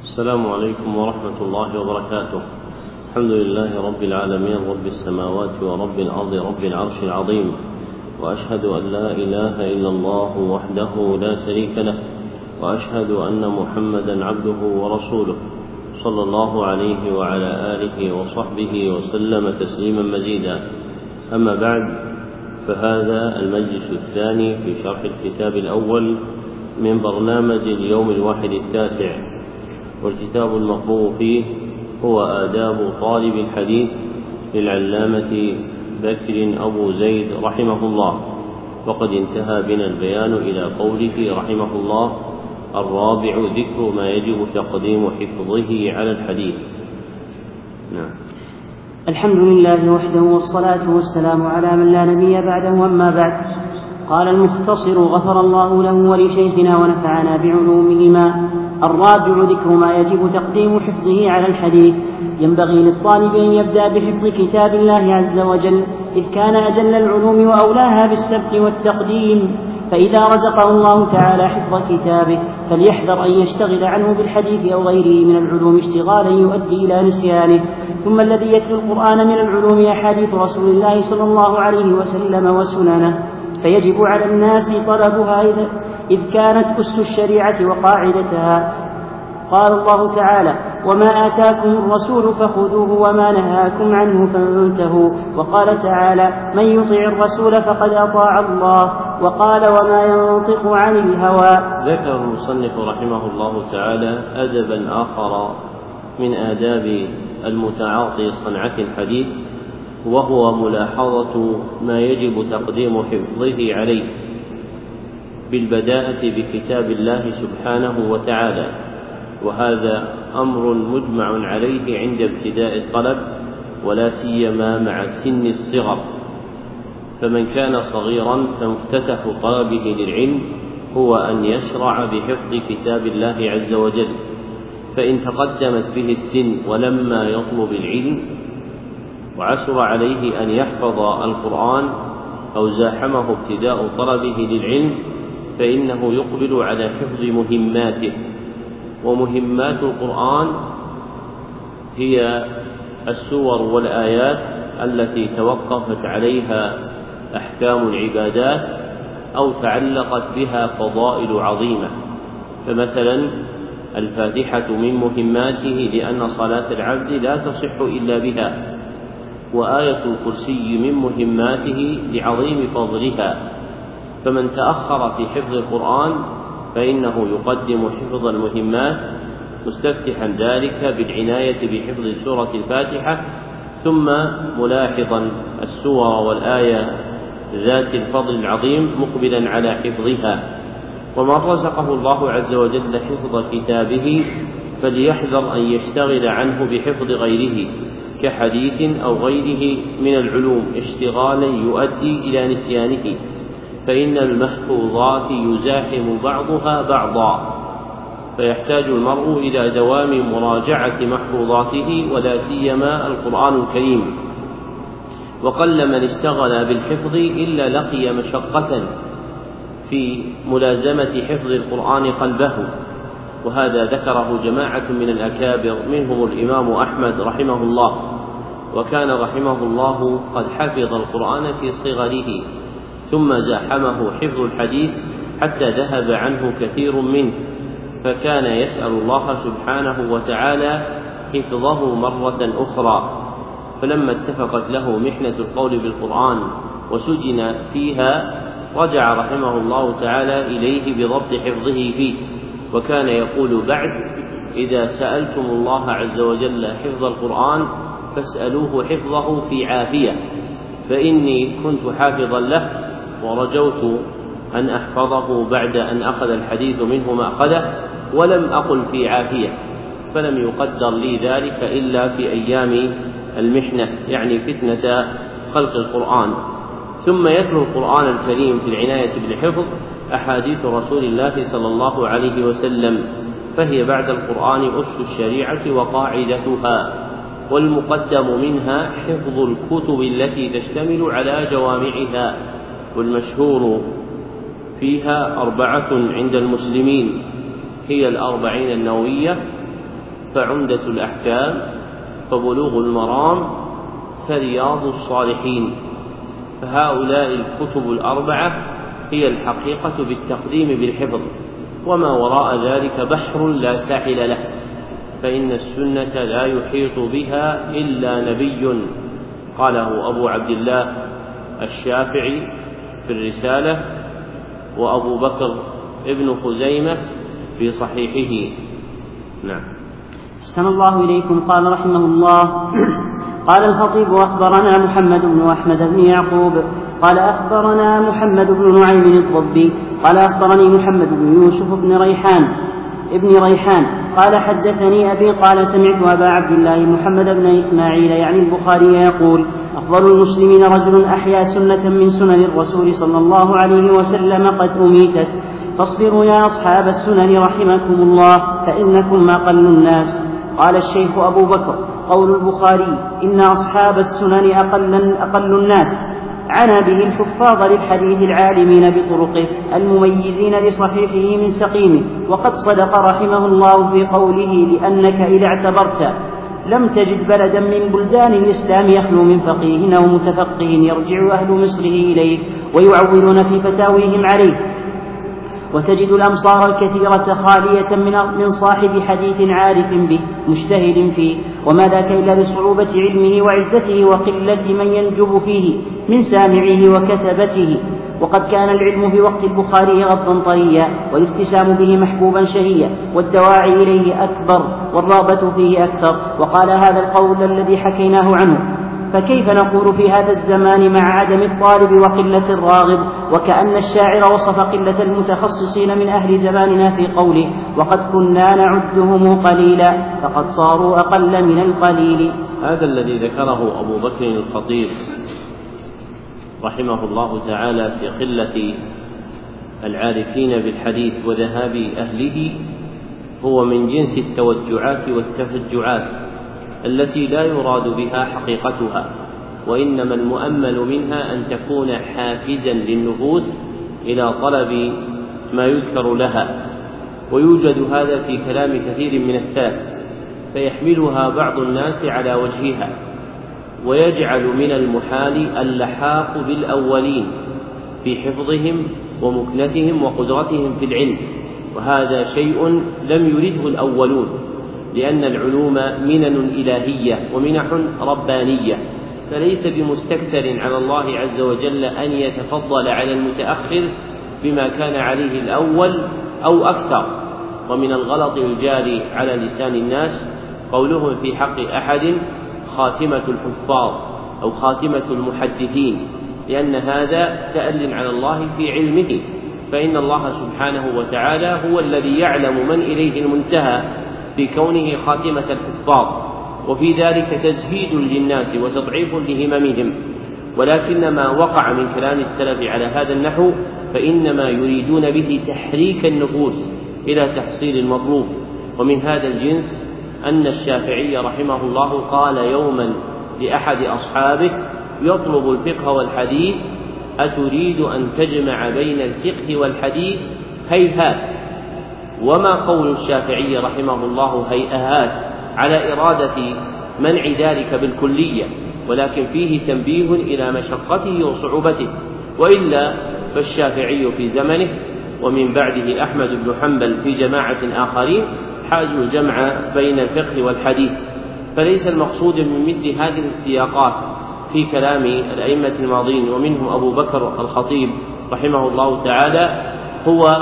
السلام عليكم ورحمة الله وبركاته. الحمد لله رب العالمين، رب السماوات ورب الأرض، رب العرش العظيم، وأشهد أن لا إله إلا الله وحده لا شريك له، وأشهد أن محمدا عبده ورسوله صلى الله عليه وعلى آله وصحبه وسلم تسليما مزيدا. أما بعد، فهذا المجلس الثاني في شرح الكتاب الأول من برنامج اليوم الواحد التاسع، والكتاب المقروء فيه هو آداب طالب الحديث للعلامة بكر أبو زيد رحمه الله. وقد انتهى بنا البيان إلى قوله رحمه الله: الرابع ذكر ما يجب تقديم حفظه على الحديث. نعم. الحمد لله وحده، والصلاة والسلام على من لا نبي بعده. أما بعد، قال المختصر غفر الله له ولشيخنا ونفعنا بعلومهما: الرابع ذكر ما يجب تقديم حفظه على الحديث. ينبغي للطالب أن يبدأ بحفظ كتاب الله عز وجل، إذ كان أجل العلوم وأولاها بالسبق والتقديم. فإذا رزقه الله تعالى حفظ كتابه فليحذر أن يشتغل عنه بالحديث أو غيره من العلوم اشتغالا يؤدي إلى نسيانه. ثم الذي يتلو القرآن من العلوم أحاديث رسول الله صلى الله عليه وسلم وسننه، فيجب على الناس طلبها إذ كانت أس الشريعة وقاعدتها. قال الله تعالى: وما آتاكم الرسول فخذوه وما نهاكم عنه فانتهوا. وقال تعالى: من يطع الرسول فقد أطاع الله. وقال: وما ينطق عن الهوى. ذكر المصنف رحمه الله تعالى أدبا آخر من آداب المتعاطي صنعة الحديث، وهو ملاحظة ما يجب تقديم حفظه عليه بالبداءة بكتاب الله سبحانه وتعالى، وهذا أمر مجمع عليه عند ابتداء الطلب، ولا سيما مع سن الصغر. فمن كان صغيرا فمفتتح طلبه للعلم هو أن يشرع بحفظ كتاب الله عز وجل، فإن تقدمت به السن ولما يطلب العلم وعسر عليه أن يحفظ القرآن أو زاحمه ابتداء طلبه للعلم، فإنه يقبل على حفظ مهماته. ومهمات القرآن هي السور والآيات التي توقفت عليها أحكام العبادات أو تعلقت بها فضائل عظيمة. فمثلا الفاتحة من مهماته لأن صلاة العبد لا تصح إلا بها، وآية الكرسي من مهماته لعظيم فضلها. فمن تأخر في حفظ القرآن فإنه يقدم حفظ المهمات، مستفتحا ذلك بالعناية بحفظ سورة الفاتحة، ثم ملاحظا السور والآية ذات الفضل العظيم مقبلا على حفظها. ومن رزقه الله عز وجل حفظ كتابه فليحذر أن يشتغل عنه بحفظ غيره كحديث أو غيره من العلوم اشتغالا يؤدي إلى نسيانه، فإن المحفوظات يزاحم بعضها بعضا، فيحتاج المرء إلى دوام مراجعة محفوظاته، ولا سيما القرآن الكريم. وقل من اشتغل بالحفظ إلا لقي مشقة في ملازمة حفظ القرآن قلبه، وهذا ذكره جماعة من الأكابر منهم الإمام أحمد رحمه الله، وكان رحمه الله قد حفظ القرآن في صغره، ثم زاحمه حفظ الحديث حتى ذهب عنه كثير منه، فكان يسأل الله سبحانه وتعالى حفظه مرة أخرى. فلما اتفقت له محنة القول بالقرآن وسجن فيها رجع رحمه الله تعالى إليه بضبط حفظه فيه، وكان يقول بعد: إذا سألتم الله عز وجل حفظ القرآن فاسألوه حفظه في عافية، فإني كنت حافظا له ورجوت أن أحفظه بعد أن أخذ الحديث منه ما أخذه، ولم أقل في عافية، فلم يقدر لي ذلك إلا في أيام المحنة، يعني فتنة خلق القرآن. ثم يتلو القرآن الكريم في العناية بالحفظ أحاديث رسول الله صلى الله عليه وسلم، فهي بعد القرآن أس الشريعة وقاعدتها، والمقدم منها حفظ الكتب التي تشتمل على جوامعها، والمشهور فيها 4 عند المسلمين، هي 40 النووية فعمدة الأحكام، فبلوغ المرام، فرياض الصالحين. فهؤلاء الكتب الأربعة هي الحقيقة بالتقديم بالحفظ، وما وراء ذلك بحر لا ساحل له، فإن السنة لا يحيط بها إلا نبي. قاله أبو عبد الله الشافعي في الرسالة، وأبو بكر ابن خزيمة في صحيحه. نعم. أحسن الله إليكم. قال رحمه الله: قال الخطيب: أخبرنا محمد بن أحمد بن يعقوب قال أخبرنا محمد بن نعيم الضبي قال أخبرني محمد بن يوسف بن ريحان قال حدثني أبي قال سمعت أبا عبد الله محمد بن إسماعيل يعني البخاري يقول: أفضل المسلمين رجل أحيا سنة من سنن الرسول صلى الله عليه وسلم قد أميتت، فاصبروا يا أصحاب السنن رحمكم الله فإنكم أقل الناس. قال الشيخ أبو بكر: قول البخاري إن أصحاب السنن أقل الناس عنا به الحفاظ للحديث العالمين بطرقه المميزين لصحيحه من سقيمه، وقد صدق رحمه الله في قوله: لأنك إذا اعتبرت لم تجد بلدا من بلدان الإسلام يخلو من فقيه أو متفقه يرجع أهل مصره إليه ويعولون في فتاويهم عليه، وتجد الأمصار الكثيرة خالية من صاحب حديث عارف به مجتهد فيه، وما ذاك إلا لصعوبة علمه وعزته وقلة من ينجب فيه من سامعه وكتبته. وقد كان العلم في وقت البخاري غضا طريا، والابتسام به محبوبا شهيا، والدواعي إليه أكبر، والرغبة فيه أكثر. وقال هذا القول الذي حكيناه عنه: فكيف نقول في هذا الزمان مع عدم الطالب وقلة الراغب؟ وكأن الشاعر وصف قلة المتخصصين من أهل زماننا في قوله: وقد كنا نعدهم قليلا فقد صاروا أقل من القليل. هذا الذي ذكره أبو بكر الخطيب رحمه الله تعالى في قلة العارفين بالحديث وذهاب أهله هو من جنس التوجعات والتفجعات التي لا يراد بها حقيقتها، وإنما المؤمل منها أن تكون حافزا للنفوس إلى طلب ما يذكر لها. ويوجد هذا في كلام كثير من السلف، فيحملها بعض الناس على وجهها، ويجعل من المحال اللحاق بالأولين في حفظهم ومكنتهم وقدرتهم في العلم، وهذا شيء لم يرده الأولون، لأن العلوم منن إلهية ومنح ربانية، فليس بمستكثر على الله عز وجل أن يتفضل على المتأخر بما كان عليه الأول أو أكثر. ومن الغلط الجاري على لسان الناس قولهم في حق أحد خاتمة الحفاظ أو خاتمة المحدثين، لأن هذا تأل على الله في علمه، فإن الله سبحانه وتعالى هو الذي يعلم من إليه المنتهى في كونه خاتمة الحفاظ، وفي ذلك تزهيد للناس وتضعيف لهممهم. ولكن ما وقع من كلام السلف على هذا النحو فإنما يريدون به تحريك النفوس إلى تحصيل المطلوب. ومن هذا الجنس أن الشافعي رحمه الله قال يوما لأحد أصحابه يطلب الفقه والحديث: أتريد أن تجمع بين الفقه والحديث؟ هيهات. وما قول الشافعي رحمه الله هيهات على إرادة منع ذلك بالكلية، ولكن فيه تنبيه إلى مشقته وصعوبته، وإلا فالشافعي في زمنه ومن بعده أحمد بن حنبل في جماعة آخرين حاجوا الجمع بين الفقه والحديث. فليس المقصود من مثل هذه السياقات في كلام الأئمة الماضين ومنهم أبو بكر الخطيب رحمه الله تعالى هو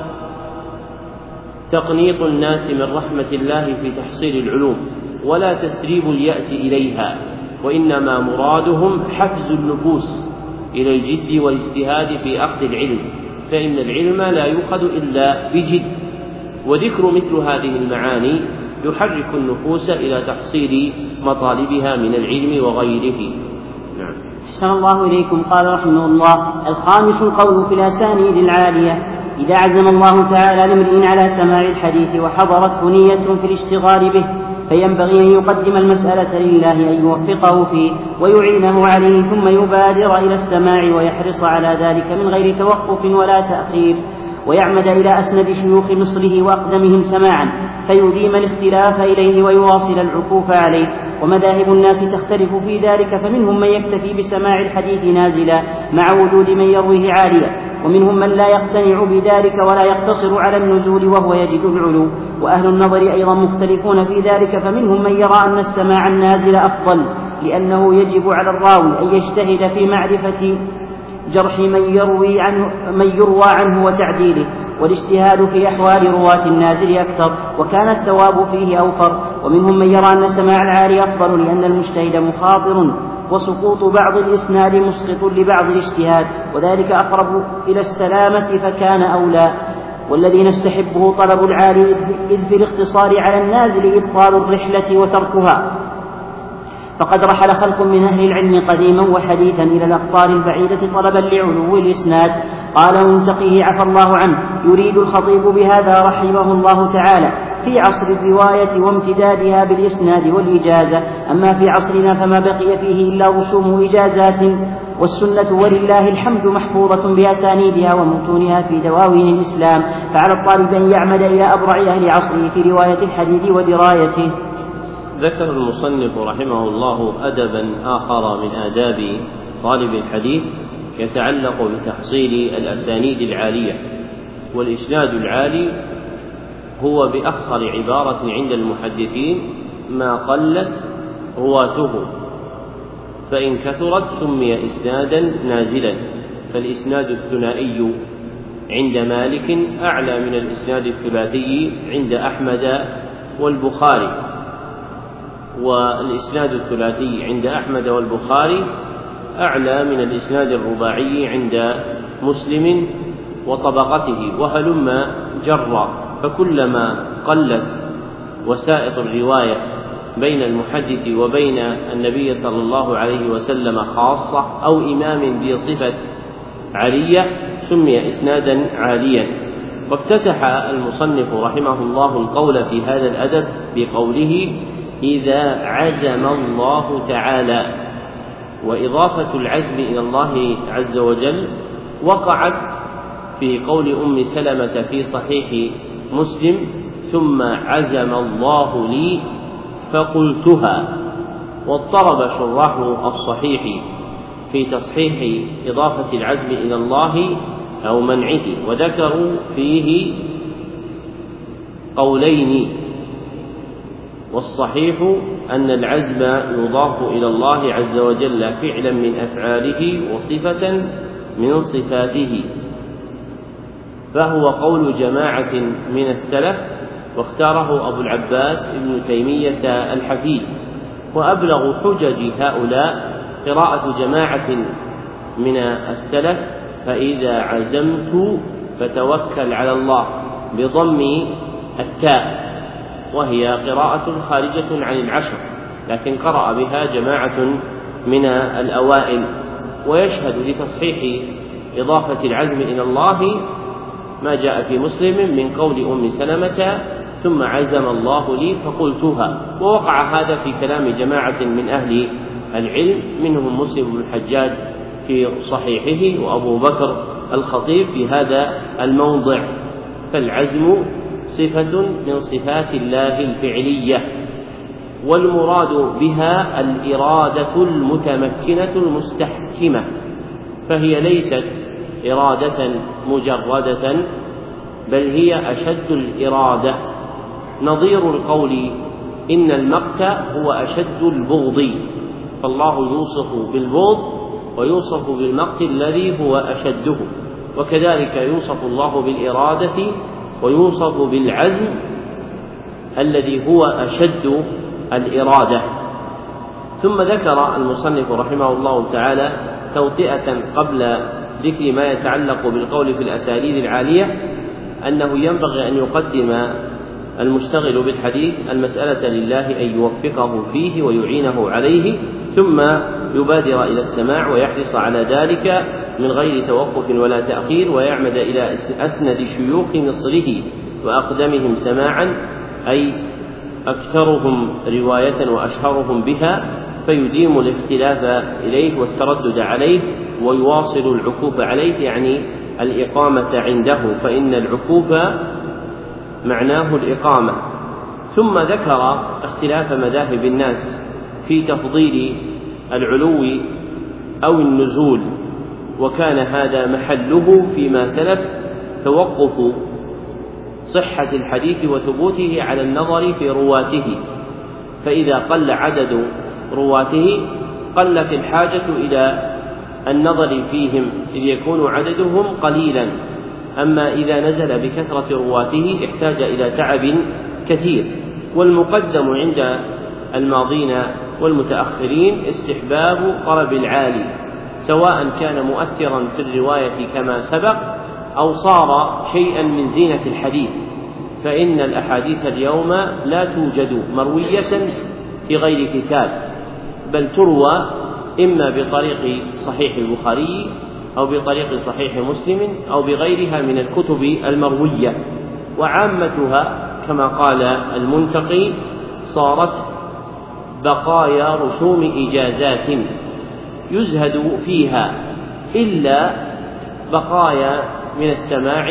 تقنيط الناس من رحمة الله في تحصيل العلوم ولا تسريب اليأس إليها، وإنما مرادهم حفز النفوس إلى الجد والاجتهاد في أخذ العلم، فإن العلم لا يؤخذ إلا بجد. وذكر مثل هذه المعاني يحرك النفوس إلى تحصيل مطالبها من العلم وغيره. نعم. أحسن الله إليكم. قال رحمه الله: الخامس القول في الأسانيد العالية: إذا عزم الله تعالى لامرئ على سماع الحديث وحضرته نية في الاشتغال به فينبغي أن يقدم المسألة لله أن يوفقه فيه ويعينه عليه، ثم يبادر إلى السماع ويحرص على ذلك من غير توقف ولا تأخير. ويعمد إلى أسند شيوخ مصره وأقدمهم سماعا فيديم الاختلاف إليه ويواصل العكوف عليه. ومذاهب الناس تختلف في ذلك، فمنهم من يكتفي بسماع الحديث نازلا مع وجود من يرويه عاليا، ومنهم من لا يقتنع بذلك ولا يقتصر على النزول وهو يجد العلو. وأهل النظر أيضا مختلفون في ذلك، فمنهم من يرى أن السماع النازل أفضل، لأنه يجب على الراوي أن يجتهد في معرفة جرح من يروى عنه وتعديله، والاجتهاد في أحوال رواة النازل أكثر، وكان الثواب فيه أوفر. ومنهم من يرى أن سماع العالي أفضل، لأن المجتهد مخاطر، وسقوط بعض الإسناد مسقط لبعض الاجتهاد، وذلك أقرب إلى السلامة فكان أولى. والذي نستحبه طلب العالي، إذ في الاقتصار على النازل إبطال الرحلة وتركها. فقد رحل خلق من أهل العلم قديما وحديثا إلى الأقطار البعيدة طلبا لعلو الإسناد. قال منتقيه عفى الله عنه: يريد الخطيب بهذا رحمه الله تعالى في عصر الرواية وامتدادها بالإسناد والإجازة. أما في عصرنا فما بقي فيه إلا رسوم إجازات، والسنة ولله الحمد محفوظة بأسانيدها ومتونها في دواوين الإسلام، فعلى الطالب أن يعمد إلى أبرع أهل عصره في رواية الحديث ودرايته. ذكر المصنف رحمه الله أدبا آخر من آداب طالب الحديث يتعلق بتحصيل الأسانيد العالية. والإسناد العالي هو بأخصر عبارة عند المحدثين ما قلت رواته، فإن كثرت سمي إسنادا نازلا. فالإسناد الثنائي عند مالك أعلى من الإسناد الثلاثي عند أحمد والبخاري، والإسناد الثلاثي عند أحمد والبخاري أعلى من الإسناد الرباعي عند مسلم وطبقته، وهلم جرا. فكلما قلت وسائط الرواية بين المحدث وبين النبي صلى الله عليه وسلم خاصة أو إمام ذي صفة عالية سمي إسنادا عاليا. وافتتح المصنف رحمه الله القول في هذا الأدب بقوله: إذا عزم الله تعالى. وإضافة العزم إلى الله عز وجل وقعت في قول أم سلمة في صحيح مسلم: ثم عزم الله لي فقلتها. واضطرب شراح الصحيح في تصحيح إضافة العزم إلى الله أو منعه، وذكروا فيه قولين: والصحيح أن العزم يضاف إلى الله عز وجل فعلا من أفعاله وصفة من صفاته، فهو قول جماعة من السلف، واختاره أبو العباس ابن تيمية الحفيد. وأبلغ حجج هؤلاء قراءة جماعة من السلف: فإذا عزمت فتوكل على الله بضم التاء، وهي قراءة خارجة عن العشر، لكن قرأ بها جماعة من الأوائل. ويشهد لتصحيح إضافة العزم إلى الله ما جاء في مسلم من قول أم سلمة: ثم عزم الله لي فقلتها. ووقع هذا في كلام جماعة من أهل العلم، منهم مسلم بن الحجاج في صحيحه، وأبو بكر الخطيب في هذا الموضع. فالعزم صفة من صفات الله الفعلية، والمراد بها الإرادة المتمكنة المستحكمة، فهي ليست إرادة مجردة، بل هي أشد الإرادة. نظير القول: إن المقت هو أشد البغض، فالله يوصف بالبغض ويوصف بالمقت الذي هو أشده، وكذلك يوصف الله بالإرادة ويوصف بالعزم الذي هو أشد الإرادة. ثم ذكر المصنف رحمه الله تعالى توطئة قبل ذكر ما يتعلق بالقول في الأساليب العالية، أنه ينبغي أن يقدم المشتغل بالحديث المسألة لله أن يوفقه فيه ويعينه عليه، ثم يبادر إلى السماع ويحرص على ذلك من غير توقف ولا تأخير، ويعمد إلى أسند شيوخ مصره وأقدمهم سماعا، أي أكثرهم رواية وأشهرهم بها، فيديم الاختلاف إليه والتردد عليه ويواصل العكوف عليه، يعني الإقامة عنده، فإن العكوف معناه الإقامة. ثم ذكر اختلاف مذاهب الناس في تفضيل العلو أو النزول، وكان هذا محله فيما سلف توقف صحة الحديث وثبوته على النظر في رواته، فإذا قل عدد رواته قلت الحاجة إلى النظر فيهم إذ يكون عددهم قليلا، أما إذا نزل بكثرة رواته احتاج إلى تعب كثير. والمقدم عند الماضين والمتأخرين استحباب طلب العالي، سواء كان مؤثرا في الرواية كما سبق أو صار شيئا من زينة الحديث، فإن الأحاديث اليوم لا توجد مروية في غير كتاب، بل تروى إما بطريق صحيح البخاري أو بطريق صحيح مسلم أو بغيرها من الكتب المروية، وعامتها كما قال المنتقي صارت بقايا رسوم إجازات يزهد فيها، إلا بقايا من السماع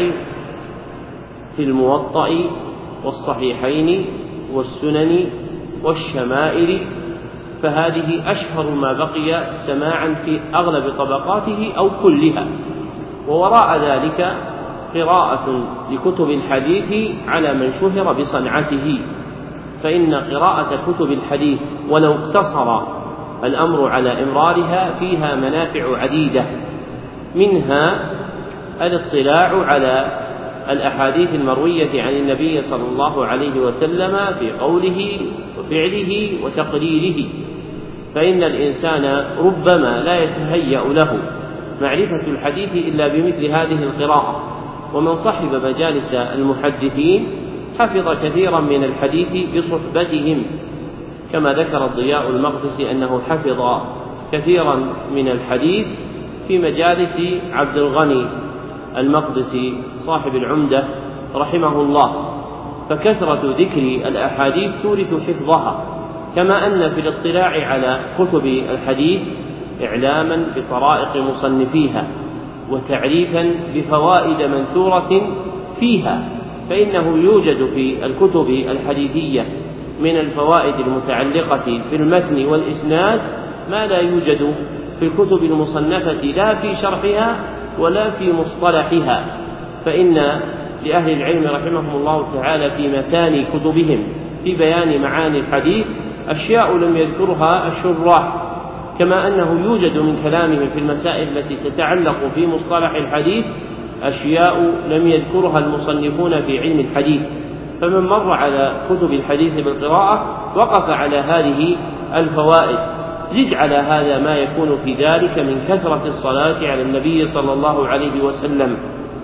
في الموطأ والصحيحين والسنن والشمائل، فهذه أشهر ما بقي سماعا في أغلب طبقاته أو كلها. ووراء ذلك قراءة لكتب الحديث على من شهر بصنعته، فإن قراءة كتب الحديث ولو اقتصر الأمر على إمرارها فيها منافع عديدة، منها الاطلاع على الأحاديث المروية عن النبي صلى الله عليه وسلم في قوله وفعله وتقريره، فإن الإنسان ربما لا يتهيأ له معرفة الحديث إلا بمثل هذه القراءة، ومن صحب مجالس المحدثين حفظ كثيرا من الحديث بصحبتهم، كما ذكر الضياء المقدسي أنه حفظ كثيرا من الحديث في مجالس عبد الغني المقدسي صاحب العمدة رحمه الله، فكثرة ذكر الأحاديث تورث حفظها، كما أن في الاطلاع على كتب الحديث إعلاما بطرائق مصنفيها وتعريفا بفوائد منثورة فيها، فإنه يوجد في الكتب الحديثية من الفوائد المتعلقة في المتن والإسناد ما لا يوجد في الكتب المصنفة لا في شرحها ولا في مصطلحها، فإن لأهل العلم رحمهم الله تعالى في مثاني كتبهم في بيان معاني الحديث أشياء لم يذكرها الشراح، كما أنه يوجد من كلامهم في المسائل التي تتعلق في مصطلح الحديث أشياء لم يذكرها المصنفون في علم الحديث، فمن مر على كتب الحديث بالقراءة وقف على هذه الفوائد. زد على هذا ما يكون في ذلك من كثرة الصلاة على النبي صلى الله عليه وسلم،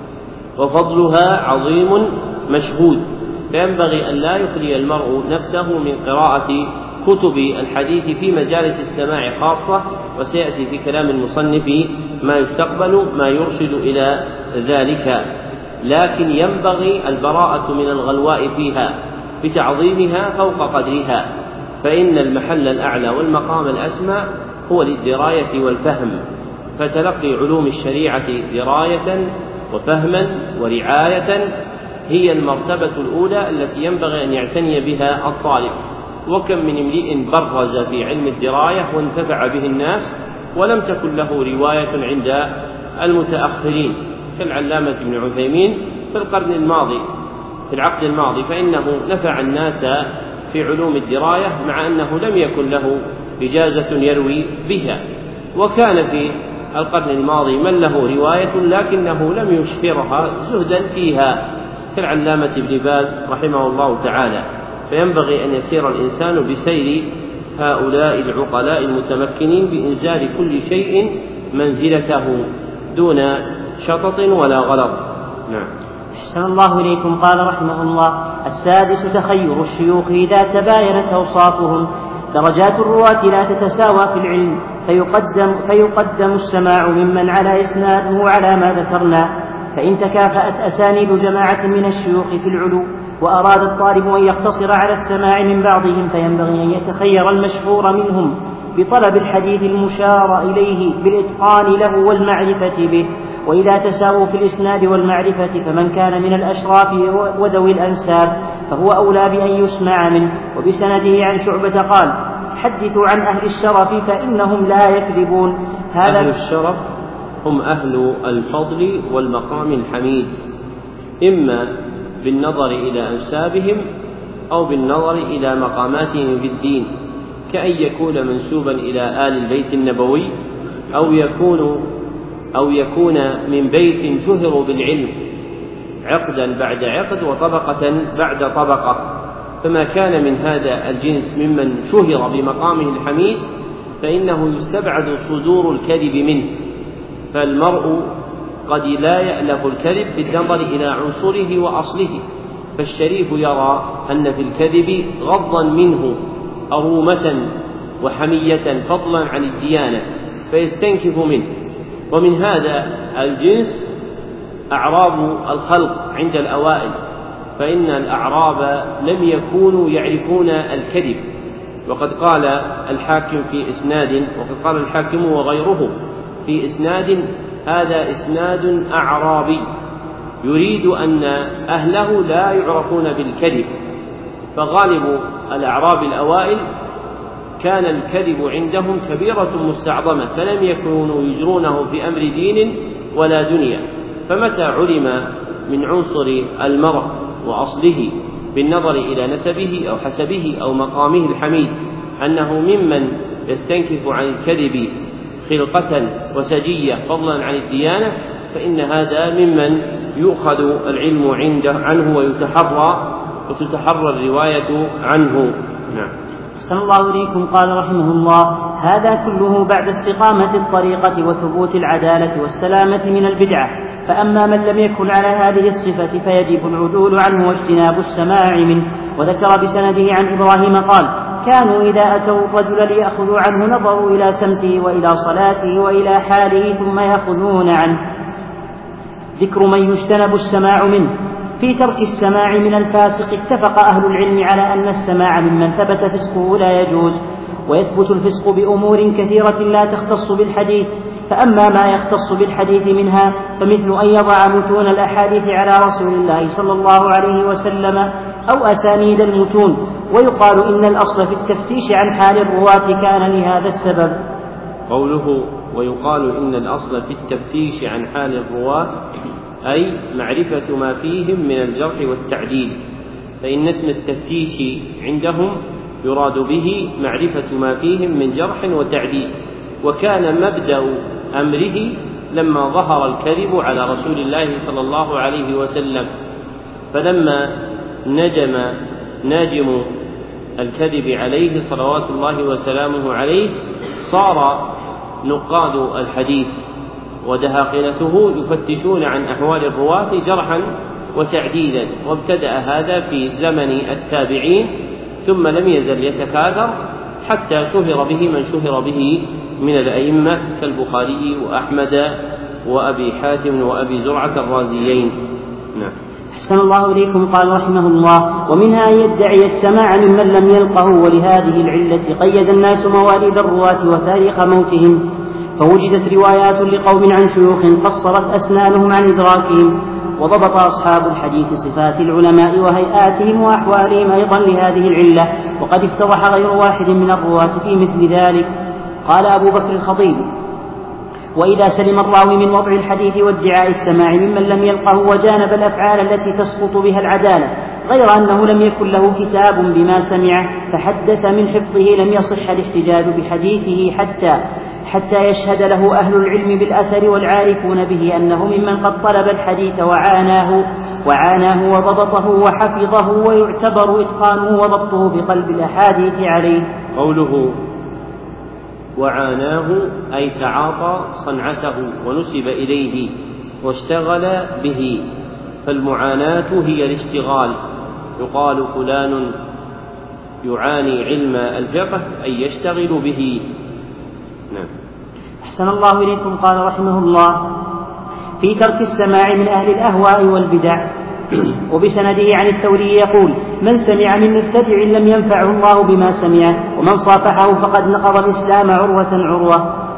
وفضلها عظيم مشهود، فينبغي أن لا يخلي المرء نفسه من قراءة كتب الحديث في مجالس السماع خاصة، وسيأتي في كلام المصنف ما يستقبل ما يرشد إلى ذلك، لكن ينبغي البراءة من الغلواء فيها بتعظيمها فوق قدرها، فإن المحل الأعلى والمقام الأسمى هو للدراية والفهم، فتلقي علوم الشريعة دراية وفهما ورعاية هي المرتبة الأولى التي ينبغي أن يعتني بها الطالب. وكم من امرئ برز في علم الدراية وانتفع به الناس ولم تكن له رواية عند المتأخرين، كالعلامة ابن عثيمين في القرن الماضي في العقد الماضي، فإنه نفع الناس في علوم الدراية مع أنه لم يكن له إجازة يروي بها. وكان في القرن الماضي من له رواية لكنه لم يشهرها زهدا فيها، كالعلامة ابن باز رحمه الله تعالى. فينبغي أن يسير الإنسان بسير هؤلاء العقلاء المتمكنين بإنزال كل شيء منزلته دون شطط ولا غلط. نعم. أحسن الله إليكم. قال رحمه الله: السادس تخير الشيوخ إذا تباينت أوصافهم. درجات الرواة لا تتساوى في العلم، فيقدم السماع ممن على إسناده على ما ذكرنا، فإن تكافأت أسانيد جماعة من الشيوخ في العلو وأراد الطالب أن يقتصر على السماع من بعضهم فينبغي أن يتخير المشهور منهم بطلب الحديث المشار إليه بالإتقان له والمعرفة به، وإذا تساووا في الإسناد والمعرفة فمن كان من الأشراف وذوي الأنساب فهو أولى بأن يسمع منه. وبسنده عن شعبة قال: حدثوا عن أهل الشرف فإنهم لا يكذبون. أهل الشرف هم أهل الفضل والمقام الحميد، إما بالنظر إلى أنسابهم أو بالنظر إلى مقاماتهم في الدين، كأن يكون منسوبا إلى آل البيت النبوي أو يكون من بيت شهروا بالعلم عقدا بعد عقد وطبقة بعد طبقة. فما كان من هذا الجنس ممن شهر بمقامه الحميد فإنه يستبعد صدور الكذب منه، فالمرء قد لا يألف الكذب بالنظر إلى عنصره وأصله، فالشريف يرى أن في الكذب غضا منه أرومة وحمية فضلا عن الديانة فيستنكف منه. ومن هذا الجنس أعراب الخلق عند الأوائل، فإن الأعراب لم يكونوا يعرفون الكذب، وقد قال الحاكم في إسناد، وقد قال الحاكم وغيره في إسناد: هذا إسناد أعرابي، يريد أن أهله لا يعرفون بالكذب. فغالب الأعراب الأوائل كان الكذب عندهم كبيرة مستعظمة، فلم يكونوا يجرونه في أمر دين ولا دنيا. فمتى علم من عنصر المرء وأصله بالنظر إلى نسبه أو حسبه أو مقامه الحميد أنه ممن يستنكف عن الكذب خلقة وسجية فضلا عن الديانة، فإن هذا ممن يؤخذ العلم عنه وتتحرى الرواية عنه. نعم. أحسن الله إليكم. قال رحمه الله: هذا كله بعد استقامة الطريقة وثبوت العدالة والسلامة من البدعة. فأما من لم يكن على هذه الصفة فيجب العدول عنه واجتناب السماع منه. وذكر بسنده عن إبراهيم قال: كانوا إذا أتوا الرجل ليأخذوا عنه نظروا إلى سمته وإلى صلاته وإلى حاله ثم يأخذون عنه. ذكر من يجتنب السماع منه. في ترك السماع من الفاسق اتفق أهل العلم على أن السماع ممن ثبت فسقه لا يجوز، ويثبت الفسق بأمور كثيرة لا تختص بالحديث. فأما ما يختص بالحديث منها فمثل أن يضع متون الأحاديث على رسول الله صلى الله عليه وسلم أو أسانيد المتون. ويقال إن الأصل في التفتيش عن حال الرواة كان لهذا السبب. قوله ويقال إن الأصل في التفتيش عن حال الرواة أي معرفة ما فيهم من الجرح والتعديل، فإن اسم التفتيش عندهم يراد به معرفة ما فيهم من جرح وتعديل. وكان مبدأ أمره لما ظهر الكذب على رسول الله صلى الله عليه وسلم، فلما ناجم الكذب عليه صلوات الله وسلامه عليه صار نقاد الحديث ودهاقنته يفتشون عن أحوال الرواة جرحا وتعديلا. وابتدأ هذا في زمن التابعين، ثم لم يزل يتكاثر حتى شهر به من شهر به من الأئمة كالبخاري وأحمد وأبي حاتم وأبي زرعة الرازيين. نعم. أحسن الله إليكم. قال رحمه الله: ومنها أن يدعي السماع ممن لم يلقه. ولهذه العلة قيد الناس مواليد الرواة وتاريخ موتهم، فوجدت روايات لقوم عن شيوخ قصرت أسنانهم عن إدراكهم. وضبط أصحاب الحديث صفات العلماء وهيئاتهم وأحوالهم أيضا لهذه العلة، وقد افتضح غير واحد من الرواة في مثل ذلك. قال أبو بكر الخطيب: وإذا سلم الراوي من وضع الحديث وادعاء السماع ممن لم يلقه وجانب الأفعال التي تسقط بها العدالة، غير أنه لم يكن له كتاب بما سمع فحدث من حفظه، لم يصح الاحتجاج بحديثه حتى يشهد له أهل العلم بالأثر والعارفون به أنه ممن قد طلب الحديث وعاناه وضبطه وحفظه، ويعتبر إتقانه وضبطه بقلب الأحاديث عليه. قوله وعاناه أي تعاطى صنعته ونسب إليه واشتغل به، فالمعاناة هي الاشتغال. يقال فلان يعاني علم الفقه أي يشتغل به. نعم. أحسن الله إليكم. قال رحمه الله: في ترك السماع من أهل الأهواء والبدع. وبسنده عن الثوري يقول: من سمع من مبتدع لم ينفعه الله بما سمعه، ومن صافحه فقد نقض الإسلام عروة.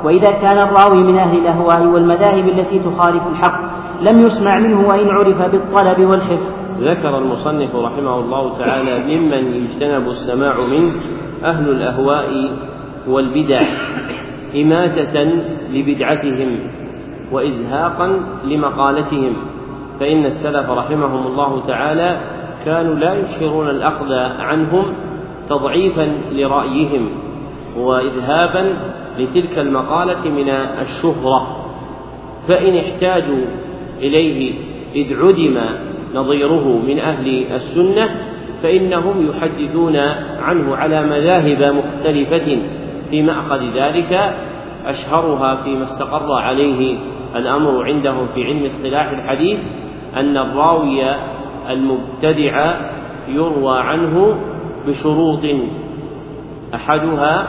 وإذا كان الراوي من أهل الأهواء والمذاهب التي تخالف الحق لم يسمع منه وإن عرف بالطلب والحفظ. ذكر المصنف رحمه الله تعالى ممن يجتنب السماع منه أهل الأهواء والبدع إماتة لبدعتهم وإزهاقا لمقالتهم، فإن السلف رحمهم الله تعالى كانوا لا يشهرون الأخذ عنهم تضعيفا لرأيهم وإذهابا لتلك المقالة من الشهرة، فإن احتاجوا إليه إذ عدم نظيره من أهل السنة فإنهم يحدثون عنه على مذاهب مختلفة في مأخذ ذلك، أشهرها فيما استقر عليه الأمر عندهم في علم اصطلاح الحديث أن الراوي المبتدع يروى عنه بشروط، أحدها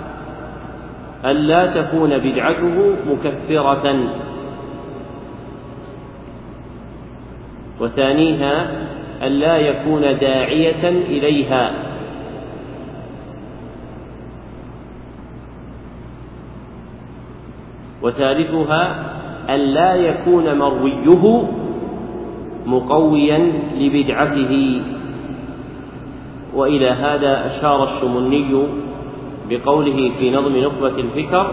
ألا تكون بدعته مكفرة، وثانيها ألا يكون داعية إليها، وثالثها ألا يكون مرويه مقويا لبدعته. وإلى هذا أشار الشمني بقوله في نظم نخبة الفكر: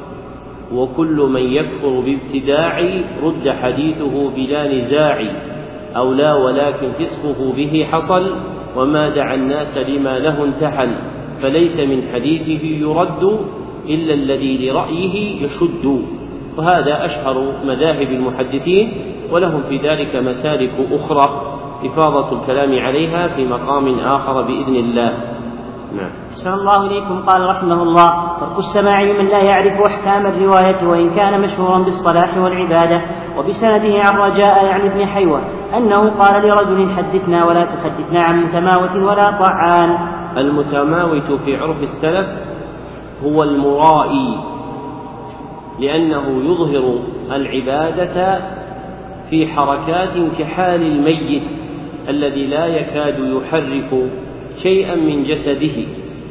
وكل من يكفر بابتداع رد حديثه بلا نزاع، أو لا ولكن فسقه به حصل، وما دعا الناس لما له انتحل، فليس من حديثه يرد إلا الذي لرأيه يشد. وهذا أشهر مذاهب المحدثين، ولهم في ذلك مسالك أخرى إفاضة الكلام عليها في مقام آخر بإذن الله. نعم. أحسن الله إليكم. قال رحمه الله: ترك السماع ممن لا يعرف أحكام الرواية وإن كان مشهورا بالصلاح والعبادة. وبسنده عن رجاء يعني ابن حيوة أنه قال لرجل: حدثنا ولا تحدثنا عن متماوت ولا طعان. المتماوت في عرف السلف هو المرائي، لأنه يظهر العبادة في حركات كحال الميت الذي لا يكاد يحرك شيئا من جسده،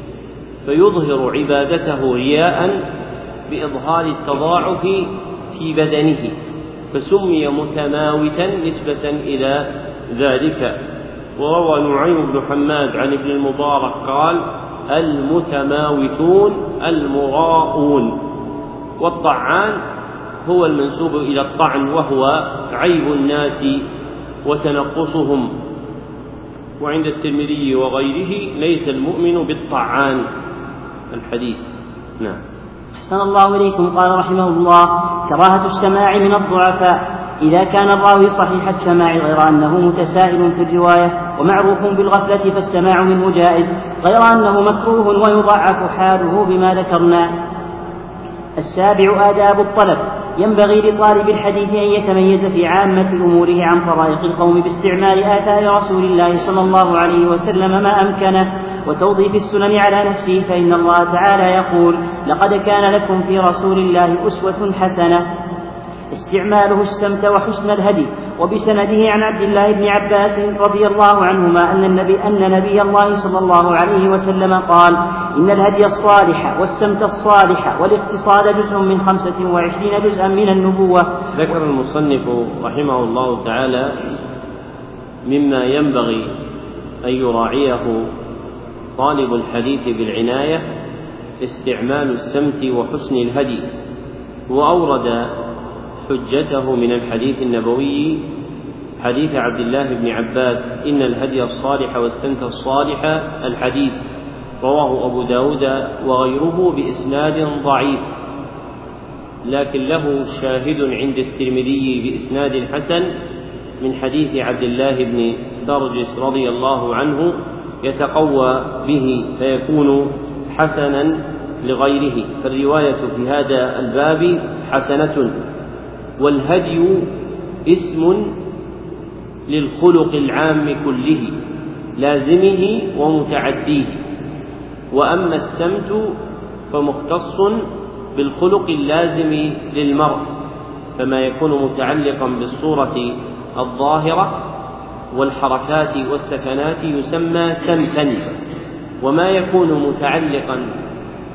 فيظهر عبادته رياء بإظهار التضاعف في بدنه، فسمي متماوتا نسبة إلى ذلك. وروى نعيم بن حماد عن ابن المبارك قال: المتماوتون المراءون. والطعان هو المنسوب إلى الطعن، وهو عيب الناس وتنقصهم. وعند الترمذي وغيره: ليس المؤمن بالطعان. الحديث. نعم. أحسن الله إليكم. قال رحمه الله: كراهة السماع من الضعفاء إذا كان الراوي صحيح السماع غير أنه متساهل في الرواية ومعروف بالغفلة فالسماع منه جائز، غير أنه مكروه ويضعف حاله بما ذكرنا. السابع: آداب الطلب. ينبغي لطالب الحديث أن يتميز في عامة أموره عن طرائق القوم باستعمال آثار رسول الله صلى الله عليه وسلم ما أمكنه، وتوظيف السنن على نفسه، فإن الله تعالى يقول: لقد كان لكم في رسول الله أسوة حسنة. استعماله السمت وحسن الهدي. وبسنده عن عبد الله بن عباس رضي الله عنهما أن نبي الله صلى الله عليه وسلم قال: إن الهدي الصالح والسمت الصالح والاقتصاد جزء من 25 جزءا من النبوة. ذكر المصنف رحمه الله تعالى مما ينبغي أن يراعيه طالب الحديث بالعناية استعمال السمت وحسن الهدي، وأورد حجته من الحديث النبوي حديث عبد الله بن عباس: إن الهدي الصالح والسمت الصالح، الحديث رواه أبو داود وغيره بإسناد ضعيف، لكن له شاهد عند الترمذي بإسناد حسن من حديث عبد الله بن سرجس رضي الله عنه، يتقوى به فيكون حسنا لغيره، فالرواية في هذا الباب حسنة. والهدي اسم للخلق العام كله لازمه ومتعديه، وأما السمت فمختص بالخلق اللازم للمرء، فما يكون متعلقا بالصورة الظاهرة والحركات والسكنات يسمى سمتا، وما يكون متعلقا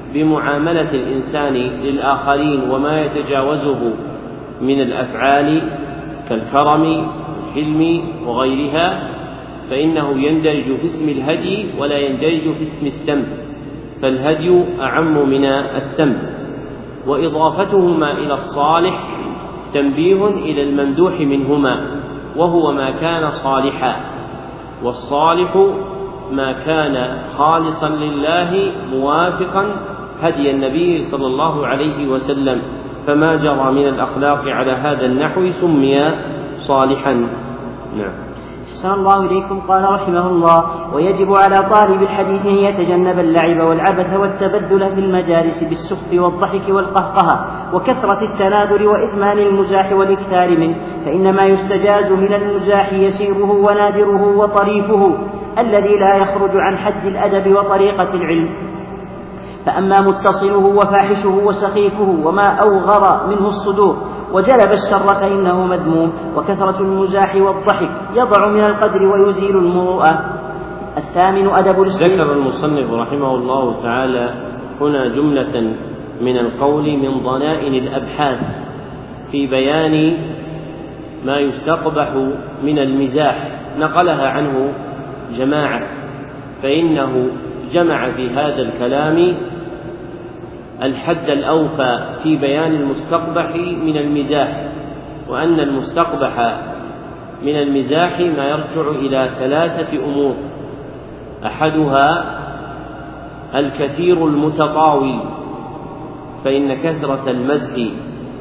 بمعاملة الإنسان للآخرين وما يتجاوزه من الأفعال كالكرم والحلم وغيرها، فإنه يندرج في اسم الهدي ولا يندرج في اسم السمت، فالهدي أعم من السمت. وإضافتهما إلى الصالح تنبيه إلى الممدوح منهما، وهو ما كان صالحا، والصالح ما كان خالصا لله موافقا هدي النبي صلى الله عليه وسلم، فما جرى من الأخلاق على هذا النحو سمي صالحا. نعم. أحسن الله إليكم. قال رحمه الله: ويجب على طالب الحديث أن يتجنب اللعب والعبث والتبذل في المجالس بالسخف والضحك والقهقهة وكثرة التناذر وإدمان المزاح والإكثار منه، فإنما يستجاز من المزاح يسيره ونادره وطريفه الذي لا يخرج عن حد الأدب وطريقة العلم، فأما متصله وفاحشه وسخيفه وما أوغر منه الصدور وجلب الشر فإنه مذموم. وكثرة المزاح والضحك يضع من القدر ويزيل المروءة. الثامن أدب الاستئذان. ذكر المصنف رحمه الله تعالى هنا جملة من القول من ضنائن الأبحاث في بيان ما يستقبح من المزاح، نقلها عنه جماعة، فإنه جمع في هذا الكلام الحد الأوفى في بيان المستقبح من المزاح، وأن المستقبح من المزاح ما يرجع إلى 3 أمور: أحدها الكثير المتطاول، فإن كثرة المزح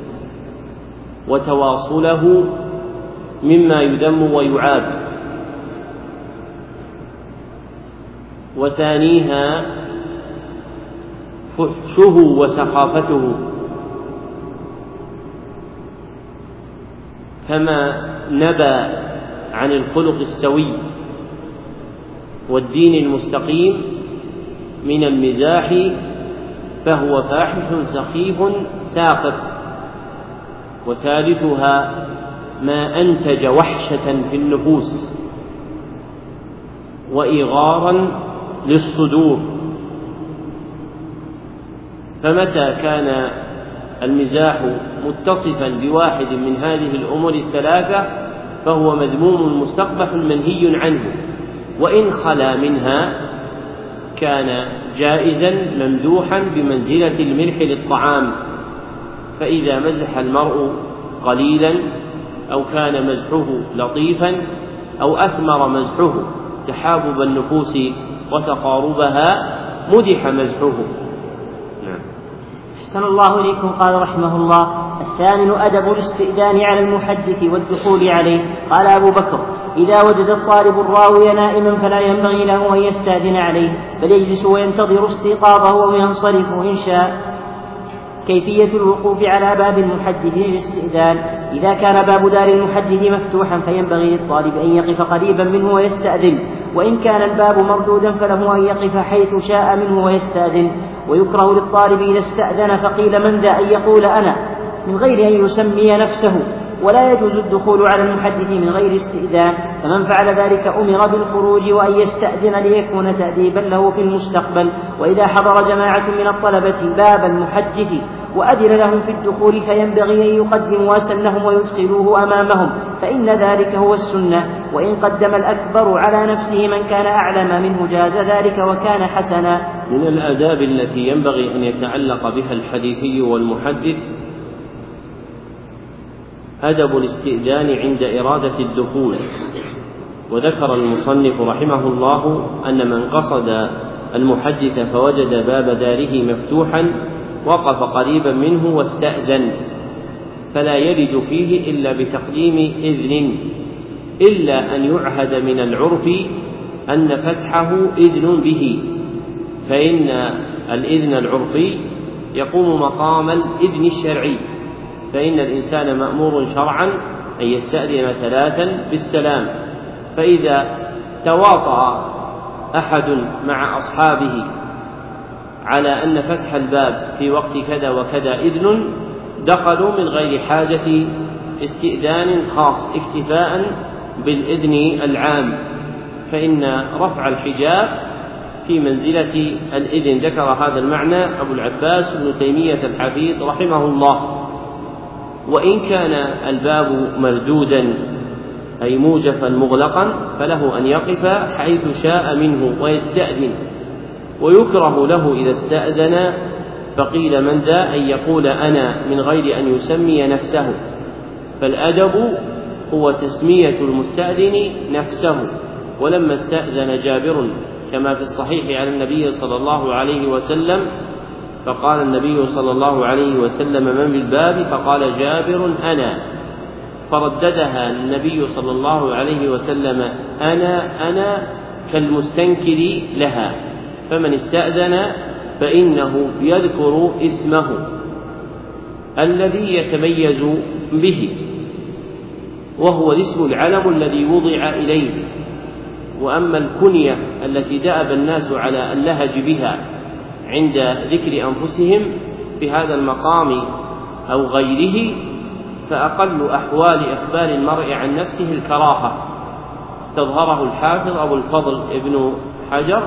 وتواصله مما يذم ويعاب. وثانيها فحشه وسخافته، كما نبى عن الخلق السوي والدين المستقيم من المزاح فهو فاحش سخيف ساقط. وثالثها ما أنتج وحشة في النفوس وإغارا للصدور، فمتى كان المزاح متصفا بواحد من هذه الأمور الثلاثة فهو مذموم مستقبح منهي عنه، وإن خلا منها كان جائزا ممدوحا بمنزلة الملح للطعام. فإذا مزح المرء قليلا أو كان مزحه لطيفا أو أثمر مزحه تحابب النفوس وتقاربها مدح مزحه. نعم. أحسن الله إليكم. قال رحمه الله: الثامن أدب الاستئذان على المحدث والدخول عليه. قال أبو بكر: إذا وجد الطالب الراوي نائما فلا ينبغي له أن يستأذن عليه، بل يجلس وينتظر استيقاظه وينصرف إن شاء. كيفية الوقوف على باب المحدث للاستئذان: إذا كان باب دار المحدث مفتوحا فينبغي للطالب أن يقف قريبا منه ويستأذن، وإن كان الباب مردودا فله أن يقف حيث شاء منه ويستأذن. ويكره للطالب إذا استأذن فقيل من ذا أن يقول أنا من غير أن يسمي نفسه، ولا يجوز الدخول على المحدث من غير استئذان، فمن فعل ذلك أمر بالخروج وأن يستأذن ليكون تأديبا له في المستقبل. وإذا حضر جماعة من الطلبة باب المحدث وأذن لهم في الدخول فينبغي أن يقدموا أسنهم ويدخلوه أمامهم، فإن ذلك هو السنة. وإن قدم الأكبر على نفسه من كان أعلم منه جاز ذلك وكان حسنا. من الآداب التي ينبغي أن يتعلق بها الحديثي والمحدث أدب الاستئذان عند إرادة الدخول. وذكر المصنف رحمه الله أن من قصد المحدث فوجد باب داره مفتوحا وقف قريبا منه واستأذن، فلا يلج فيه إلا بتقديم إذن، إلا أن يعهد من العرف أن فتحه إذن به، فإن الإذن العرفي يقوم مقام الإذن الشرعي، فإن الإنسان مأمور شرعا أن يستأذن 3 بالسلام، فإذا تواطأ أحد مع أصحابه على أن فتح الباب في وقت كذا وكذا إذن دخلوا من غير حاجة استئذان خاص اكتفاء بالإذن العام، فإن رفع الحجاب في منزلة الإذن. ذكر هذا المعنى أبو العباس ابن تيمية الحفيظ رحمه الله. وإن كان الباب مردودا أي موجفا مغلقا فله أن يقف حيث شاء منه ويستأذن، ويكره له إذا استأذن فقيل من ذا أن يقول أنا من غير أن يسمي نفسه، فالأدب هو تسمية المستأذن نفسه. ولما استأذن جابر كما في الصحيح عن النبي صلى الله عليه وسلم فقال النبي صلى الله عليه وسلم من بالباب؟ فقال جابر أنا، فرددها النبي صلى الله عليه وسلم أنا كالمستنكر لها. فمن استأذن فإنه يذكر اسمه الذي يتميز به، وهو الاسم العلم الذي وضع إليه. وأما الكنية التي دأب الناس على اللهج بها عند ذكر أنفسهم في هذا المقام أو غيره، فأقل أحوال إخبار المرء عن نفسه الكراهة، استظهره الحافظ أبو الفضل ابن حجر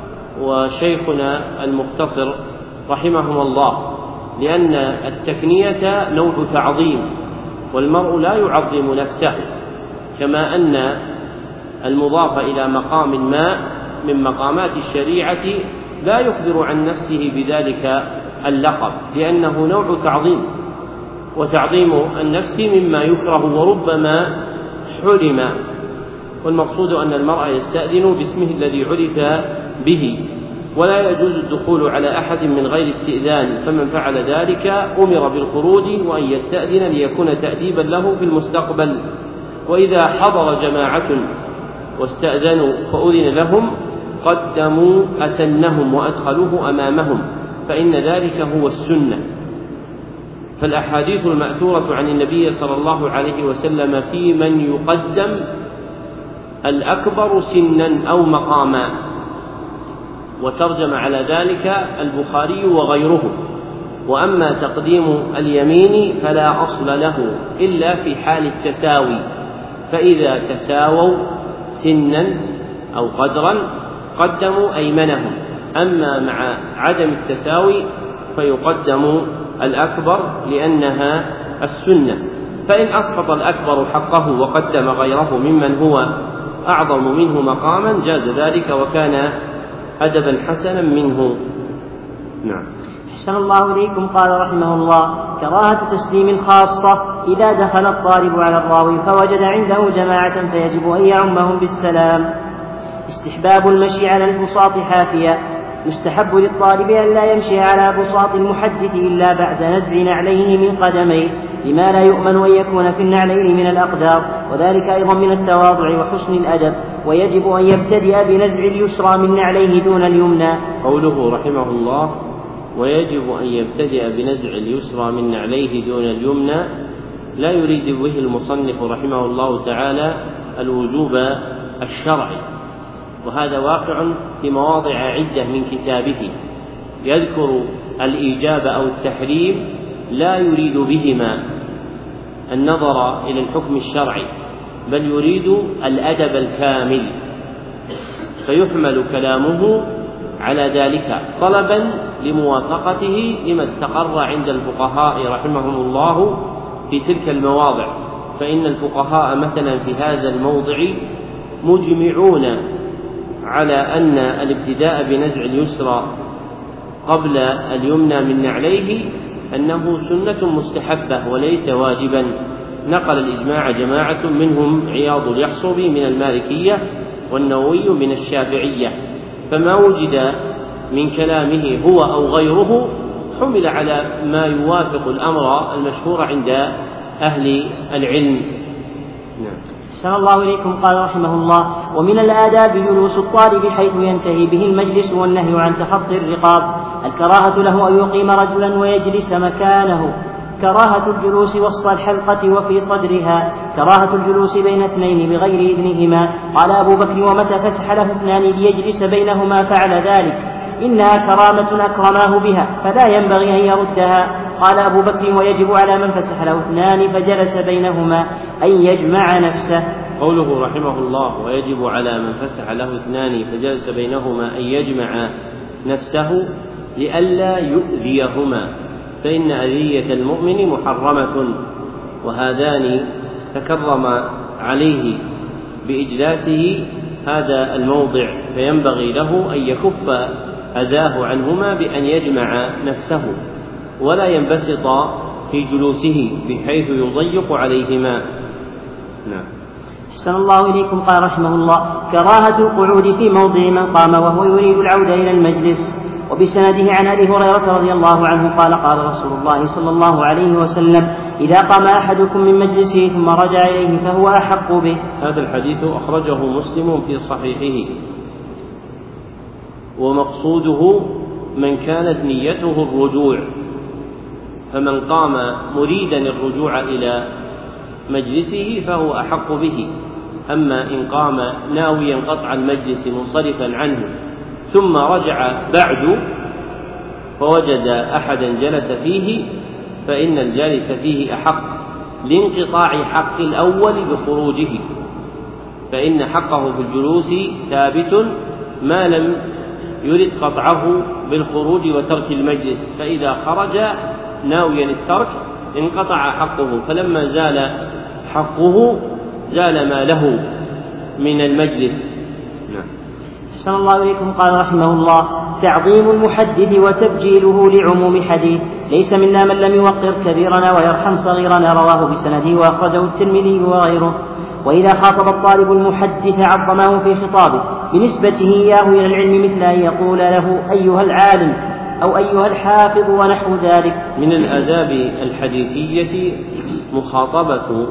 وشيخنا المختصر رحمهم الله، لأن التكنية نوع تعظيم، والمرء لا يعظم نفسه، كما أن المضاف إلى مقام ما من مقامات الشريعة لا يخبر عن نفسه بذلك اللقب، لأنه نوع تعظيم، وتعظيم النفس مما يكره وربما حرم. والمقصود أن المرء يستأذن باسمه الذي عرف به، ولا يجوز الدخول على أحد من غير استئذان، فمن فعل ذلك أمر بالخروج وأن يستأذن ليكون تأديبا له في المستقبل. وإذا حضر جماعة واستأذنوا فأذن لهم قدموا أسنهم وأدخلوه أمامهم، فإن ذلك هو السنة. فالأحاديث المأثورة عن النبي صلى الله عليه وسلم في من يقدم الأكبر سنا أو مقاما، وترجم على ذلك البخاري وغيره. وأما تقديم اليمين فلا أصل له إلا في حال التساوي، فإذا تساووا سنا أو قدرا قدموا أيمنهم، أما مع عدم التساوي فيقدم الأكبر لأنها السنة. فإن أسقط الأكبر حقه وقدم غيره ممن هو أعظم منه مقاما جاز ذلك وكان أدبا حسنا منه. نعم. أحسن الله إليكم. قال رحمه الله: كراهة تسليم الخاصة إذا دخل الطالب على الراوي فوجد عنده جماعة فيجب أن يعمهم بالسلام. استحباب المشي على البساط حافيا. يستحب للطالب أن لا يمشي على بساط المحدث إلا بعد نزع نعليه من قدميه، لما لا يؤمن أن يكون في النعلين من الأقدار، وذلك أيضا من التواضع وحسن الأدب. ويجب أن يبتدئ بنزع اليسرى من نعليه دون اليمنى. قوله رحمه الله: ويجب أن يبتدئ بنزع اليسرى من نعليه دون اليمنى، لا يريد به المصنف رحمه الله تعالى الوجوب الشرعي، وهذا واقع في مواضع عدة من كتابه، يذكر الإيجاب أو التحريم لا يريد بهما النظر إلى الحكم الشرعي، بل يريد الأدب الكامل، فيحمل كلامه على ذلك طلبا لموافقته لما استقر عند الفقهاء رحمهم الله في تلك المواضع. فإن الفقهاء مثلا في هذا الموضع مجمعون على أن الابتداء بنزع اليسرى قبل اليمنى من نعليه أنه سنة مستحبة وليس واجبا. نقل الإجماع جماعة منهم عياض اليحصبي من المالكية والنووي من الشافعية، فما وجد من كلامه هو أو غيره حمل على ما يوافق الأمر المشهور عند أهل العلم. أحسن الله إليكم. قال رحمه الله: ومن الآداب جلوس الطالب حيث ينتهي به المجلس والنهي عن تخطي الرقاب. الكراهة له أن يقيم رجلا ويجلس مكانه، كراهة الجلوس وسط الحلقة وفي صدرها، كراهة الجلوس بين اثنين بغير إذنهما. قال أبو بكر: ومتى فسح له اثنان ليجلس بينهما فعل ذلك، إنها كرامة أكرماه بها فلا ينبغي أن يردها. قال أبو بكر: ويجب على من فسح له اثنان فجلس بينهما أن يجمع نفسه. قوله رحمه الله: ويجب على من فسح له اثنان فجلس بينهما أن يجمع نفسه لئلا يؤذيهما، فإن أذية المؤمن محرمة، وهذان تكرم عليه بإجلاسه هذا الموضع، فينبغي له أن يكف أذاه عنهما بأن يجمع نفسه ولا ينبسط في جلوسه بحيث يضيق عليهما. نعم. أحسن الله إليكم. قال رحمه الله: كراهة القعود في موضع من قام وهو يريد العودة إلى المجلس. وبسنده عن أبي هريرة رضي الله عنه قال: قال رسول الله صلى الله عليه وسلم: إذا قام أحدكم من مجلسه ثم رجع إليه فهو أحق به. هذا الحديث أخرجه مسلم في صحيحه، ومقصوده من كانت نيته الرجوع، فمن قام مريدا الرجوع إلى مجلسه فهو أحق به. أما إن قام ناويا قطع المجلس منصرفا عنه ثم رجع بعد فوجد أحدا جلس فيه فإن الجالس فيه أحق لانقطاع حق الأول بخروجه، فإن حقه في الجلوس ثابت ما لم يرد قطعه بالخروج وترك المجلس، فإذا خرج ناويا الترك انقطع حقه، فلما زال حقه زال ما له من المجلس. نعم. أحسن الله إليكم. قال رحمه الله: تعظيم المحدث وتبجيله لعموم حديث ليس منا من لم يوقر كبيرنا ويرحم صغيرنا، رواه بسنده وأخرجه الترمذي وغيره. وإذا خاطب الطالب المحدث عظمه في خطابه بنسبته إياه إلى العلم، مثل أن يقول له أيها العالم أو أيها الحافظ ونحو ذلك. من الآداب الحديثية مخاطبة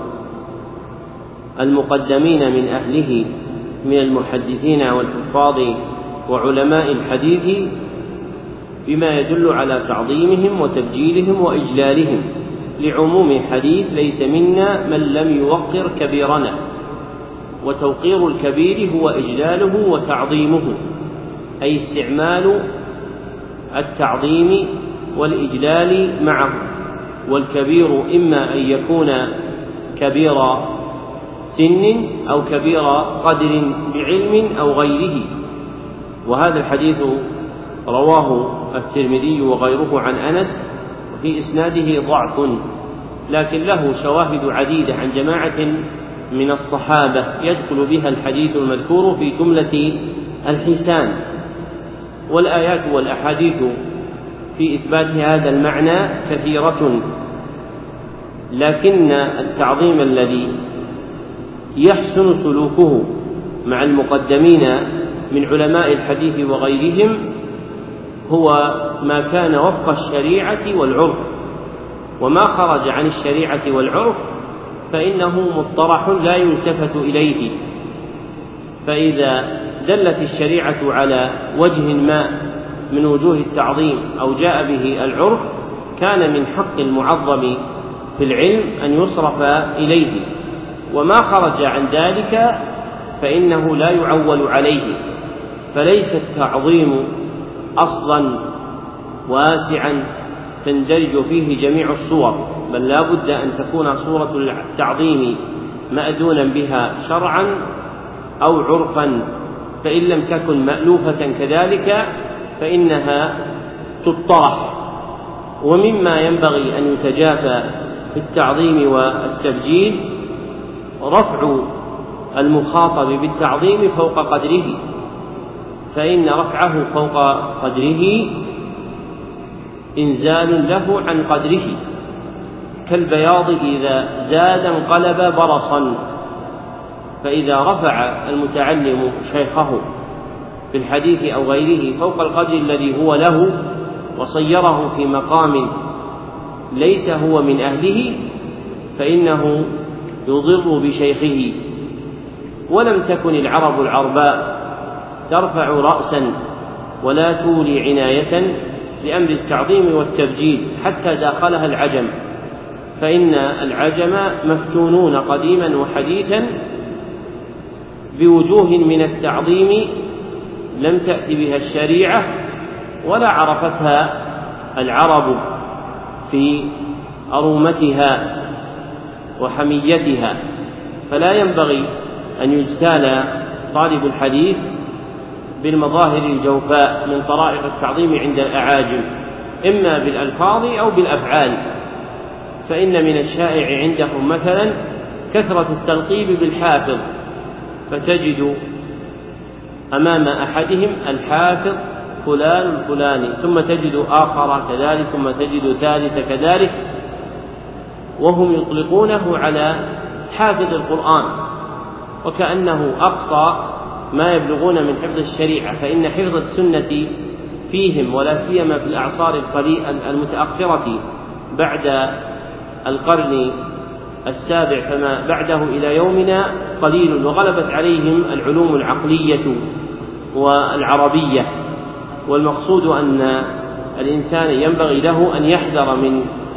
المقدمين من أهله من المحدثين والحفاظ وعلماء الحديث بما يدل على تعظيمهم وتبجيلهم وإجلالهم، لعموم حديث ليس منا من لم يوقر كبيرنا، وتوقير الكبير هو إجلاله وتعظيمه، أي استعمال التعظيم والإجلال معه. والكبير إما أن يكون كبير سن أو كبير قدر بعلم أو غيره. وهذا الحديث رواه الترمذي وغيره عن أنس، وفي إسناده ضعف، لكن له شواهد عديدة عن جماعة من الصحابة يدخل بها الحديث المذكور في جملة الحسان. والآيات والأحاديث في إثبات هذا المعنى كثيرة، لكن التعظيم الذي يحسن سلوكه مع المقدمين من علماء الحديث وغيرهم هو ما كان وفق الشريعة والعرف، وما خرج عن الشريعة والعرف فإنه مطرح لا يلتفت إليه. فإذا دلت الشريعة على وجه ما من وجوه التعظيم أو جاء به العرف كان من حق المعظم في العلم أن يصرف إليه، وما خرج عن ذلك فإنه لا يعول عليه. فليس التعظيم أصلا واسعا تندرج فيه جميع الصور، بل لا بد أن تكون صورة التعظيم مأذونا بها شرعا أو عرفا، فإن لم تكن مألوفة كذلك فإنها تطرح. ومما ينبغي أن يتجافى في التعظيم والتبجيل رفع المخاطب بالتعظيم فوق قدره، فإن رفعه فوق قدره إنزال له عن قدره، كالبياض إذا زاد انقلب برصا. فإذا رفع المتعلم شيخه في الحديث أو غيره فوق القدر الذي هو له وصيره في مقام ليس هو من أهله فإنه يضر بشيخه. ولم تكن العرب العرباء ترفع رأسا ولا تولي عناية لأمر التعظيم والتبجيل حتى داخلها العجم، فإن العجم مفتونون قديما وحديثا بوجوه من التعظيم لم تأت بها الشريعة ولا عرفتها العرب في أرومتها وحميتها. فلا ينبغي أن يجتال طالب الحديث بالمظاهر الجوفاء من طرائق التعظيم عند الأعاجم، إما بالألفاظ أو بالأفعال. فإن من الشائع عندهم مثلا كثرة التلقيب بالحافظ، فتجد أمام أحدهم الحافظ فلان الفلاني، ثم تجد آخر كذلك، ثم تجد ثالث كذلك، وهم يطلقونه على حافظ القرآن وكأنه أقصى ما يبلغون من حفظ الشريعة. فإن حفظ السنة فيهم ولا سيما في الأعصار المتأخرة بعد القرن السابع فما بعده إلى يومنا قليل، وغلبت عليهم العلوم العقلية والعربية. والمقصود أن الإنسان ينبغي له أن يحذر من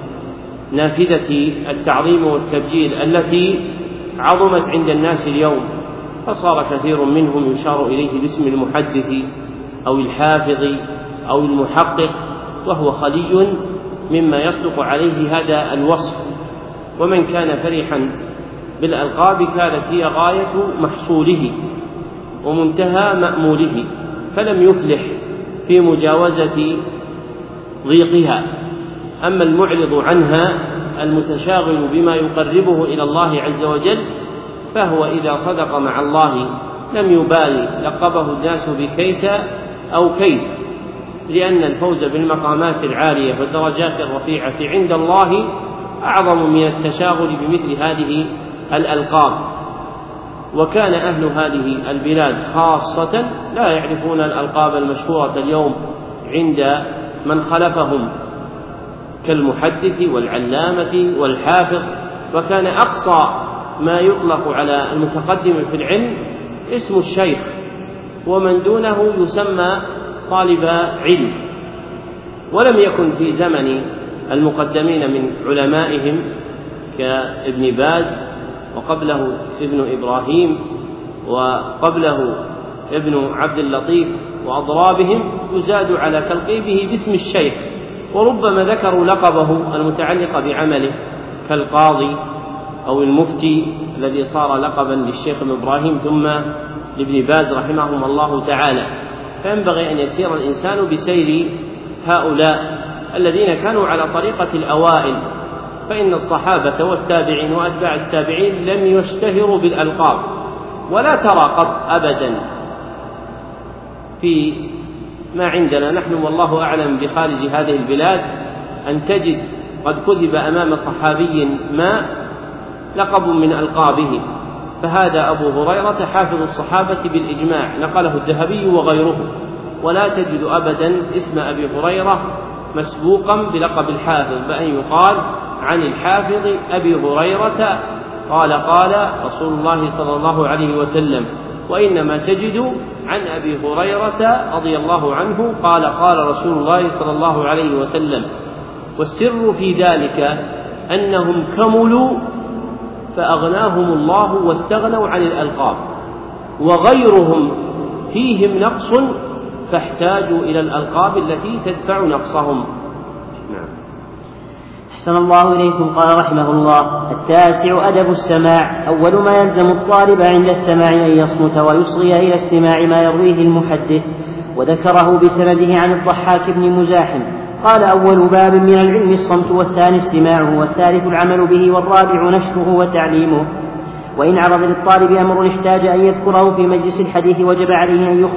نافذة التعظيم والتبجيل التي عظمت عند الناس اليوم، فصار كثير منهم يشار إليه باسم المحدث أو الحافظ أو المحقق، وهو خلي مما يصدق عليه هذا الوصف. ومن كان فرحا بالألقاب كانت هي غاية محصوله ومنتهى مأموله، فلم يفلح في مجاوزة ضيقها. أما المعرض عنها المتشاغل بما يقربه إلى الله عز وجل فهو إذا صدق مع الله لم يبالي، لقبه الناس بكيت أو كيت، لأن الفوز بالمقامات العالية والدرجات الرفيعة عند الله أعظم من التشاغل بمثل هذه الألقاب. وكان أهل هذه البلاد خاصة لا يعرفون الألقاب المشهورة اليوم عند من خلفهم كالمحدث والعلامة والحافظ، وكان أقصى ما يطلق على المتقدم في العلم اسم الشيخ، ومن دونه يسمى طالب علم. ولم يكن في زمن المقدمين من علمائهم كابن باز وقبله ابن إبراهيم وقبله ابن عبد اللطيف وأضرابهم يزاد على تلقيبه باسم الشيخ، وربما ذكروا لقبه المتعلق بعمله كالقاضي أو المفتي الذي صار لقبا للشيخ ابن إبراهيم ثم لابن باز رحمهم الله تعالى. فينبغي أن يسير الإنسان بسير هؤلاء الذين كانوا على طريقة الأوائل، فإن الصحابة والتابعين وأتباع التابعين لم يشتهروا بالألقاب، ولا ترى قط أبدا في ما عندنا نحن والله أعلم بخارج هذه البلاد أن تجد قد كتب أمام صحابي ما لقب من ألقابه، فهذا أبو هريرة حافظ الصحابة بالإجماع نقله الذهبي وغيره، ولا تجد أبدا اسم أبي هريرة مسبوقا بلقب الحافظ، بأن يقال عن الحافظ أبي هريرة قال قال رسول الله صلى الله عليه وسلم، وإنما تجد عن أبي هريرة رضي الله عنه قال قال رسول الله صلى الله عليه وسلم. والسر في ذلك أنهم كملوا فأغناهم الله واستغنوا عن الألقاب، وغيرهم فيهم نقص فاحتاجوا إلى الألقاب التي تدفع نقصهم. نعم. أحسن الله إليكم. قال رحمه الله: 9 أدب السماع. أول ما يلزم الطالب عند السماع أن يصمت ويصغي إلى استماع ما يرويه المحدث. وذكره بسنده عن الضحاك بن مزاحم قال: أول باب من العلم الصمت، والثاني استماعه، والثالث العمل به، والرابع نشره وتعليمه. وإن عرض للطالب أمر احتاج أن يذكره في مجلس الحديث وجب عليه أن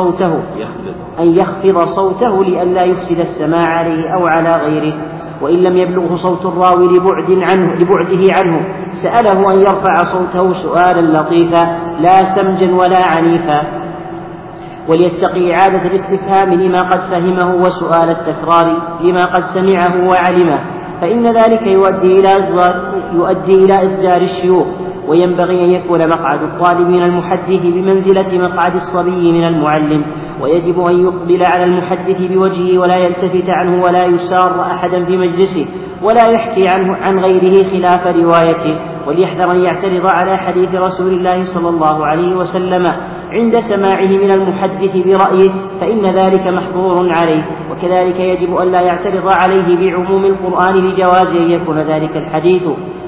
يخفض صوته لئلا يفسد السماع عليه أو على غيره. وإن لم يبلغه صوت الراوي لبعده عنه سأله أن يرفع صوته سؤالا لطيفا لا سمجا ولا عنيفا، وليتقي إعادة الاستفهام لما قد فهمه وسؤال التكرار لما قد سمعه وعلمه، فإن ذلك يؤدي إلى إضجار الشيوخ. وينبغي أن يكون مقعد الطالب من المحدث بمنزلة مقعد الصبي من المعلم، ويجب أن يقبل على المحدث بوجهه ولا يلتفت عنه ولا يسار أحدا في مجلسه ولا يحكي عنه عن غيره خلاف روايته، وليحذر أن يعترض على حديث رسول الله صلى الله عليه وسلم عند سماعه من المحدث برأيه، فإن ذلك محظور عليه. وكذلك يجب أن لا يعترض عليه بعموم القرآن لجواز أن يكون ذلك الحديث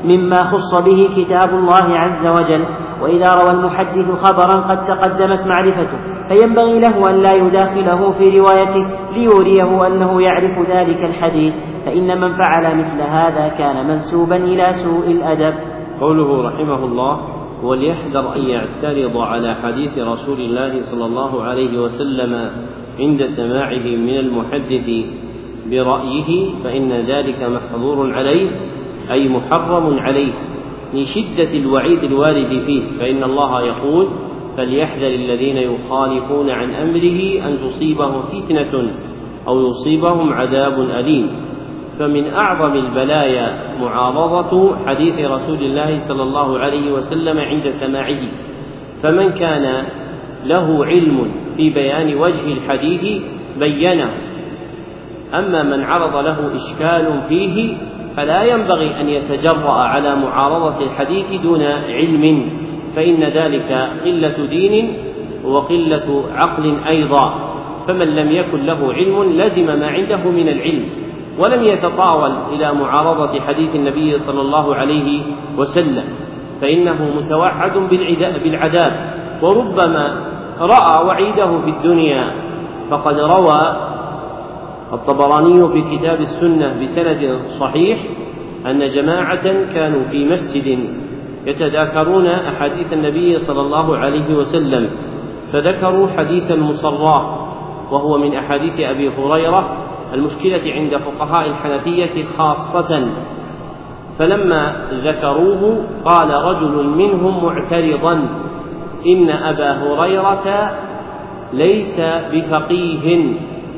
مما خص به كتاب الله عز وجل. وإذا روى المحدث خبرا قد تقدمت معرفته فينبغي له أن لا يداخله في روايته ليوريه أنه يعرف ذلك الحديث، فإن من فعل مثل هذا كان منسوبا إلى سوء الأدب. قوله رحمه الله: وليحذر أن يعترض على حديث رسول الله صلى الله عليه وسلم عند سماعه من المحدث برأيه، فإن ذلك محظور عليه أي محرم عليه من شدة الوعيد الوارد فيه، فإن الله يقول: فليحذر الذين يخالفون عن أمره أن تصيبهم فتنة أو يصيبهم عذاب أليم. فمن أعظم البلايا معارضة حديث رسول الله صلى الله عليه وسلم عند سماعه، فمن كان له علم في بيان وجه الحديث بينه، أما من عرض له إشكال فيه فلا ينبغي أن يتجرأ على معارضة الحديث دون علم، فإن ذلك قلة دين وقلة عقل أيضا. فمن لم يكن له علم لزم ما عنده من العلم ولم يتطاول إلى معارضة حديث النبي صلى الله عليه وسلم، فإنه متوعد بالعذاب، وربما رأى وعيده في الدنيا. فقد روى الطبراني في كتاب السنة بسند صحيح أن جماعة كانوا في مسجد يتذاكرون أحاديث النبي صلى الله عليه وسلم، فذكروا حديث المصراة، وهو من أحاديث أبي هريرة المشكلة عند فقهاء الحنفية خاصة، فلما ذكروه قال رجل منهم معترضا: إن أبا هريرة ليس بفقيه.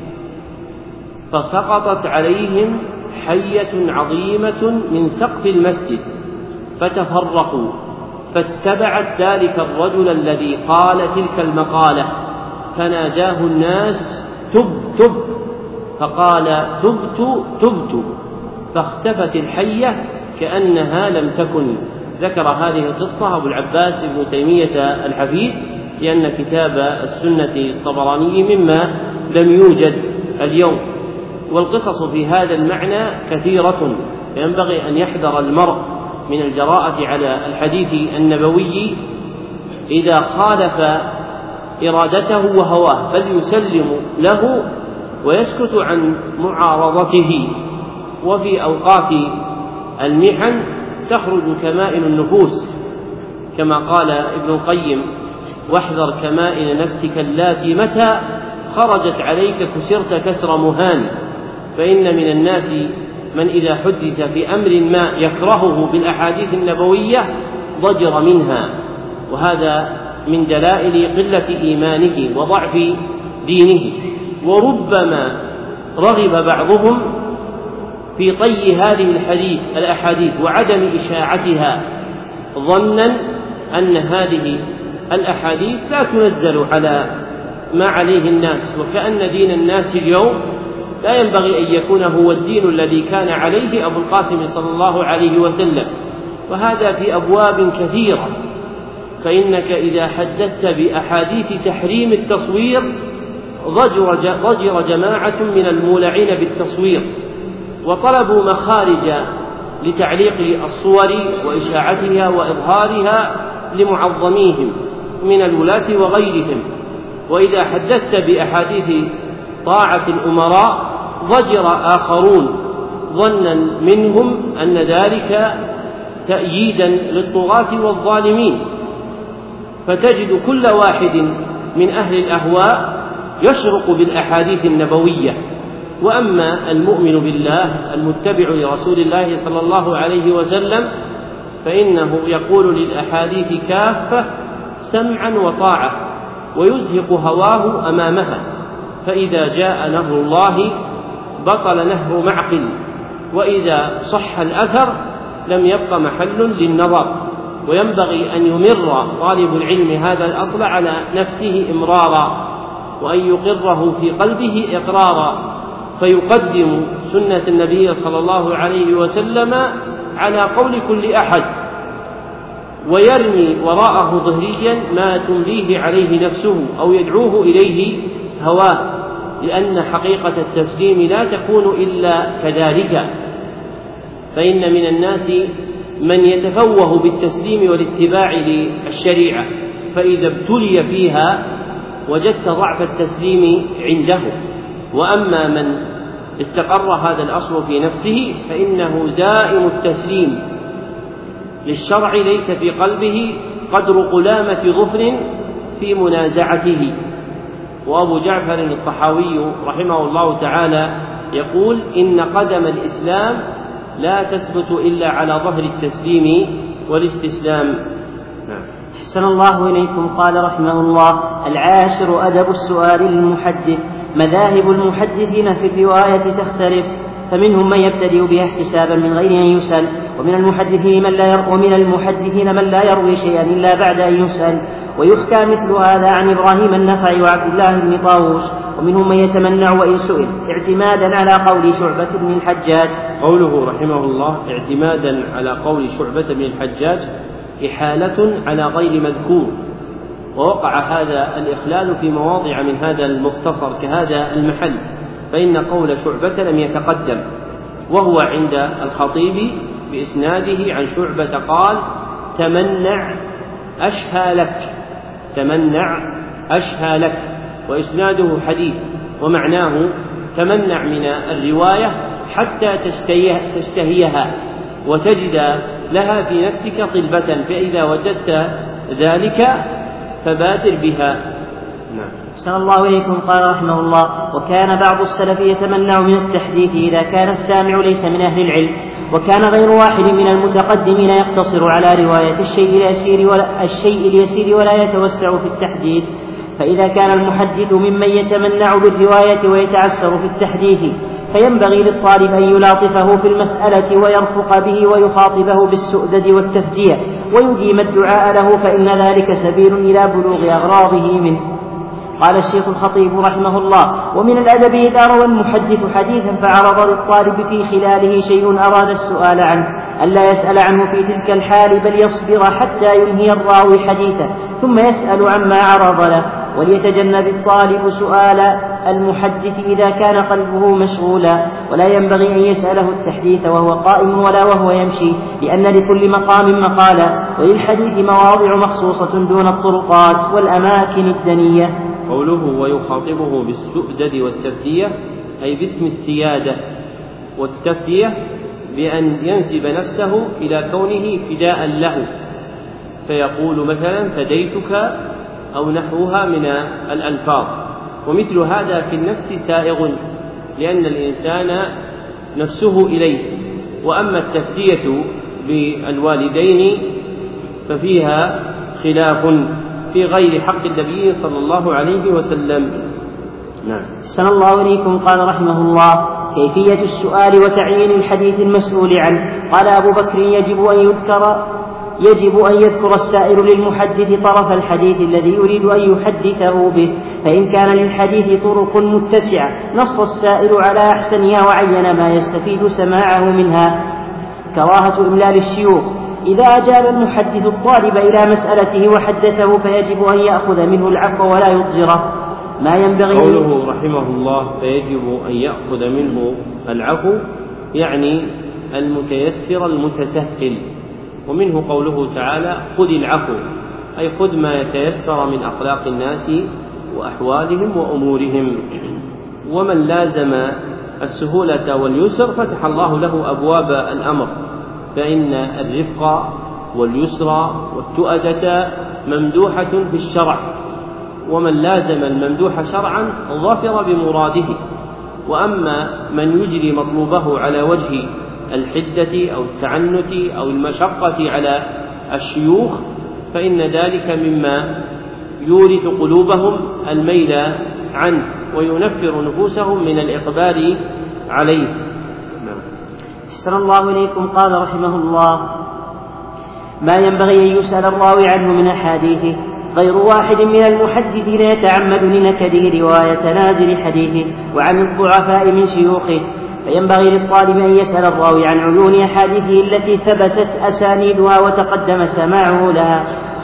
فسقطت عليهم حية عظيمة من سقف المسجد فتفرقوا، فاتبعت ذلك الرجل الذي قال تلك المقالة، فناداه الناس: تب تب، فقال: تبت، فاختفت الحية كأنها لم تكن. ذكر هذه القصة أبو العباس ابن تيمية الحفيد، لأن كتاب السنة الطبراني مما لم يوجد اليوم. والقصص في هذا المعنى كثيرة، فينبغي أن يحذر المرء من الجراءة على الحديث النبوي إذا خالف إرادته وهواه، بل يسلم له ويسكت عن معارضته. وفي أوقات المحن تخرج كمائن النفوس، كما قال ابن القيم: واحذر كمائن نفسك اللاتي متى خرجت عليك كسرت كسر مهان. فإن من الناس من إذا حدث في أمر ما يكرهه بالأحاديث النبوية ضجر منها، وهذا من دلائل قلة إيمانه وضعف دينه. وربما رغب بعضهم في طي هذه الأحاديث وعدم إشاعتها، ظنا أن هذه الأحاديث لا تنزل على ما عليه الناس، وكأن دين الناس اليوم لا ينبغي أن يكون هو الدين الذي كان عليه أبو القاسم صلى الله عليه وسلم. وهذا في أبواب كثيرة، فإنك إذا حدثت بأحاديث تحريم التصوير ضجر جماعة من المولعين بالتصوير، وطلبوا مخارج لتعليق الصور وإشاعتها وإظهارها لمعظميهم من الولاة وغيرهم. وإذا حدثت بأحاديث طاعة الأمراء ضجر آخرون ظنا منهم أن ذلك تأييدا للطغاة والظالمين، فتجد كل واحد من أهل الأهواء يشرق بالأحاديث النبوية. وأما المؤمن بالله المتبع لرسول الله صلى الله عليه وسلم فإنه يقول للأحاديث كافة سمعا وطاعة، ويزهق هواه أمامها، فإذا جاء نهر الله بطل نهر معقل، وإذا صح الأثر لم يبق محل للنظر. وينبغي أن يمر طالب العلم هذا الأصل على نفسه إمرارا، وأن يقره في قلبه إقرارا، فيقدم سنة النبي صلى الله عليه وسلم على قول كل أحد، ويرمي وراءه ظهريا ما تمليه عليه نفسه أو يدعوه إليه هواه، لأن حقيقة التسليم لا تكون إلا كذلك. فإن من الناس من يتفوه بالتسليم والاتباع للشريعة، فإذا ابتلي فيها وجدت ضعف التسليم عنده. وأما من استقر هذا الأصل في نفسه فإنه دائم التسليم للشرع، ليس في قلبه قدر قلامة ظفر في منازعته. وأبو جعفر الطحاوي رحمه الله تعالى يقول: إن قدم الإسلام لا تثبت إلا على ظهر التسليم والاستسلام. أحسن الله إليكم. قال رحمه الله: العاشر أدب السؤال للمحدث. مذاهب المحدثين في الرواية تختلف، فمنهم من يبتدئ بها احتسابا من غير أن يسأل، ومن المحدثين من لا يروي شيئا إلا بعد أن يسأل، ويحكى مثل هذا عن إبراهيم النخعي وعبد الله بن طاووس. ومنهم من يتمنع وإن سئل اعتمادا على قول شعبة بن الحجاج. قوله رحمه الله اعتمادا على قول شعبة بن الحجاج إحالة على غير مذكور، ووقع هذا الإخلال في مواضع من هذا المختصر كهذا المحل، فإن قول شعبة لم يتقدم، وهو عند الخطيب بإسناده عن شعبة قال: تمنع أشهى لك، وإسناده حديث، ومعناه تمنع من الرواية حتى تشتهيها وتجد لها في نفسك طلبة، فإذا وجدت ذلك فبادر بها. أحسن الله إليكم. قال رحمه الله: وكان بعض السلف يتمنع من التحديث إذا كان السامع ليس من أهل العلم، وكان غير واحد من المتقدمين يقتصر على رواية الشيء اليسير ولا يتوسع في التحديث. فإذا كان المحدث ممن يتمنع بالرواية ويتعسر في التحديث، فينبغي للطالب أن يلاطفه في المسألة ويرفق به ويخاطبه بالسؤدد والتفدية ويديم الدعاء له، فإن ذلك سبيل إلى بلوغ أغراضه منه. قال الشيخ الخطيب رحمه الله: ومن الأدب إذا روى المحدث حديثا فعرض للطالب في خلاله شيء أراد السؤال عنه ألا يسأل عنه في تلك الحال، بل يصبر حتى ينهي الراوي حديثه ثم يسأل عما عرض له. وليتجنب الطالب سؤال المحدث إذا كان قلبه مشغولا، ولا ينبغي أن يسأله التحديث وهو قائم ولا وهو يمشي، لأن لكل مقام مقالا، وللحديث مواضع مخصوصة دون الطرقات والأماكن الدنية. قوله ويخاطبه بالسؤدد والتفدية أي باسم السيادة، والتفدية بأن ينسب نفسه إلى كونه فداء له، فيقول مثلا: فديتك أو نحوها من الألفاظ. ومثل هذا في النفس سائغ، لأن الإنسان نفسه إليه. وأما التفدية بالوالدين ففيها خلاف في غير حق النبي صلى الله عليه وسلم. نعم. أحسن الله إليكم. قال رحمه الله: كيفية السؤال وتعيين الحديث المسؤول عنه. قال أبو بكر: يجب أن يذكر السائل للمحدث طرف الحديث الذي يريد أن يحدثه به، فإن كان للحديث طرق متسعة نص السائل على أحسنها وعين ما يستفيد سماعه منها. كراهة إملال الشيوخ. إذا أجاب المحدث الطالب إلى مسألته وحدثه فيجب أن يأخذ منه العفو ولا يضجره. ما ينبغي. قوله رحمه الله: فيجب أن يأخذ منه العفو، يعني المتيسر المتسهل. ومنه قوله تعالى: خذ العفو، أي خذ ما يتيسر من أخلاق الناس وأحوالهم وأمورهم. ومن لازم السهولة واليسر فتح الله له أبواب الأمر، فإن الرفق واليسر والتؤدة ممدوحة في الشرع، ومن لازم الممدوح شرعا ظفر بمراده. وأما من يجري مطلوبه على وجه الحدة أو التعنت أو المشقة على الشيوخ فإن ذلك مما يورث قلوبهم الميل عنه وينفر نفوسهم من الإقبال عليه. أحسن الله إليكم. قال رحمه الله: ما ينبغي أن يسأل الراوي عنه من أحاديثه. غير واحد من المحدثين يتعمد لنكده رواية نازل حديثه وعن الضعفاء من شيوخه، فينبغي للطالب أن يسأل الراوي عن عيون أحاديثه التي ثبتت أسانيدها وتقدم سماعه لها،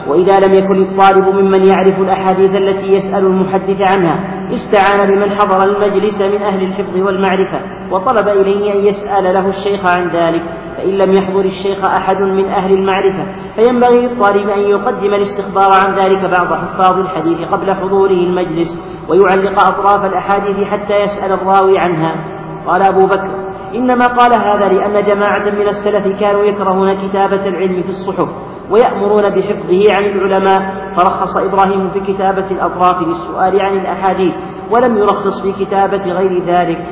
وإذا لم يكن الطالب ممن يعرف الأحاديث التي يسأل المحدث عنها استعان بمن حضر المجلس من أهل الحفظ والمعرفة وطلب إليه أن يسأل له الشيخ عن ذلك، فإن لم يحضر الشيخ أحد من أهل المعرفة فينبغي للطالب أن يقدم الاستخبار عن ذلك بعض حفاظ الحديث قبل حضوره المجلس ويعلق أطراف الأحاديث حتى يسأل الراوي عنها. قال أبو بكر: إنما قال هذا لأن جماعة من السلف كانوا يكرهون كتابة العلم في الصحف ويأمرون بحفظه عن العلماء، فرخص إبراهيم في كتابة الأطراف للسؤال عن الأحاديث ولم يرخص في كتابة غير ذلك.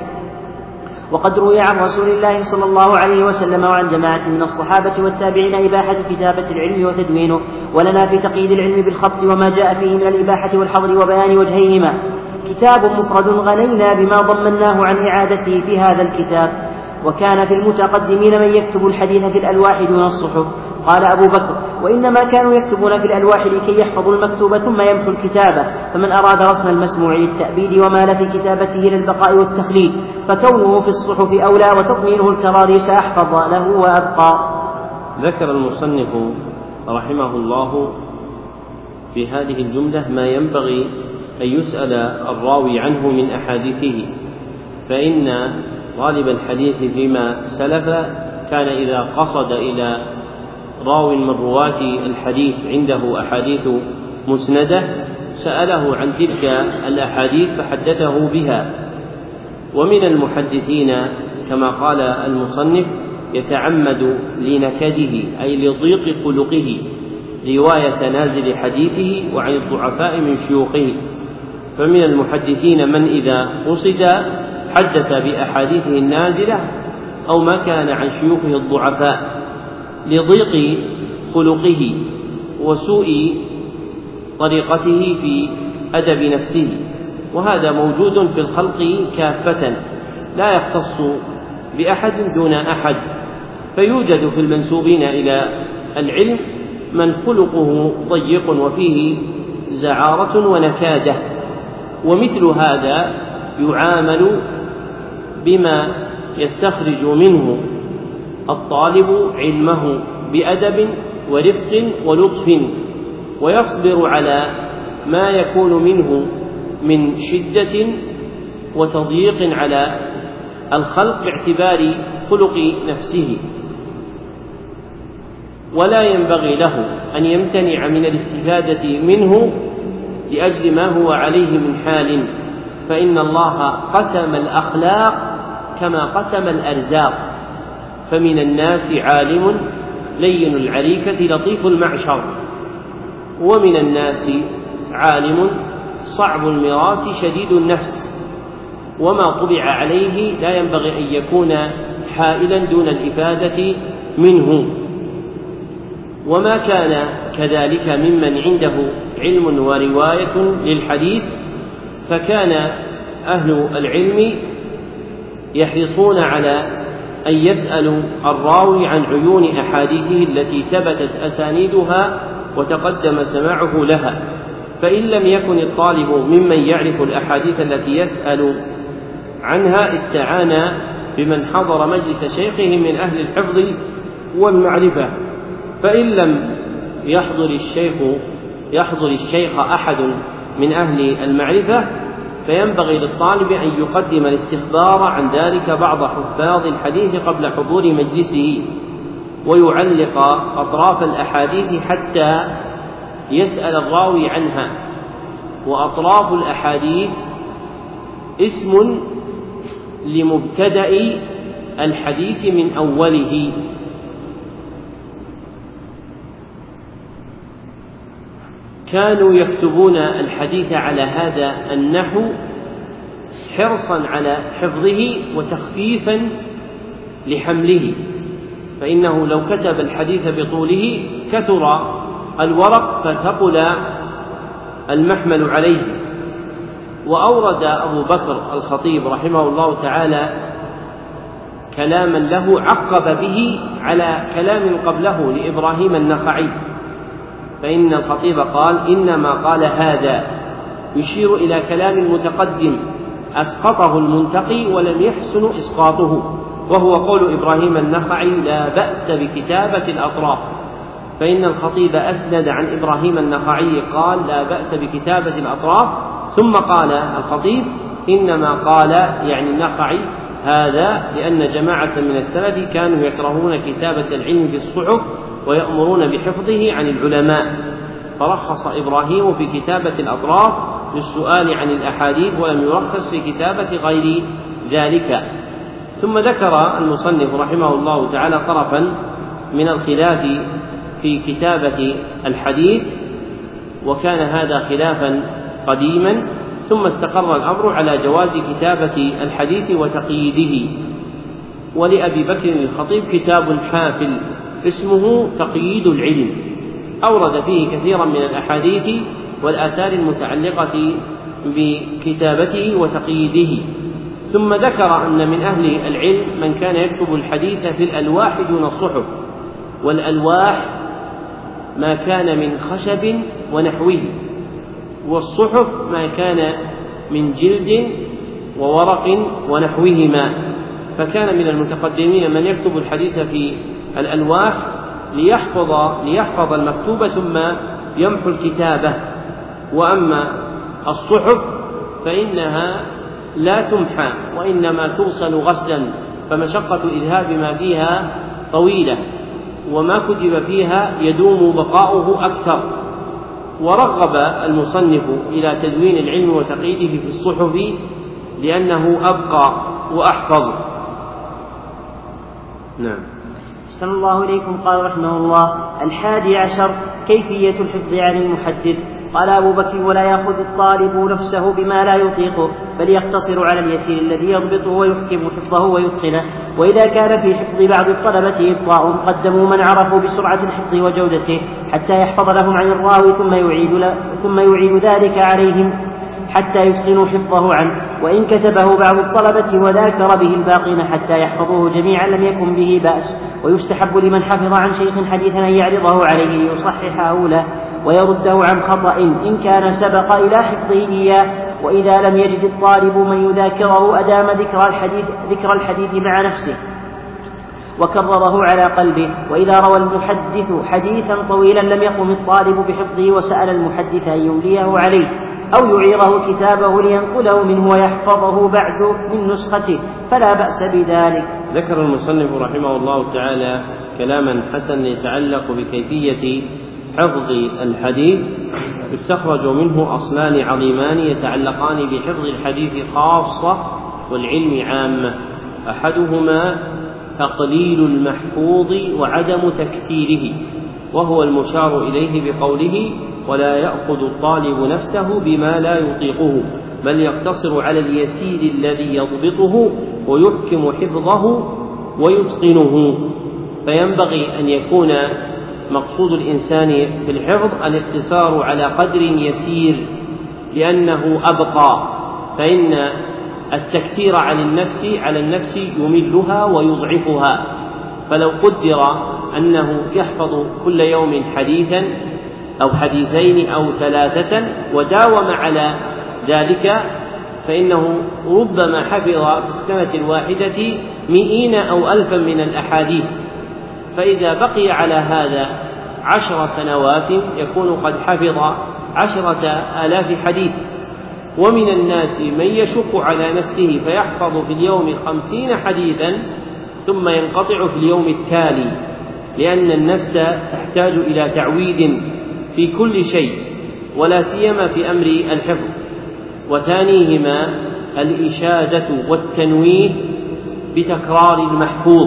وقد روي عن رسول الله صلى الله عليه وسلم وعن جماعة من الصحابة والتابعين إباحة كتابة العلم وتدوينه، ولنا في تقييد العلم بالخط وما جاء فيه من الإباحة والحظر وبيان وجهيهما كتاب مفرد غنينا بما ضمناه عن إعادته في هذا الكتاب. وكان في المتقدمين من يكتب الحديث في الألواح دون الصحف. قال أبو بكر: وإنما كانوا يكتبون في الألواح لكي يحفظوا المكتوب ثم يمحوا الكتابة، فمن أراد رسم المسموع للتأبيد ومال في كتابته للبقاء والتخليد فكونه في الصحف أولى وتضمينه الكراريس أحفظ له وأبقى. ذكر المصنف رحمه الله في هذه الجملة ما ينبغي أن يسأل الراوي عنه من أحاديثه، فإن طالب الحديث فيما سلف كان إذا قصد إلى راو من رواة الحديث عنده أحاديث مسندة سأله عن تلك الأحاديث فحدثه بها. ومن المحدثين كما قال المصنف يتعمد لنكده أي لضيق خلقه رواية نازل حديثه وعن الضعفاء من شيوخه، فمن المحدثين من إذا قصد حدث بأحاديثه النازلة أو ما كان عن شيوخه الضعفاء لضيق خلقه وسوء طريقته في أدب نفسه، وهذا موجود في الخلق كافة لا يختص بأحد دون أحد، فيوجد في المنسوبين إلى العلم من خلقه ضيق وفيه زعارة ونكادة، ومثل هذا يعامل بما يستخرج منه الطالب علمه بأدب ورفق ولطف، ويصبر على ما يكون منه من شدة وتضييق على الخلق باعتبار خلق نفسه، ولا ينبغي له أن يمتنع من الاستفادة منه لأجل ما هو عليه من حال، فإن الله قسم الأخلاق كما قسم الأرزاق، فمن الناس عالم لين العريكة لطيف المعشر، ومن الناس عالم صعب المراس شديد النفس، وما طبع عليه لا ينبغي أن يكون حائلا دون الإفادة منه. وما كان كذلك ممن عنده علم ورواية للحديث فكان أهل العلم يحرصون على أن يسألوا الراوي عن عيون أحاديثه التي ثبتت أسانيدها وتقدم سماعه لها، فإن لم يكن الطالب ممن يعرف الأحاديث التي يسأل عنها استعان بمن حضر مجلس شيخه من أهل الحفظ والمعرفة، فإن لم يحضر الشيخ أحد من أهل المعرفة فينبغي للطالب أن يقدم الاستخبار عن ذلك بعض حفاظ الحديث قبل حضور مجلسه، ويعلق أطراف الأحاديث حتى يسأل الراوي عنها. وأطراف الأحاديث اسم لمبتدأ الحديث من أوله، كانوا يكتبون الحديث على هذا النحو حرصا على حفظه وتخفيفا لحمله، فإنه لو كتب الحديث بطوله كثر الورق فثقل المحمل عليه. وأورد أبو بكر الخطيب رحمه الله تعالى كلاما له عقب به على كلام قبله لإبراهيم النخعي، فإن الخطيب قال: إنما قال هذا، يشير إلى كلام المتقدم أسقطه المنتقي ولم يحسن إسقاطه، وهو قول إبراهيم النخعي: لا بأس بكتابة الأطراف، فإن الخطيب أسند عن إبراهيم النخعي قال لا بأس بكتابة الأطراف، ثم قال الخطيب إنما قال يعني النخعي هذا لأن جماعة من السلف كانوا يكرهون كتابة العلم في الصحف ويأمرون بحفظه عن العلماء، فرخص إبراهيم في كتابة الأطراف للسؤال عن الأحاديث ولم يرخص في كتابة غير ذلك. ثم ذكر المصنف رحمه الله تعالى طرفا من الخلاف في كتابة الحديث، وكان هذا خلافا قديما، ثم استقر الأمر على جواز كتابة الحديث وتقييده. ولأبي بكر الخطيب كتاب حافل اسمه تقييد العلم، أورد فيه كثيرا من الأحاديث والآثار المتعلقة بكتابته وتقييده. ثم ذكر أن من أهل العلم من كان يكتب الحديث في الألواح دون الصحف، والألواح ما كان من خشب ونحوه، والصحف ما كان من جلد وورق ونحوهما. فكان من المتقدمين من يكتب الحديث في الألواح ليحفظ المكتوب ثم يمحو الكتابة، وأما الصحف فإنها لا تمحى وإنما توصل غسلا، فمشقة إذهاب ما فيها طويلة، وما كتب فيها يدوم بقاؤه أكثر. ورغب المصنف إلى تدوين العلم وتقييده في الصحف لأنه أبقى وأحفظ. نعم. أحسن الله إليكم. قال رحمه الله: 11 كيفية الحفظ عن المحدث. قال أبو بكر: ولا يأخذ الطالب نفسه بما لا يطيقه، بل يقتصر على اليسير الذي يضبطه ويحكم حفظه ويتقنه. وإذا كان في حفظ بعض الطلبة إبطاء قدموا من عرفوا بسرعة الحفظ وجودته حتى يحفظ لهم عن الراوي ثم يعيد ذلك عليهم حتى يتقنوا حفظه عنه. وإن كتبه بعض الطلبة وذاكر به الباقين حتى يحفظوه جميعا لم يكن به بأس. ويستحب لمن حفظ عن شيخ حديثا أن يعرضه عليه ليصححه له ويرده عن خطأ إن كان سبق إلى حفظه إياه. وإذا لم يجد الطالب من يذاكره أدام ذكر الحديث مع نفسه وكرره على قلبه. وإذا روى المحدث حديثا طويلا لم يقم الطالب بحفظه وسأل المحدث أن يوليه عليه أو يعيره كتابه لينقله منه ويحفظه بعد من نسخته فلا بأس بذلك. ذكر المصنف رحمه الله تعالى كلاما حسنا يتعلق بكيفية حفظ الحديث، استخرج منه أصلان عظيمان يتعلقان بحفظ الحديث خاصة والعلم عامة. أحدهما تقليل المحفوظ وعدم تكثيره، وهو المشار إليه بقوله: ولا يأخذ الطالب نفسه بما لا يطيقه، بل يقتصر على اليسير الذي يضبطه ويحكم حفظه ويتقنه. فينبغي أن يكون مقصود الإنسان في الحفظ الاقتصار على قدر يسير لأنه أبقى، فإن التكثير على النفس يملها ويضعفها. فلو قدر أنه يحفظ كل يوم حديثا أو حديثين أو 3 وداوم على ذلك فإنه ربما حفظ في السنة الواحدة 100 أو 1000 من الأحاديث. فإذا بقي على هذا 10 سنوات يكون قد حفظ 10,000 حديث. ومن الناس من يشق على نفسه فيحفظ في اليوم 50 حديثا ثم ينقطع في اليوم التالي، لأن النفس تحتاج إلى تعويد في كل شيء ولا سيما في أمر الحفظ. وثانيهما الإشادة والتنويه بتكرار المحفوظ،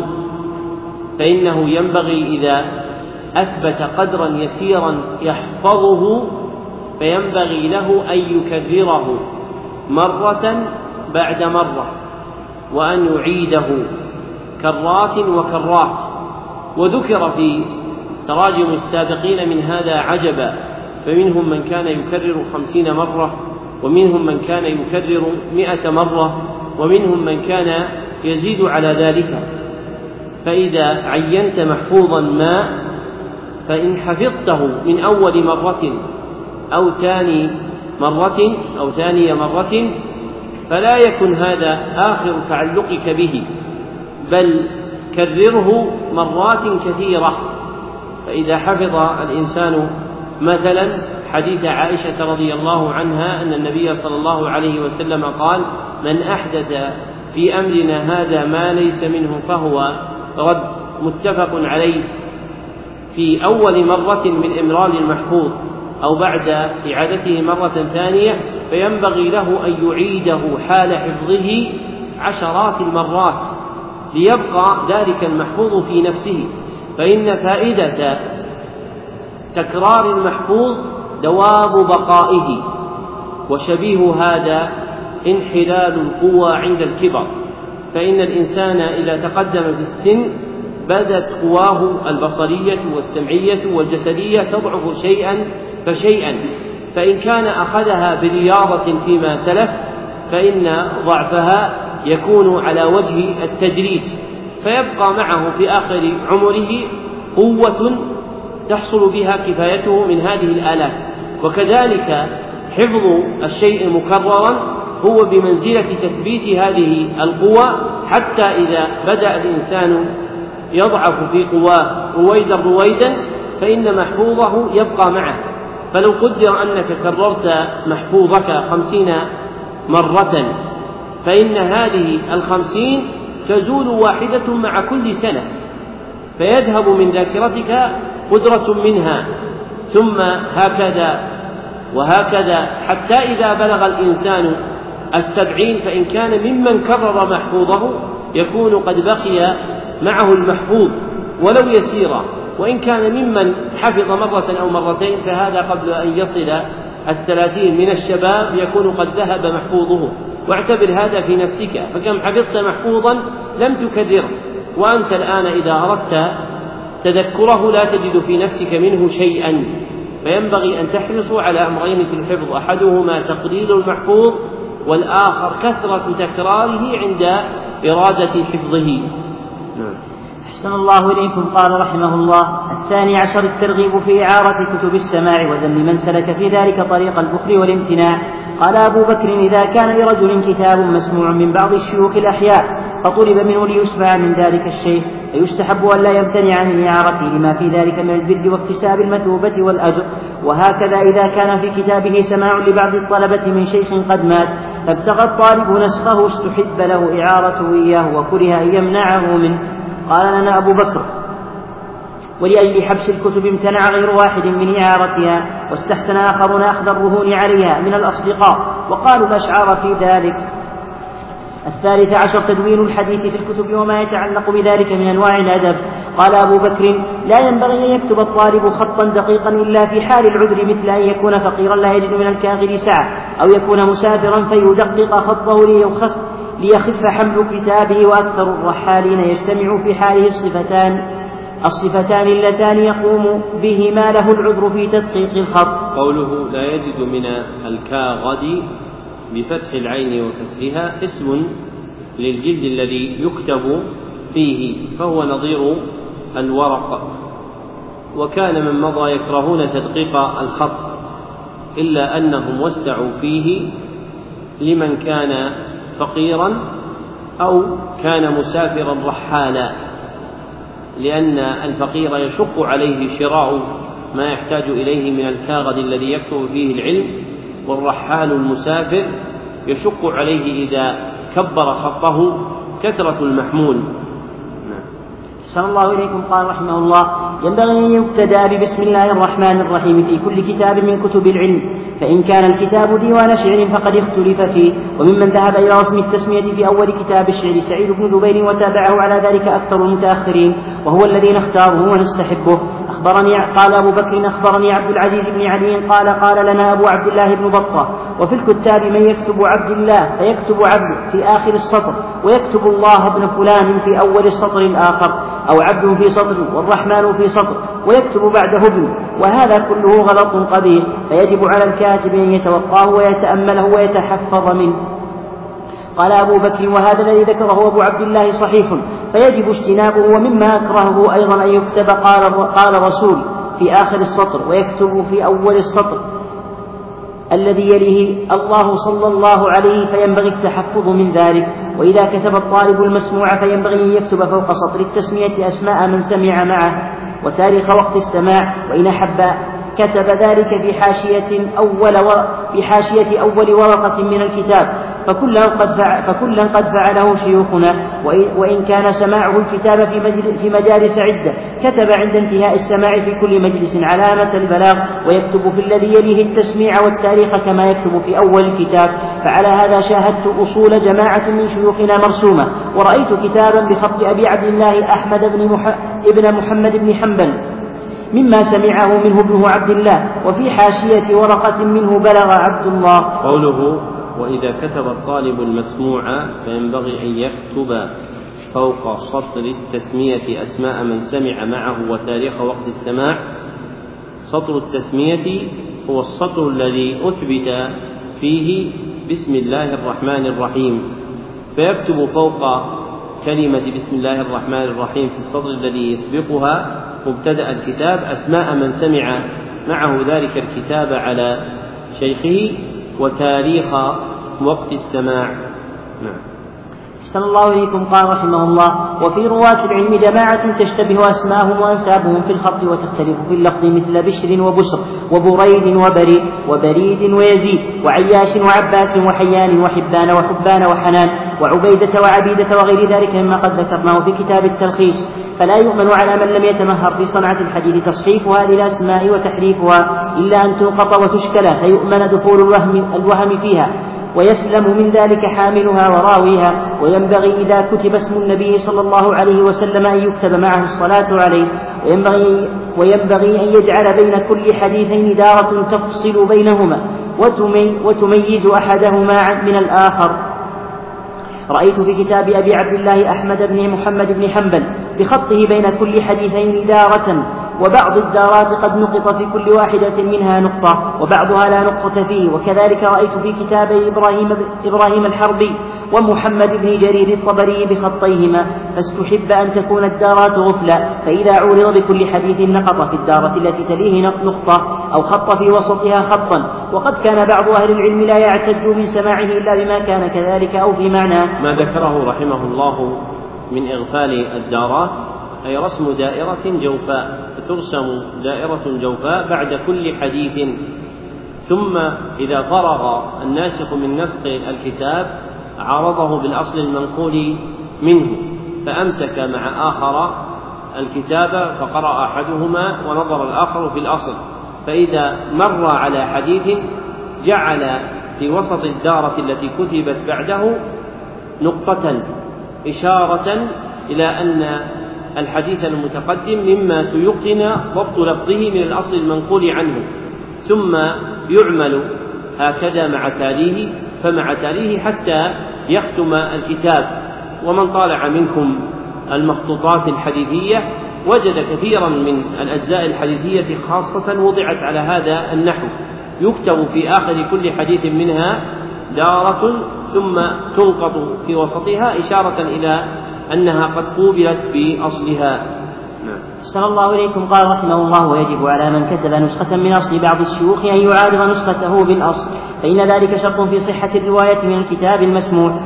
فإنه ينبغي إذا أثبت قدرا يسيرا يحفظه فينبغي له أن يكرره مرة بعد مرة وأن يعيده كرات وكرات. وذكر في تراجم السابقين من هذا عجبا، فمنهم من كان يكرر 50 مرة، ومنهم من كان يكرر 100 مرة، ومنهم من كان يزيد على ذلك. فإذا عينت محفوظا ما فإن حفظته من أول مرة أو ثاني مرة فلا يكن هذا آخر تعلقك به، بل كرره مرات كثيرة فإذا حفظ الإنسان مثلا حديث عائشة رضي الله عنها أن النبي صلى الله عليه وسلم قال: من أحدث في أمرنا هذا ما ليس منه فهو رد، متفق عليه، في أول مرة من إمرار المحفوظ أو بعد إعادته مرة ثانية، فينبغي له أن يعيده حال حفظه عشرات المرات ليبقى ذلك المحفوظ في نفسه، فإن فائدة تكرار المحفوظ دوام بقائه، وشبيه هذا انحلال القوى عند الكبر، فإن الإنسان إذا تقدم في السن بدت قواه البصرية والسمعية والجسدية تضعف شيئا فشيئا، فإن كان أخذها برياضة فيما سلف فإن ضعفها يكون على وجه التدريج، فيبقى معه في آخر عمره قوة تحصل بها كفايته من هذه الآلات. وكذلك حفظ الشيء مكررا هو بمنزلة تثبيت هذه القوى، حتى إذا بدأ الإنسان يضعف في قواه رويدا فإن محفوظه يبقى معه. فلو قدر أنك كررت محفوظك 50 مرة، فإن هذه 50 تزول واحدة مع كل سنة، فيذهب من ذاكرتك قدرة منها، ثم هكذا وهكذا حتى إذا بلغ الإنسان 70 فإن كان ممن كرر محفوظه يكون قد بقي معه المحفوظ ولو يسيرا، وإن كان ممن حفظ مرة أو مرتين فهذا قبل أن يصل 30 من الشباب يكون قد ذهب محفوظه. واعتبر هذا في نفسك، فكم حفظت محفوظا لم تكرره، وأنت الآن إذا أردت تذكره لا تجد في نفسك منه شيئا، فينبغي أن تحرصوا على أمرين في الحفظ: أحدهما تقليل المحفوظ، والآخر كثرة تكراره عند إرادة حفظه. أحسن الله إليكم. قال رحمه الله: 12 الترغيب في إعارة كتب السماع وذم من سلك في ذلك طريق البخل والامتناع. قال أبو بكر: إذا كان لرجل كتاب مسموع من بعض الشيوخ الأحياء فطلب منه ليسمع من ذلك الشيخ فيستحب أن لا يمتنع من إعارته لما في ذلك من البر واكتساب المثوبة والأجر. وهكذا إذا كان في كتابه سماع لبعض الطلبة من شيخ قد مات فابتغى الطالب نسخه استحب له إعارته إياه وكره أن يمنعه منه. قال لنا أبو بكر: ولأجل حبس الكتب امتنع غير واحد من إعارتها، واستحسن آخرون أخذ الرهون عليها من الأصدقاء، وقالوا الأشعار في ذلك. 13 تدوين الحديث في الكتب وما يتعلق بذلك من أنواع الأدب. قال أبو بكر: لا ينبغي أن يكتب الطالب خطا دقيقا إلا في حال العذر، مثل أن يكون فقيرا لا يجد من الكاغد سعة، أو يكون مسافرا فيدقق خطه ليخف حمل كتابه. وأكثر الرحالين يجتمع في حاله الصفتان اللتان يقوم بهما له العذر في تدقيق الخط. قوله لا يجد من الكاغد بفتح العين وكسرها اسم للجلد الذي يكتب فيه، فهو نظير الورق. وكان من مضى يكرهون تدقيق الخط، إلا أنهم وسعوا فيه لمن كان فقيرا أو كان مسافرا رحالا، لأن الفقير يشق عليه شراء ما يحتاج إليه من الكاغد الذي يكتب فيه العلم، والرحال المسافر يشق عليه إذا كبر خطه كثرة المحمول. أحسن الله إليكم. قال رحمه الله: ينبغي أن يبتدأ ببسم الله الرحمن الرحيم في كل كتاب من كتب العلم، فإن كان الكتاب ديوان شعر فقد اختلف فيه. وممن ذهب إلى رسم التسمية في أول كتاب الشعر سعيد بن جبير، وتابعه على ذلك أكثر المتأخرين، وهو الذي نختاره ونستحبه. قال أبو بكر: أخبرني عبد العزيز بن علي قال لنا أبو عبد الله بن بطة: وفي الكتاب من يكتب عبد الله فيكتب عبد في آخر السطر، ويكتب الله ابن فلان في أول السطر الآخر، أو عبد في سطر والرحمن في سطر، ويكتب بعده ابن، وهذا كله غلط قبيح، فيجب على الكاتب أن يتوقاه ويتأمله ويتحفظ منه. قال أبو بكر: وهذا الذي ذكره أبو عبد الله صحيح، فيجب اجتنابه. ومما أكرهه أيضا أن يكتب قال رسول في آخر السطر، ويكتب في أول السطر الذي يليه الله صلى الله عليه، فينبغي التحفظ من ذلك. وإذا كتب الطالب المسموع فينبغي أن يكتب فوق سطر التسمية أسماء من سمع معه، وتاريخ وقت السماع، وإن أحب كتب ذلك في حاشية أول ورقة من الكتاب، فكلا قد فعله شيوخنا، وإن كان سماعه الكتاب في مجالس عدة كتب عند انتهاء السماع في كل مجلس علامة البلاغ، ويكتب في الذي يليه التسميع والتاريخ كما يكتب في أول الكتاب. فعلى هذا شاهدت أصول جماعة من شيوخنا مرسومة، ورأيت كتابا بخط أبي عبد الله أحمد بن محمد بن حنبل مما سمعه منه ابنه عبد الله، وفي حاشية ورقة منه بلغ عبد الله. قوله: وإذا كتب الطالب المسموع فينبغي أن يكتب فوق سطر التسمية أسماء من سمع معه وتاريخ وقت السماع. سطر التسمية هو السطر الذي أثبت فيه بسم الله الرحمن الرحيم، فيكتب فوق كلمة بسم الله الرحمن الرحيم في السطر الذي يسبقها مبتدأ الكتاب أسماء من سمع معه ذلك الكتاب على شيخه وتاريخ وقت السماع. نعم. أحسن الله إليكم. قال رحمه الله: وفي رواة العلم جماعة تشتبه أسماءهم وأنسابهم في الخط وتختلف في اللفظ، مثل بشر وبسر وبريد وبريد ويزيد وعياش وعباس وحيان وحبان وحبان وحنان وعبيدة وعبيدة وغير ذلك مما قد ذكرناه في كتاب التلخيص. فلا يؤمن على من لم يتمهر في صنعة الحديث تصحيف هذه الأسماء وتحريفها إلا أن تنقط وتشكل، فيؤمن دخول الوهم فيها ويسلم من ذلك حاملها وراويها. وينبغي إذا كتب اسم النبي صلى الله عليه وسلم أن يكتب معه الصلاة عليه، وينبغي أن يجعل بين كل حديثين دارة تفصل بينهما وتميز أحدهما من الآخر. رأيت في كتاب أبي عبد الله أحمد بن محمد بن حنبل بخطه بين كل حديثين دارة، وبعض الدارات قد نقط في كل واحدة منها نقطة وبعضها لا نقطة فيه. وكذلك رأيت في كتابي إبراهيم الحربي ومحمد بن جرير الطبري بخطيهما، فاستحب أن تكون الدارات غفلا، فإذا عورض بكل حديث نقط في الدارة التي تليه نقطة أو خط في وسطها خطا. وقد كان بعض أهل العلم لا يعتد من سماعه إلا بما كان كذلك أو في معنى ما ذكره رحمه الله من إغفال الدارات، أي رسم دائرة جوفاء، فترسم دائرة جوفاء بعد كل حديث، ثم إذا فرغ الناسخ من نسخ الكتاب عرضه بالأصل المنقول منه، فأمسك مع آخر الكتاب فقرأ أحدهما ونظر الآخر في الأصل، فإذا مر على حديث جعل في وسط الدارة التي كتبت بعده نقطة إشارة إلى أن الحديث المتقدم مما تيقن ضبط لفظه من الأصل المنقول عنه، ثم يعمل هكذا مع تاليه فمع تاليه حتى يختم الكتاب. ومن طالع منكم المخطوطات الحديثية وجد كثيرا من الأجزاء الحديثية خاصة وضعت على هذا النحو، يكتب في آخر كل حديث منها دارة ثم تنقط في وسطها إشارة إلى أنها قد قوبلت بأصلها. أحسن الله إليكم. قال رحمه الله: ويجب على من كتب نسخة من أصل بعض الشيوخ أن يعارض نسخته بالأصل، فإن ذلك شرط في صحة الرواية من الكتاب المسموع،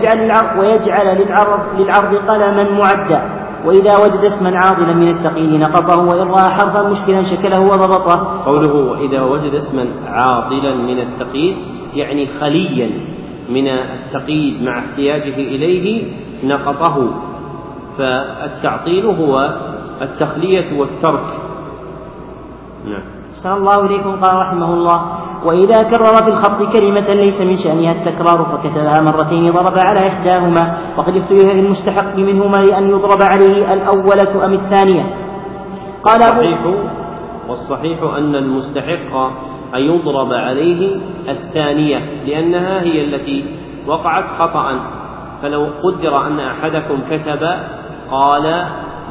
ويجعل للعرض قلما معدا، وإذا وجد اسما عاضلا من التقييد نقضه، وإن رأى حرفا مشكلا شكله وضبطه. قوله وإذا وجد اسما عاضلا من التقييد يعني خليا من التقييد مع احتياجه إليه نقطه، فالتعطيل هو التخلية والترك. نعم. أحسن الله إليكم. قال رحمه الله: وإذا كرر في الخط كلمة ليس من شأنها التكرار فكتبها مرتين ضرب على إحداهما، وقد اختلف في المستحق منهما لأن يضرب عليه الأولة أم الثانية. قال والصحيح أن المستحق أن يضرب عليه الثانية، لأنها هي التي وقعت خطأ. فلو قدر أن أحدكم كتب قال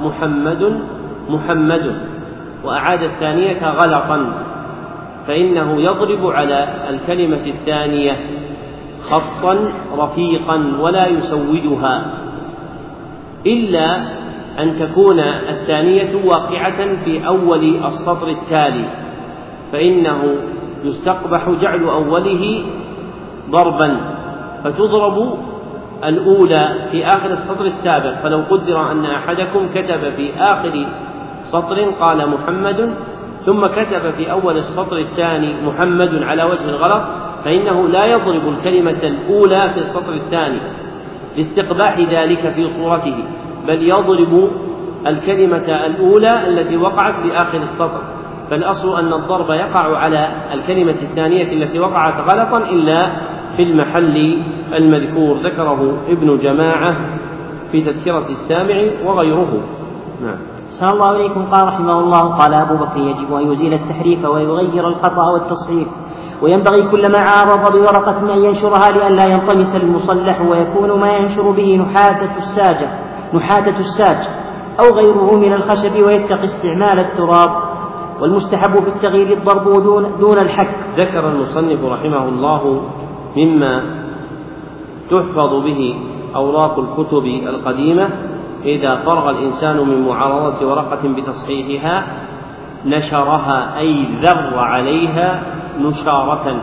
محمد وأعاد الثانية غلطا، فإنه يضرب على الكلمة الثانية خطا رفيقا ولا يسودها، إلا أن تكون الثانية واقعة في أول السطر التالي، فإنه يستقبح جعل أوله ضربا، فتضرب الأولى في آخر السطر السابق. فلو قدر أن أحدكم كتب في آخر سطر قال محمد ثم كتب في أول السطر الثاني محمد على وجه الغلط، فإنه لا يضرب الكلمة الأولى في السطر الثاني لاستقباح ذلك في صورته، بل يضرب الكلمة الأولى التي وقعت في آخر السطر. فالأصل أن الضرب يقع على الكلمة الثانية التي وقعت غلطا إلا في المحل المذكور. ذكره ابن جماعة في تذكرة السامع وغيره. نعم. أحسن الله إليكم. قال رحمه الله: قال أبو بكر: يجب أن يزيل التحريف ويغير الخطأ والتصحيف، وينبغي كلما عارض بورقة أن ينشرها لئلا ينطمس المصلح، ويكون ما ينشر به نحاتة الساج أو غيره من الخشب، ويتقي استعمال التراب. والمستحب في التغيير الضرب دون الحك. ذكر المصنف رحمه الله مما تحفظ به أوراق الكتب القديمة: إذا فرغ الإنسان من معارضة ورقة بتصحيحها نشرها، أي ذر عليها نشارة.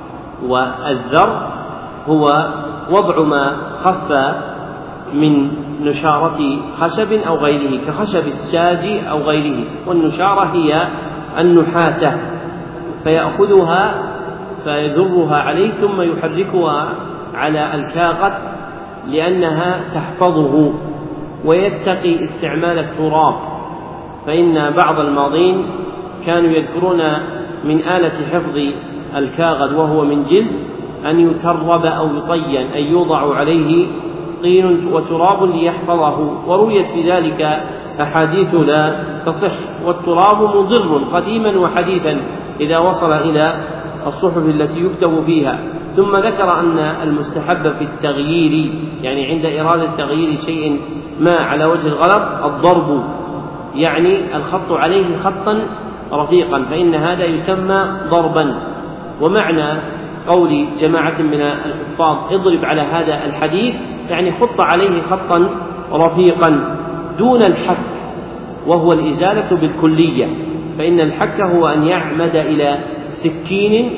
والذر هو وضع ما خف من نشارة خشب أو غيره كخشب الساج أو غيره، والنشارة هي النحاتة، فيأخذها فيذرها عليه ثم يحركها على الكاغد لأنها تحفظه، ويتقي استعمال التراب، فإن بعض الماضين كانوا يذكرون من آلة حفظ الكاغد وهو من جلد أن يترب أو يطين، أن يوضع عليه طين وتراب ليحفظه، ورويت في ذلك أحاديث لا تصح، والتراب مضر قديما وحديثا إذا وصل إلى الصحف التي يكتب فيها. ثم ذكر أن المستحب في التغيير، يعني عند إرادة تغيير شيء ما على وجه الغلط، الضرب، يعني الخط عليه خطا رفيقا، فإن هذا يسمى ضربا. ومعنى قول جماعة من الحفاظ اضرب على هذا الحديث يعني خط عليه خطا رفيقا دون الحك، وهو الإزالة بالكلية، فإن الحك هو أن يعمد إلى سكين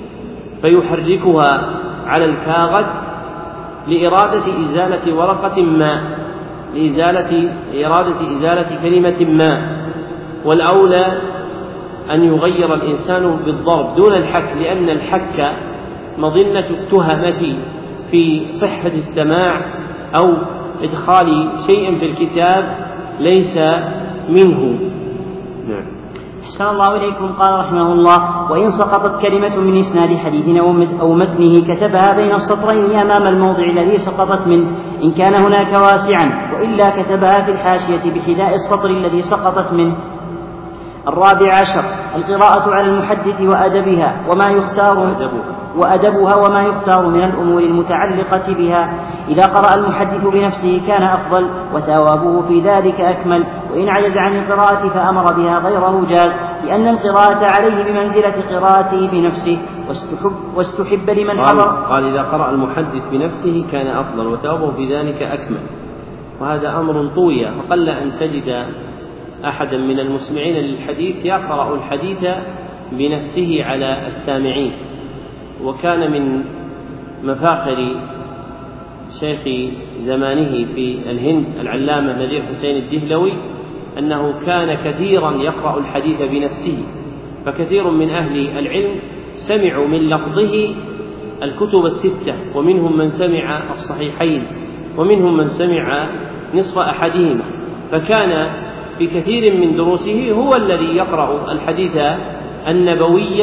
فيحركها على الكاغد لإرادة إزالة ورقة ما، لإرادة إزالة كلمة ما. والأولى أن يغير الإنسان بالضرب دون الحك، لأن الحك مظنة التهمة في صحة السماع أو إدخال شيء في الكتاب ليس منه. نعم. أحسن الله إليكم. قال رحمه الله: وإن سقطت كلمة من إسناد حديث أو متنه كتبها بين السطرين أمام الموضع الذي سقطت منه إن كان هناك واسعا، وإلا كتبها في الحاشية بحذاء السطر الذي سقطت منه. 14. القراءة على المحدث وأدبها وما يختار من الأمور المتعلقة بها. إذا قرأ المحدث بنفسه كان أفضل، وثوابه في ذلك أكمل، وإن عجز عن القراءة فأمر بها غيره جاز، لأن القراءة عليه بمنزلة قراءته بنفسه، واستحب لمن حضر. قال إذا قرأ المحدث بنفسه كان أفضل، وثوابه في ذلك أكمل، وهذا أمر طوي، وقل أن تجد أحدا من المسمعين للحديث يقرأ الحديث بنفسه على السامعين. وكان من مفاخر شيخ زمانه في الهند العلامة نذير حسين الدهلوي أنه كان كثيرا يقرأ الحديث بنفسه، فكثير من أهل العلم سمعوا من لفظه الكتب الستة، ومنهم من سمع الصحيحين، ومنهم من سمع نصف أحدهما، فكان في كثير من دروسه هو الذي يقرأ الحديث النبوي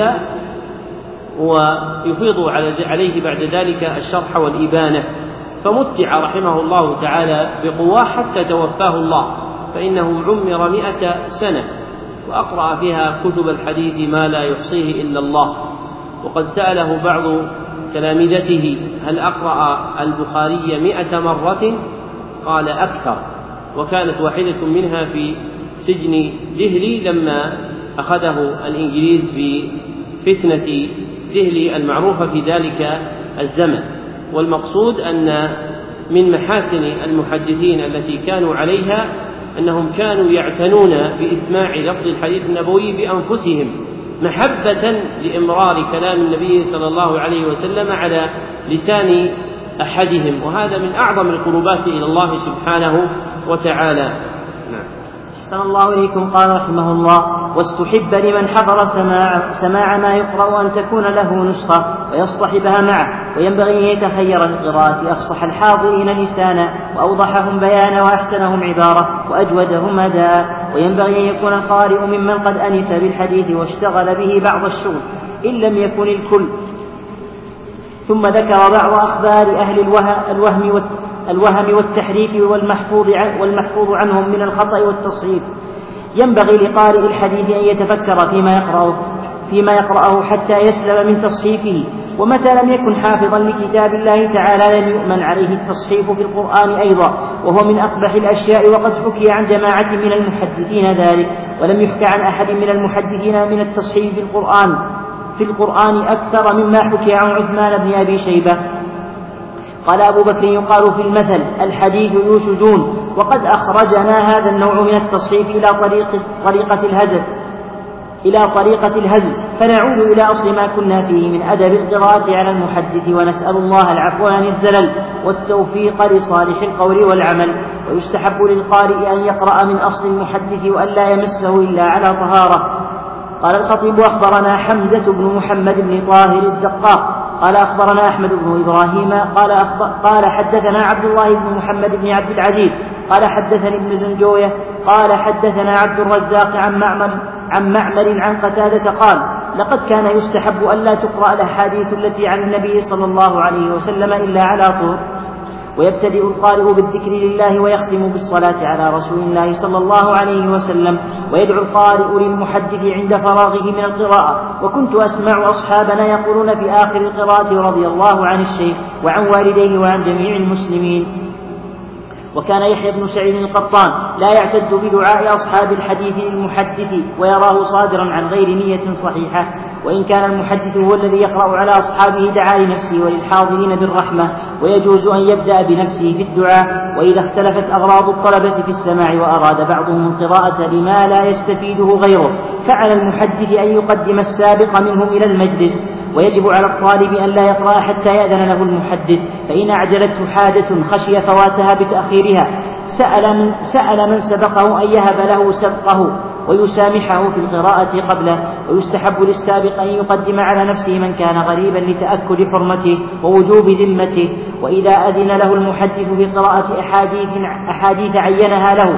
ويفيض عليه بعد ذلك الشرح والإبانة، فمتع رحمه الله تعالى بقواه حتى توفاه الله، فإنه عمر 100 سنة وأقرأ فيها كتب الحديث ما لا يحصيه إلا الله. وقد سأله بعض تلامذته: هل أقرأ البخاري 100 مرة؟ قال: أكثر، وكانت واحدة منها في سجن دهلي لما أخذه الإنجليز في فتنة دهلي المعروفة في ذلك الزمن. والمقصود أن من محاسن المحدثين التي كانوا عليها أنهم كانوا يعتنون بإسماع لفظ الحديث النبوي بأنفسهم محبة لإمرار كلام النبي صلى الله عليه وسلم على لسان أحدهم، وهذا من أعظم القربات إلى الله سبحانه وتعالى. أحسن الله إليكم. قال رحمه الله: واستحب لمن حضر سماع ما يقرأ أن تكون له نسخة ويصطحبها معه، وينبغي أن يتخير للقراءة أفصح الحاضرين لسانا وأوضحهم بيانا وأحسنهم عبارة وأجودهم أداء، وينبغي أن يكون القارئ ممن قد أنس بالحديث واشتغل به بعض الشغل إن لم يكن الكل. ثم ذكر بعض أخبار أهل الوهم والتحريف والمحفوظ عنهم من الخطأ والتصحيف. ينبغي لقارئ الحديث أن يتفكر فيما يقرأه حتى يسلم من تصحيفه، ومتى لم يكن حافظا لكتاب الله تعالى لم يؤمن عليه التصحيف في القرآن أيضا، وهو من أقبح الأشياء، وقد حكي عن جماعة من المحدثين ذلك، ولم يحكى عن أحد من المحدثين من التصحيف في القرآن أكثر مما حكي عن عثمان بن أبي شيبة. قال أبو بكر: يقال في المثل: الحديث يوشجون. وقد أخرجنا هذا النوع من التصحيف إلى طريقة الهزل، فنعود إلى أصل ما كنا فيه من أدب القراءة على المحدث، ونسأل الله العفو عن الزلل والتوفيق لصالح القول والعمل. ويستحب للقارئ أن يقرأ من أصل المحدث وأن لا يمسه إلا على طهارة. قال الخطيب: أخبرنا حمزة بن محمد بن طاهر الدقاق قال أخبرنا أحمد بن إبراهيم قال حدثنا عبد الله بن محمد بن عبد العزيز قال حدثني ابن زنجوية قال حدثنا عبد الرزاق عن معمر عن قتادة قال: لقد كان يستحب ألا تقرأ الأحاديث التي عن النبي صلى الله عليه وسلم إلا على طهر، ويبتدئ القارئ بالذكر لله ويختم بالصلاة على رسول الله صلى الله عليه وسلم، ويدعو القارئ للمحدث عند فراغه من القراءة. وكنت أسمع أصحابنا يقولون في آخر القراءة: رضي الله عن الشيخ وعن والديه وعن جميع المسلمين. وكان يحيى بن سعيد القطان لا يعتد بدعاء أصحاب الحديث للمحدث ويراه صادرا عن غير نية صحيحة، وإن كان المحدث هو الذي يقرأ على أصحابه دعا لنفسه وللحاضرين بالرحمة، ويجوز أن يبدأ بنفسه في الدعاء. وإذا اختلفت أغراض الطلبة في السماع وأراد بعضهم القراءة لما لا يستفيده غيره، فعلى المحدث أن يقدم السابق منهم إلى المجلس. ويجب على الطالب أن لا يقرأ حتى يأذن له المحدث، فإن أعجلته حاجة خشي فواتها بتأخيرها سأل من سبقه أن يهب له سبقه ويسامحه في القراءة قبله. ويستحب للسابق أن يقدم على نفسه من كان غريبا لتأكد حرمته ووجوب ذمته. وإذا أذن له المحدث بقراءة أحاديث عينها له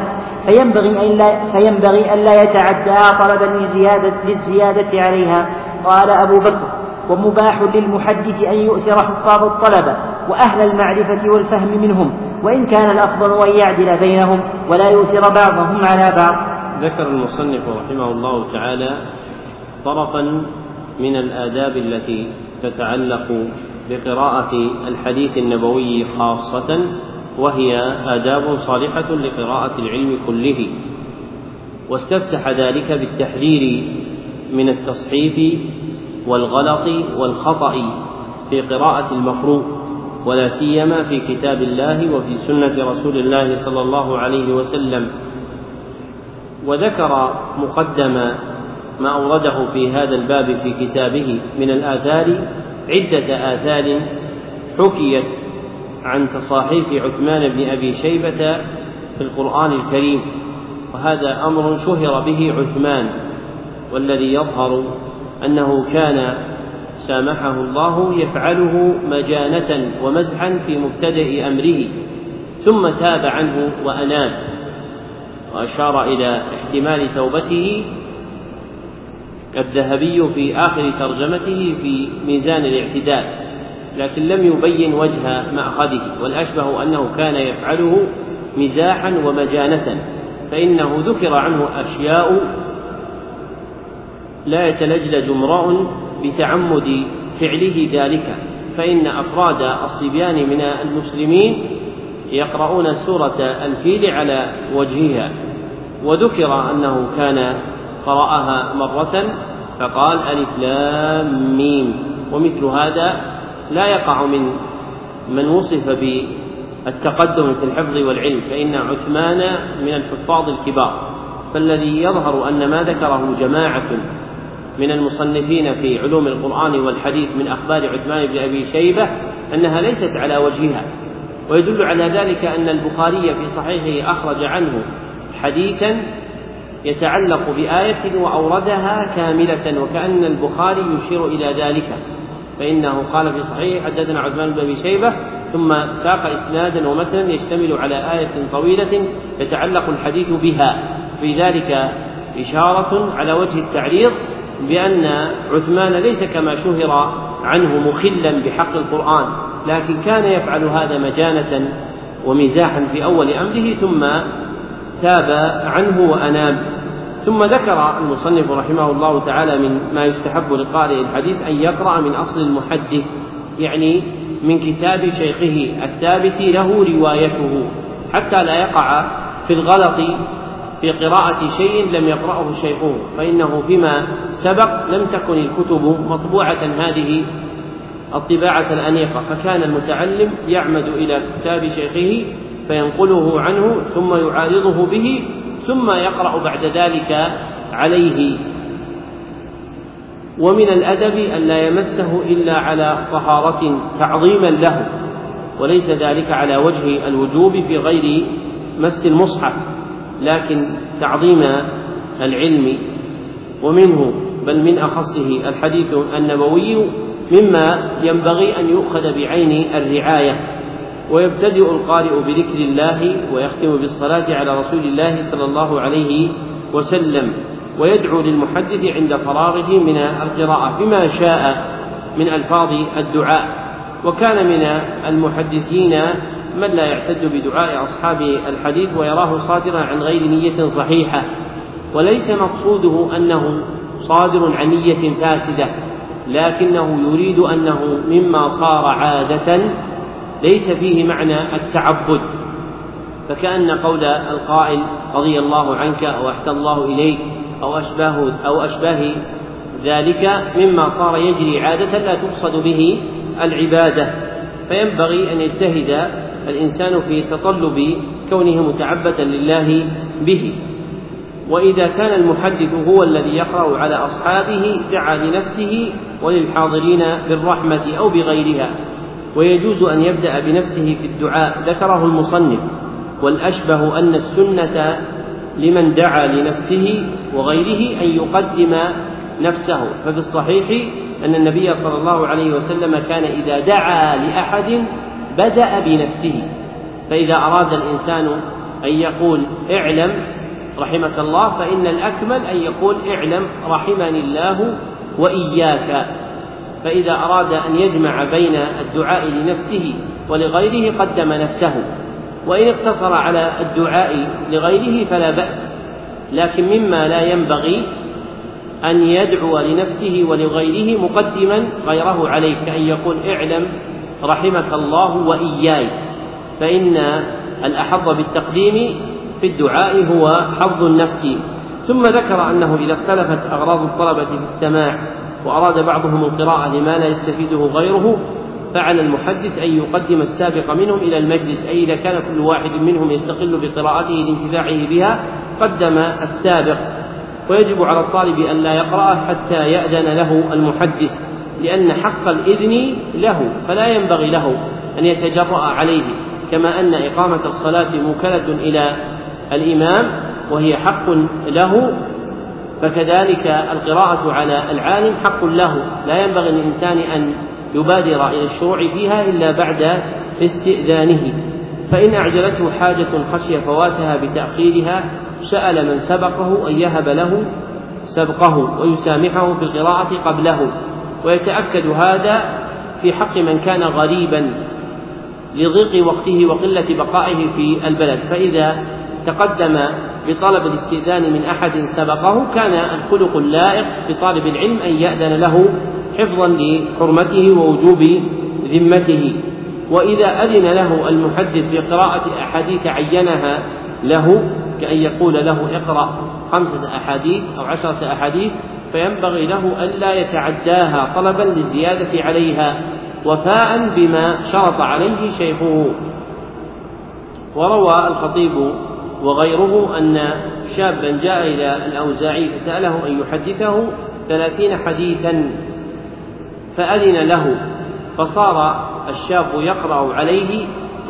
فينبغي أن لا يتعدى طلبا للزيادة عليها. قال أبو بكر: ومباح للمحدث أن يؤثر حفاظ الطلبة وأهل المعرفة والفهم منهم، وإن كان الأفضل أن يعدل بينهم ولا يؤثر بعضهم على بعض. ذكر المصنف رحمه الله تعالى طرفا من الآداب التي تتعلق بقراءة الحديث النبوي خاصة، وهي آداب صالحة لقراءة العلم كله، واستفتح ذلك بالتحذير من التصحيف والغلط والخطأ في قراءة المقروء، ولا سيما في كتاب الله وفي سنة رسول الله صلى الله عليه وسلم. وذكر مقدم ما أورده في هذا الباب في كتابه من الآثار عدة آثار حكيت عن تصاحيف عثمان بن أبي شيبة في القرآن الكريم، وهذا أمر شهر به عثمان، والذي يظهر أنه كان سامحه الله يفعله مجانة ومزحا في مبتدأ أمره، ثم تاب عنه وأناب، وأشار إلى احتمال توبته الذهبي في آخر ترجمته في ميزان الاعتدال، لكن لم يبين وجه مأخذه، والأشبه أنه كان يفعله مزاحا ومجانة، فإنه ذكر عنه أشياء لا يتلجلج امرؤ بتعمد فعله ذلك، فإن أفراد الصبيان من المسلمين يقرؤون سورة الفيل على وجهها، وذكر أنه كان قرأها مرة فقال ألف لام ميم، ومثل هذا لا يقع من وصف بالتقدم في الحفظ والعلم، فإن عثمان من الحفاظ الكبار. فالذي يظهر أن ما ذكره جماعة من المصنفين في علوم القرآن والحديث من أخبار عثمان بن أبي شيبة أنها ليست على وجهها، ويدل على ذلك أن البخاري في صحيحه أخرج عنه حديثا يتعلق بآية وأوردها كاملة، وكأن البخاري يشير إلى ذلك، فإنه قال في صحيح حدثنا عثمان بن أبي شيبة ثم ساق إسنادا ومتنا يشتمل على آية طويلة يتعلق الحديث بها، في ذلك إشارة على وجه التعريض بأن عثمان ليس كما شهر عنه مخلا بحق القرآن، لكن كان يفعل هذا مجانة ومزاحا في أول أمره، ثم تاب عنه وأناب. ثم ذكر المصنف رحمه الله تعالى من ما يستحب لقارئ الحديث أن يقرأ من أصل المحدث، يعني من كتاب شيخه الثابت له روايته، حتى لا يقع في الغلط في قراءة شيء لم يقرأه شيخه، فإنه فيما سبق لم تكن الكتب مطبوعة هذه الطباعة الأنيقة، فكان المتعلم يعمد إلى كتاب شيخه فينقله عنه ثم يعارضه به ثم يقرأ بعد ذلك عليه. ومن الأدب أن لا يمسه إلا على طهارة تعظيما له، وليس ذلك على وجه الوجوب في غير مس المصحف، لكن تعظيم العلم. ومنه بل من أخصه الحديث النبوي مما ينبغي أن يؤخذ بعين الرعاية، ويبتدئ القارئ بذكر الله ويختم بالصلاة على رسول الله صلى الله عليه وسلم، ويدعو للمحدث عند فراغه من القراءة بما شاء من ألفاظ الدعاء. وكان من المحدثين من لا يعتد بدعاء أصحاب الحديث ويراه صادرا عن غير نية صحيحة، وليس مقصوده أنه صادر عن نية فاسدة، لكنه يريد أنه مما صار عادة ليس فيه معنى التعبد، فكأن قول القائل رضي الله عنك أو أحسن الله إليك أو أشباه ذلك مما صار يجري عادة لا تقصد به العبادة، فينبغي أن يجتهد الإنسان في تطلب كونه متعبدا لله به. وإذا كان المحدث هو الذي يقرأ على أصحابه دعا لنفسه وللحاضرين بالرحمة أو بغيرها، ويجوز أن يبدأ بنفسه في الدعاء. ذكره المصنف: والأشبه أن السنة لمن دعا لنفسه وغيره أن يقدم نفسه، ففي الصحيح أن النبي صلى الله عليه وسلم كان إذا دعا لأحد بدأ بنفسه، فإذا أراد الإنسان أن يقول اعلم رحمك الله فإن الأكمل أن يقول اعلم رحمني الله وإياك. فإذا أراد أن يجمع بين الدعاء لنفسه ولغيره قدم نفسه، وإن اقتصر على الدعاء لغيره فلا بأس، لكن مما لا ينبغي أن يدعو لنفسه ولغيره مقدما غيره عليه، كأن يقول اعلم رحمك الله وإياي، فإن الأحظ بالتقديم في الدعاء هو حظ النفس. ثم ذكر أنه إذا اختلفت أغراض الطلبة في السماع وأراد بعضهم القراءة لما لا يستفيده غيره، فعلى المحدث أن يقدم السابق منهم إلى المجلس، أي إذا كان كل واحد منهم يستقل بقراءته لانتفاعه بها قدم السابق. ويجب على الطالب أن لا يقرأ حتى يأذن له المحدث، لأن حق الإذن له، فلا ينبغي له أن يتجرأ عليه، كما أن إقامة الصلاة موكلة إلى الإمام وهي حق له، فكذلك القراءة على العالم حق له، لا ينبغي للإنسان أن يبادر إلى الشروع فيها إلا بعد استئذانه. فإن أعجلته حاجة خشي فواتها بتأخيرها سأل من سبقه أن يهب له سبقه ويسامحه في القراءة قبله. ويتأكد هذا في حق من كان غريبا لضيق وقته وقلة بقائه في البلد، فإذا تقدم بطلب الاستئذان من أحد سبقه كان الخلق اللائق بطالب العلم أن يأذن له حفظا لحرمته ووجوب ذمته. وإذا أذن له المحدث بقراءة أحاديث عينها له، كأن يقول له اقرأ 5 أحاديث أو 10 أحاديث، فينبغي له ألا يتعداها طلبا للزيادة عليها وفاء بما شرط عليه شيخه. وروى الخطيب وغيره أن شابا جاء إلى الأوزاعي فسأله أن يحدثه 30 حديثا فأذن له، فصار الشاب يقرأ عليه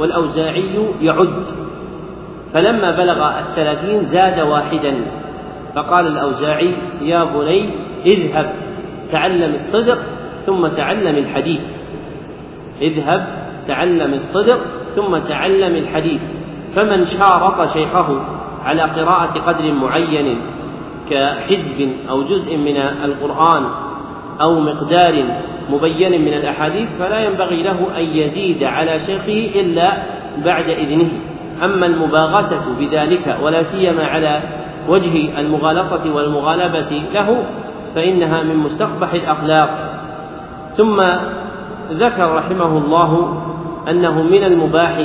والأوزاعي يعد، فلما بلغ 30 زاد واحدا، فقال الأوزاعي: يا بني اذهب تعلم الصدق ثم تعلم الحديث. اذهب تعلم الصدق ثم تعلم الحديث. فمن شارط شيخه على قراءة قدر معين كحزب أو جزء من القرآن أو مقدار مبين من الأحاديث فلا ينبغي له أن يزيد على شيخه إلا بعد إذنه. أما المباغتة بذلك ولا سيما على وجه المغالطة والمغالبة له فإنها من مستقبح الأخلاق. ثم ذكر رحمه الله أنه من المباح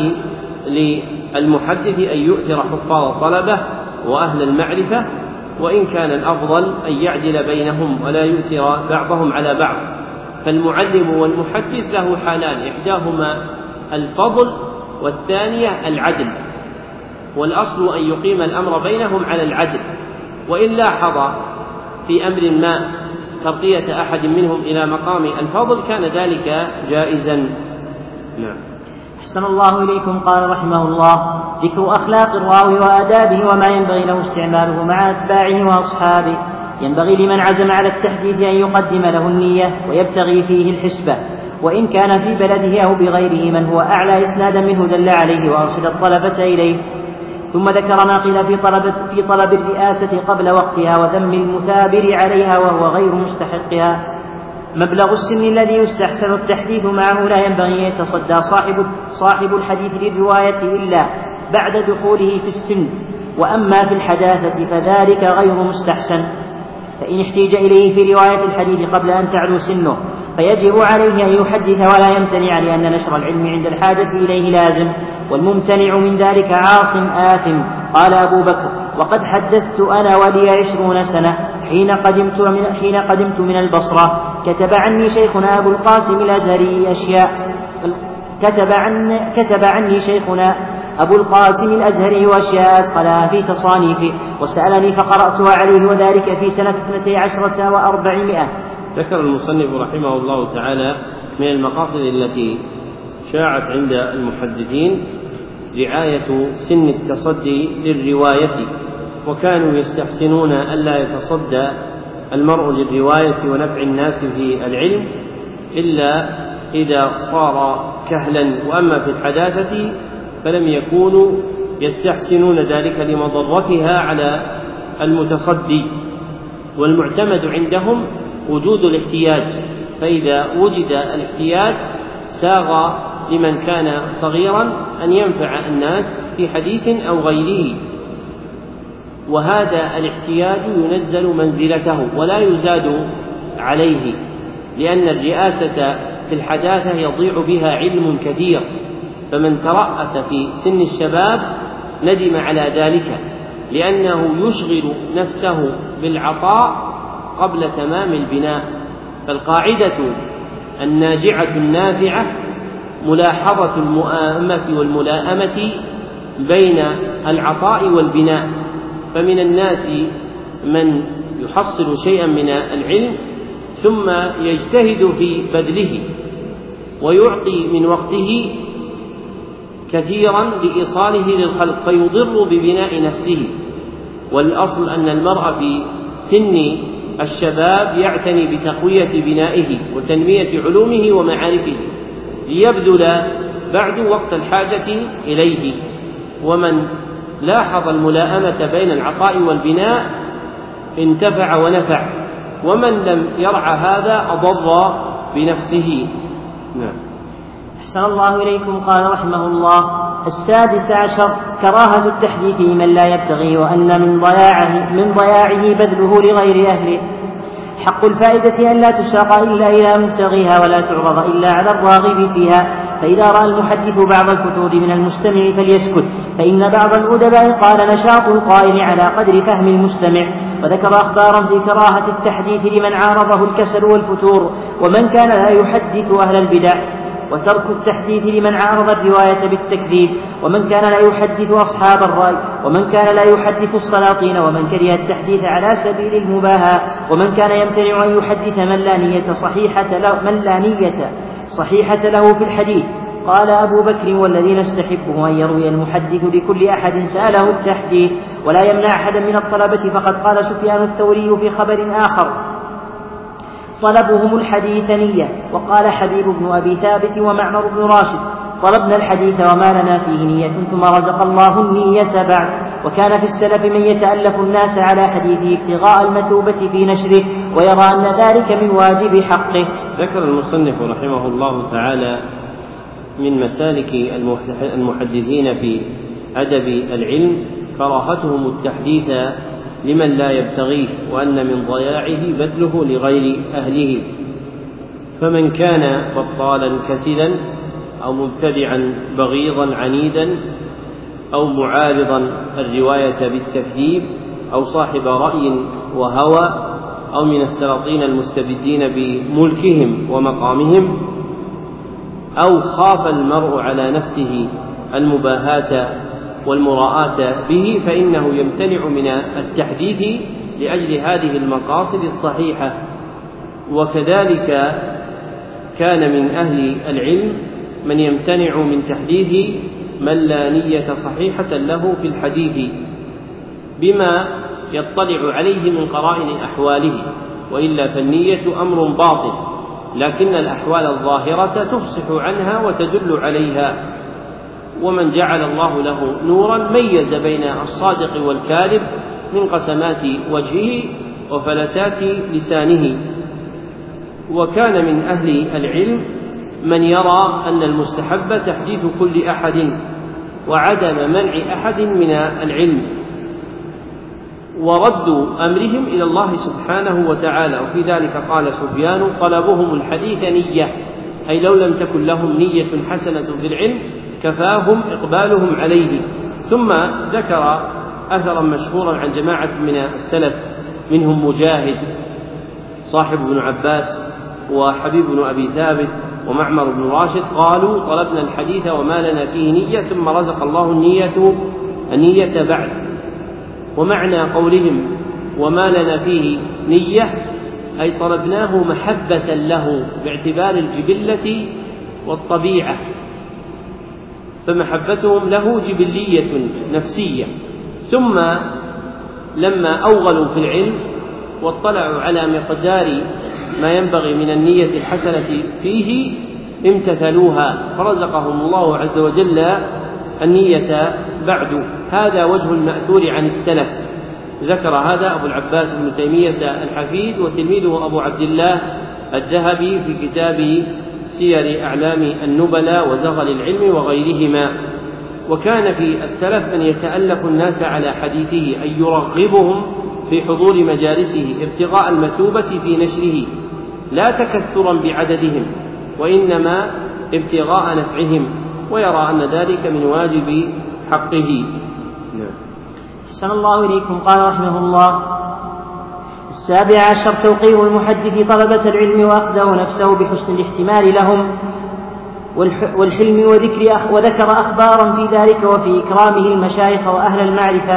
للمحدث أن يؤثر حفاظ الطلبة وأهل المعرفة، وإن كان الأفضل أن يعدل بينهم ولا يؤثر بعضهم على بعض. فالمعلم والمحدث له حالان: إحداهما الفضل والثانية العدل، والأصل أن يقيم الأمر بينهم على العدل. وإن لاحظ في أمر ما ترقية أحد منهم إلى مقام الفضل كان ذلك جائزا. نعم. أحسن الله إليكم. قال رحمه الله: ذكر أخلاق الراوي وآدابه وما ينبغي له استعماله مع أتباعه وأصحابه. ينبغي لمن عزم على التحديث أن يقدم له النية ويبتغي فيه الحسبة، وإن كان في بلده أو بغيره من هو أعلى إسنادا منه دل عليه وأرشد الطلبة إليه. ثم ذكر ما قيل في طلب الرئاسة قبل وقتها وذم المثابر عليها وهو غير مستحقها. مبلغ السن الذي يستحسن التحديث معه لا ينبغي أن يتصدى صاحب الحديث للرواية إلا بعد دخوله في السن، وأما في الحداثة فذلك غير مستحسن. فإن احتيج إليه في رواية الحديث قبل أن تعلو سنه فيجب عليه أن يحدث ولا يمتنع، لأن نشر العلم عند الحاجة إليه لازم، والممتنع من ذلك عاص آثم. قال أبو بكر: وقد حدثت أنا ولي 20 سنة حين قدمت من البصرة. كتب عني شيخنا أبو القاسم الأزهري أشياء أدخلها في تصانيفه وسألني فقرأتها عليه، وذلك في سنة 12 و400. ذكر المصنف رحمه الله تعالى من المقاصد التي شاعت عند المحدثين رعاية سن التصدي للرواية، وكانوا يستحسنون ألا يتصدى المرء للرواية ونفع الناس في العلم إلا إذا صار كهلا. وأما في الحداثة فلم يكونوا يستحسنون ذلك لمضرتها على المتصدي، والمعتمد عندهم وجود الاحتياج، فإذا وجد الاحتياج ساغ لمن كان صغيرا أن ينفع الناس في حديث أو غيره، وهذا الاحتياج ينزل منزلته ولا يزاد عليه، لأن الرئاسة في الحداثة يضيع بها علم كثير، فمن ترأس في سن الشباب ندم على ذلك، لأنه يشغل نفسه بالعطاء قبل تمام البناء. فالقاعدة الناجعة النافعة ملاحظة المؤامة والملائمة بين العطاء والبناء. فمن الناس من يحصل شيئا من العلم ثم يجتهد في بذله ويعطي من وقته كثيرا لإيصاله للخلق فيضر ببناء نفسه. والأصل أن المرء في سن الشباب يعتني بتقوية بنائه وتنمية علومه ومعارفه ليبذل بعد وقت الحاجة إليه. ومن لاحظ الملائمة بين العطاء والبناء انتفع ونفع، ومن لم يرعى هذا أضر بنفسه. نعم. أحسن الله إليكم. قال رحمه الله: 16 كراهة التحديث لمن لا يبتغي، وأن من ضياعه بذله لغير أهله. حق الفائدة أن لا تساق إلا إلى مبتغيها ولا تعرض إلا على الراغب فيها. فإذا رأى المحدث بعض الفتور من المستمع فليسكت، فإن بعض الأدباء قال: نشاط القائل على قدر فهم المستمع. وذكر أخبارا في كراهة التحديث لمن عارضه الكسل والفتور ومن كان لا يحدث أهل البدع، وترك التحديث لمن عارض الرواية بالتكذيب، ومن كان لا يحدث أصحاب الرأي، ومن كان لا يحدث السلاطين، ومن كره التحديث على سبيل المباهاة، ومن كان يمتنع أن يحدث من لا نية صحيحة له في الحديث، قال أبو بكر: والذي نستحبه أن يروي المحدث لكل أحد سأله التحديث ولا يمنع أحدا من الطلبة، فقد قال سفيان الثوري في خبر آخر: طلبهم الحديث نية. وقال حبيب بن أبي ثابت ومعمر بن راشد: طلبنا الحديث وما لنا فيه نية، ثم رزق الله النية بعد. وكان في السلف من يتألف الناس على حديثه ابتغاء المثوبة في نشره ويرى أن ذلك من واجب حقه. ذكر المصنف رحمه الله تعالى من مسالك المحدثين في أدب العلم كراهتهم التحديث لمن لا يبتغيه، وأن من ضياعه بذله لغير أهله. فمن كان بطالا كسلا أو مبتدعا بغيضا عنيدا أو معارضا الرواية بالتكذيب أو صاحب رأي وهوى أو من السلاطين المستبدين بملكهم ومقامهم، أو خاف المرء على نفسه المباهاة والمراءة به، فإنه يمتنع من التحديث لأجل هذه المقاصد الصحيحة. وكذلك كان من أهل العلم من يمتنع من تحديث من لا نية صحيحة له في الحديث بما يطلع عليه من قرائن أحواله، وإلا فالنية أمر باطل، لكن الأحوال الظاهرة تفصح عنها وتدل عليها. ومن جعل الله له نورا ميز بين الصادق والكاذب من قسمات وجهه وفلتات لسانه. وكان من أهل العلم من يرى أن المستحب تحديث كل أحد وعدم منع أحد من العلم، ورد أمرهم إلى الله سبحانه وتعالى. وفي ذلك قال سفيان: طلبهم الحديث نية، أي لو لم تكن لهم نية حسنة في العلم كفاهم إقبالهم عليه. ثم ذكر أثرا مشهورا عن جماعة من السلف منهم مجاهد صاحب ابن عباس وحبيب بن أبي ثابت ومعمر بن راشد، قالوا: طلبنا الحديث وما لنا فيه نية، ثم رزق الله النية بعد. ومعنى قولهم وما لنا فيه نية أي طلبناه محبة له باعتبار الجبلة والطبيعة، فمحبتهم له جبلية نفسية. ثم لما أوغلوا في العلم واطلعوا على مقدار ما ينبغي من النية الحسنة فيه امتثلوها، فرزقهم الله عز وجل النية بعد. هذا وجه المأثور عن السلف. ذكر هذا أبو العباس بن تيمية الحفيد وتلميذه أبو عبد الله الذهبي في كتاب سير أعلام النبلاء وزغل العلم وغيرهما. وكان في السلف من يتألف الناس على حديثه، أي يرغبهم في حضور مجالسه ابتغاء المثوبة في نشره، لا تكثرا بعددهم وإنما ابتغاء نفعهم، ويرى أن ذلك من واجب حقه. أحسن الله إليكم. قال رحمه الله: 17 توقير المحدث طلبة العلم وأخذه نفسه بحسن الاحتمال لهم والحلم وذكر أخبارا في ذلك، وفي إكرامه المشايخ وأهل المعرفة،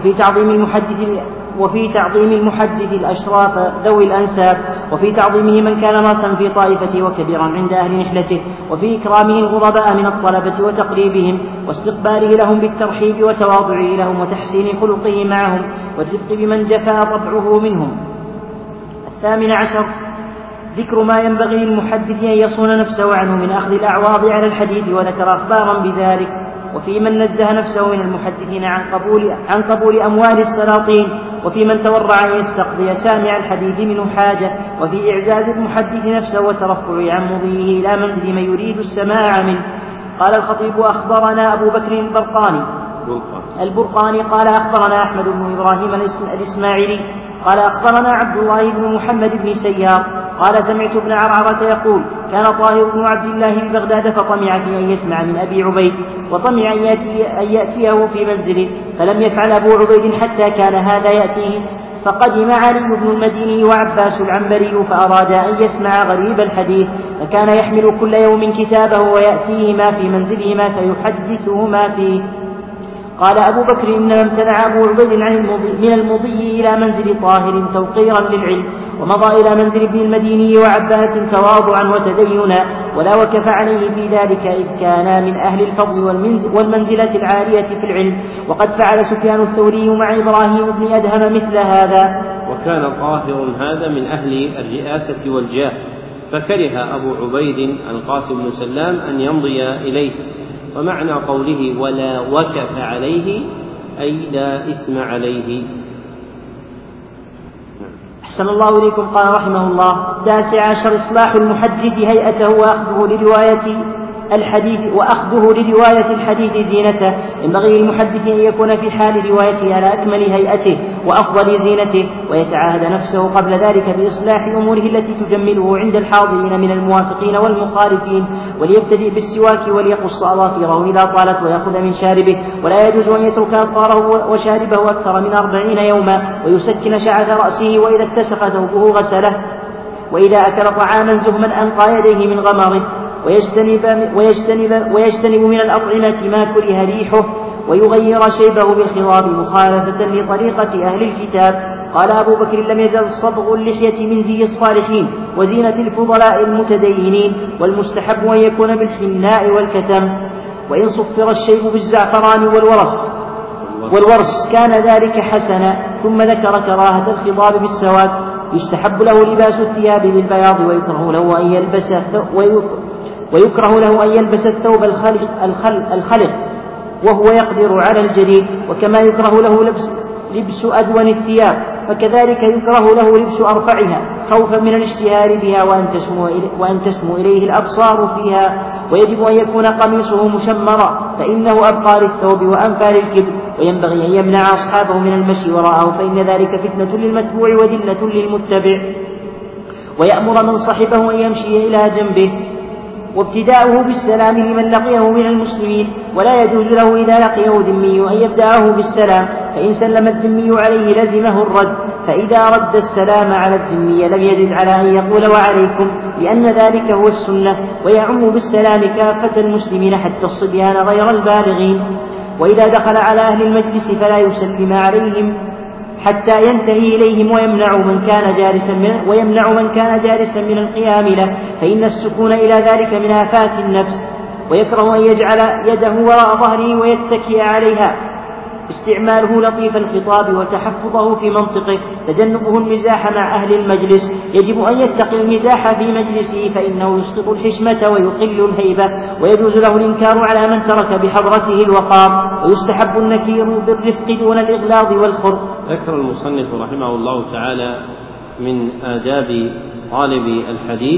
وفي تعظيم المحدث الأشراف ذوي الأنساب، وفي تعظيمه من كان راسا في طائفته وكبيرا عند أهل نحلته، وفي إكرامه الغرباء من الطلبة وتقريبهم واستقباله لهم بالترحيب وتواضعه لهم وتحسين خلقه معهم والرفق بمن جفا طبعه منهم. 18 ذكر ما ينبغي للمحدث أن يصون نفسه عنه من أخذ الأعواض على الحديث، وذكر أخبارا بذلك. وفي من نزه نفسه من المحدثين عن قبول أموال السلاطين، وفي من تورع أن يستقضي سامع الحديث منه حاجة، وفي إعزاز المحدث نفسه وترفع عن مضيه إلى منزل من يريد السماع منه. قال الخطيب: أخبرنا أبو بكر البرقاني قال أخبرنا أحمد بن إبراهيم الإسماعيلي قال أخبرنا عبد الله بن محمد بن سيار قال سمعت ابن عرعرة يقول: كان طاهر بن عبد الله ببغداد فطمع في أن يسمع من أبي عبيد، وطمع أن يأتيه في منزله، فلم يفعل أبو عبيد حتى كان هذا يأتيه، فقدم علي بن المديني وعباس العنبري فأراد أن يسمع غريب الحديث، فكان يحمل كل يوم كتابه ويأتيه ما في منزلهما فيحدثه ما فيه. قال أبو بكر إنما امتنع أبو عبيد من المضي إلى منزل طاهر توقيرا للعلم، ومضى إلى منزل ابن المديني وعباس تواضعا وتدينا، ولا وكف عليه في ذلك إذ كان من أهل الفضل والمنزلة العالية في العلم. وقد فعل سفيان الثوري مع إبراهيم بن أدهم مثل هذا. وكان طاهر هذا من أهل الرئاسة والجاه، فكره أبو عبيد القاسم بن سلام أن يمضي إليه. ومعنى قوله ولا وكف عليه أي لا إثم عليه. أحسن الله إليكم. قال رحمه الله: 19 إصلاح المحدث هيئته وأخذه لرواية الحديث زينته. ينبغي للمحدث أن يكون في حال روايته على أكمل هيئته وأفضل زينته، ويتعاهد نفسه قبل ذلك بإصلاح أموره التي تجمله عند الحاضرين من الموافقين والمخالفين، وليبتدئ بالسواك وليقص أظافره إذا طالت ويأخذ من شاربه، ولا يجوز أن يترك أظفاره وشاربه أكثر من 40 يوما، ويسكن شعث رأسه، وإذا اتسخ ثوبه غسله، وإذا أكل طعاما زهما أنقى يديه من غمره، ويجتنب من الأطعمة ما كره ريحه، ويغير شيبه بالخضاب مخالفة لطريقة أهل الكتاب. قال أبو بكر: لم يزل صبغ اللحية من زي الصالحين وزينة الفضلاء المتدينين، والمستحب أن يكون بالحناء والكتم، وإن صفر الشيب بالزعفران والورس كان ذلك حسنا. ثم ذكر كراهة الخضاب بالسواد. يستحب له لباس الثياب بالبياض، ويكره له أن يلبس الثوب الخلق وهو يقدر على الجديد، وكما يكره له لبس أدون الثياب، فكذلك يكره له لبس أرفعها خوفا من الاشتهار بها وأن تسمو إليه الأبصار فيها. ويجب أن يكون قميصه مشمرا، فإنه أبقى للثوب وأنفى للكبر، وينبغي أن يمنع أصحابه من المشي وراءه، فإن ذلك فتنة للمتبوع وذلة للمتبع. ويأمر من صحبه أن يمشي إلى جنبه، وابتداؤه بالسلام لمن لقيه من المسلمين، ولا يجوز له إذا لقيه ذمي أن يبدأه بالسلام، فإن سلم الذمي عليه لزمه الرد، فإذا رد السلام على الذمي لم يزد على أن يقول وعليكم، لأن ذلك هو السنة. ويعم بالسلام كافة المسلمين حتى الصبيان غير البالغين. وإذا دخل على أهل المجلس فلا يسلم عليهم حتى ينتهي إليهم، ويمنع من كان جالسا من القيام له، فإن السكون إلى ذلك من آفات النفس. ويكره أن يجعل يده وراء ظهره ويتكئ عليها، استعماله لطيف الخطاب وتحفظه في منطقه، تجنبه المزاح مع أهل المجلس. يجب أن يتقي المزاح في مجلسه، فإنه يسقط الحشمة ويقل الهيبة، ويجوز له الإنكار على من ترك بحضرته الوقار، ويستحب النكير بالرفق دون الإغلاظ والخر. ذكر المصنف رحمه الله تعالى من آداب طالب الحديث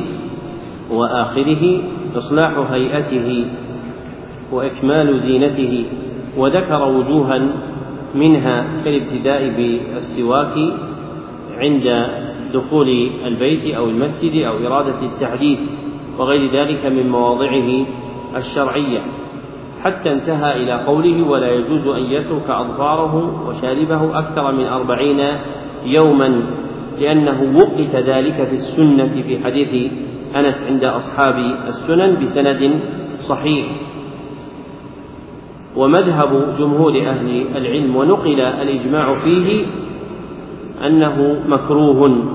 وآخره إصلاح هيئته وإكمال زينته، وذكر وجوها منها كالابتداء بالسواك عند دخول البيت أو المسجد أو إرادة التحديث وغير ذلك من مواضعه الشرعية، حتى انتهى إلى قوله ولا يجوز أن يترك أظفاره وشاربه أكثر من 40 يوما، لأنه وقت ذلك في السنة في حديث أنس عند أصحاب السنن بسند صحيح. ومذهب جمهور أهل العلم ونقل الإجماع فيه أنه مكروه،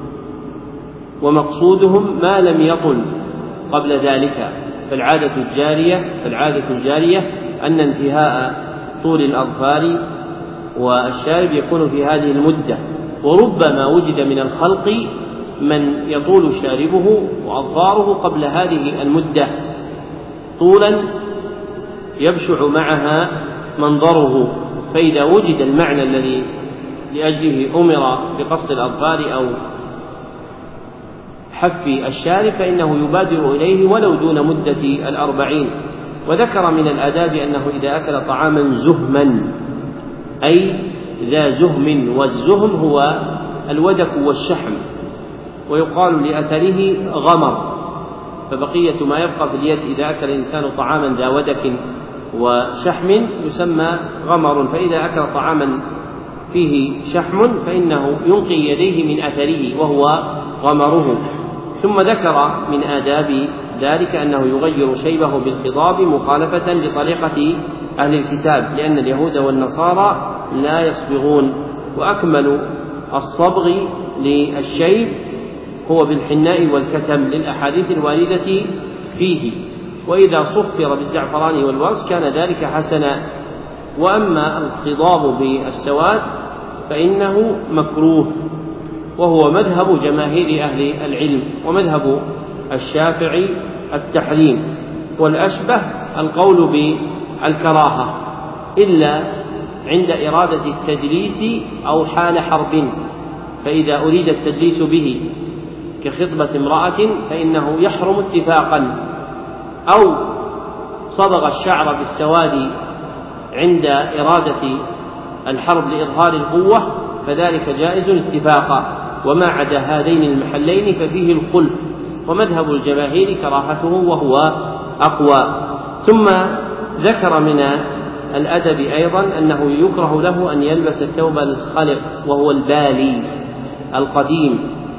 ومقصودهم ما لم يطل قبل ذلك. فالعادة الجارية أن انتهاء طول الأظفار والشارب يكون في هذه المدة، وربما وجد من الخلق من يطول شاربه وأظفاره قبل هذه المدة طولا يبشع معها منظره، فإذا وجد المعنى الذي لأجله أمر بقص الأظفار أو حف الشارب فإنه يبادر إليه ولو دون مدة 40. وذكر من الآداب أنه إذا أكل طعاما زهما أي ذا زهم، والزهم هو الودك والشحم، ويقال لأثره غمر، فبقية ما يبقى في اليد إذا أكل الإنسان طعاما ذا ودك وشحم يسمى غمر، فإذا أكل طعاما فيه شحم فإنه ينقي يديه من أثره وهو غمره. ثم ذكر من آداب ذلك أنه يغير شيبه بالخضاب مخالفة لطريقة أهل الكتاب، لأن اليهود والنصارى لا يصبغون، وأكمل الصبغ للشيب هو بالحناء والكتم للأحاديث الواردة فيه، وإذا صفر بالزعفران والورس كان ذلك حسنا. وأما الخضاب بالسواد فإنه مكروه، وهو مذهب جماهير أهل العلم، ومذهب الشافعي التحريم، والأشبه القول بالكراهة إلا عند إرادة التدليس أو حال حرب، فإذا أريد التدليس به كخطبة امرأة فإنه يحرم اتفاقا، أو صبغ الشعر بالسواد عند إرادة الحرب لإظهار القوة فذلك جائز اتفاقا، وما عدا هذين المحلين ففيه الخلف، ومذهب الجماهير كراهته وهو أقوى. ثم ذكر من الأدب أيضا أنه يكره له أن يلبس الثوب الخلق وهو البالي القديم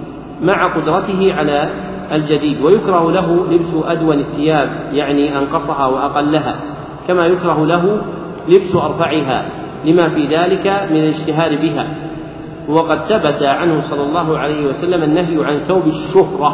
مع قدرته على الجديد، ويكره له لبس أدون الثياب يعني أنقصها وأقلها، كما يكره له لبس أرفعها لما في ذلك من الاشتهار بها. وقد ثبت عنه صلى الله عليه وسلم النهي عن ثوب الشهرة،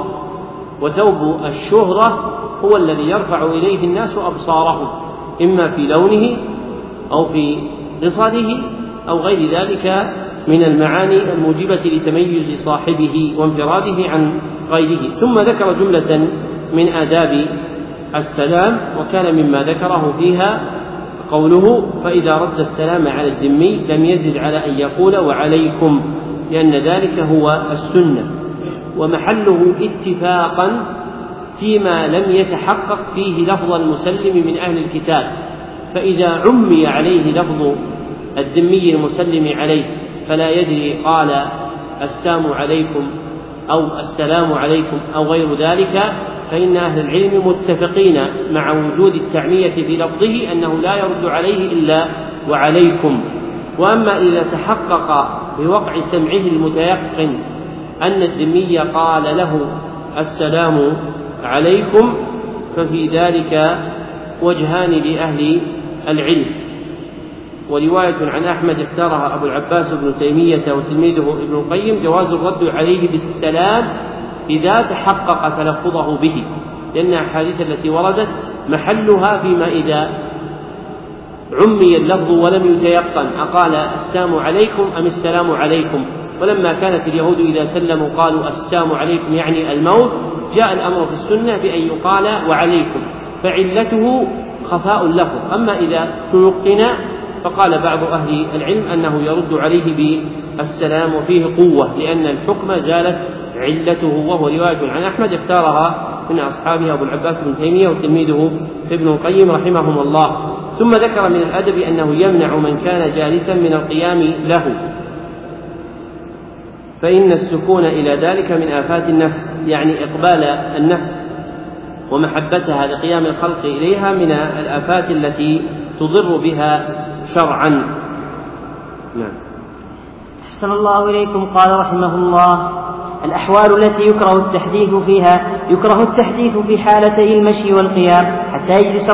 وثوب الشهرة هو الذي يرفع إليه الناس أبصارهم إما في لونه أو في قصده أو غير ذلك من المعاني الموجبة لتميز صاحبه وانفراده عن غيره. ثم ذكر جملة من آداب السلام، وكان مما ذكره فيها قوله فإذا رد السلام على الذمي لم يزد على أن يقول وعليكم، لأن ذلك هو السنة، ومحله اتفاقا فيما لم يتحقق فيه لفظ المسلم من أهل الكتاب، فإذا عمي عليه لفظ الذمي المسلم عليه فلا يدري قال السلام عليكم أو السلام عليكم أو غير ذلك، فإن أهل العلم متفقين مع وجود التعمية في لفظه أنه لا يرد عليه إلا وعليكم. وأما إذا تحقق بوقع سمعه المتيقن أن الذمي قال له السلام عليكم ففي ذلك وجهان لأهل العلم. ورواية عن أحمد اختارها أبو العباس ابن تيمية وتلميذه ابن القيم جواز الرد عليه بالسلام إذا تحقق تلفظه به، لأن الأحاديث التي وردت محلها فيما إذا عمي اللفظ ولم يتيقن أقال السلام عليكم أم السلام عليكم. ولما كانت اليهود إذا سلموا قالوا السلام عليكم يعني الموت، جاء الأمر في السنة بأن يقال وعليكم، فعلته خفاء اللفظ. أما إذا تيقن فقال بعض أهل العلم أنه يرد عليه بالسلام وفيه قوة، لأن الحكم زالت علته، وهو رواية عن أحمد اختارها من أصحابه أبو العباس بن تيمية وتلميذه ابن القيم رحمهم الله. ثم ذكر من الأدب أنه يمنع من كان جالسا من القيام له، فإن السكون إلى ذلك من آفات النفس، يعني إقبال النفس ومحبتها لقيام الخلق إليها من الآفات التي تضر بها شرعا. نعم. أحسن الله إليكم. قال رحمه الله: الأحوال التي يكره التحديث فيها: يكره التحديث في حالتي المشي والقيام حتى يجلس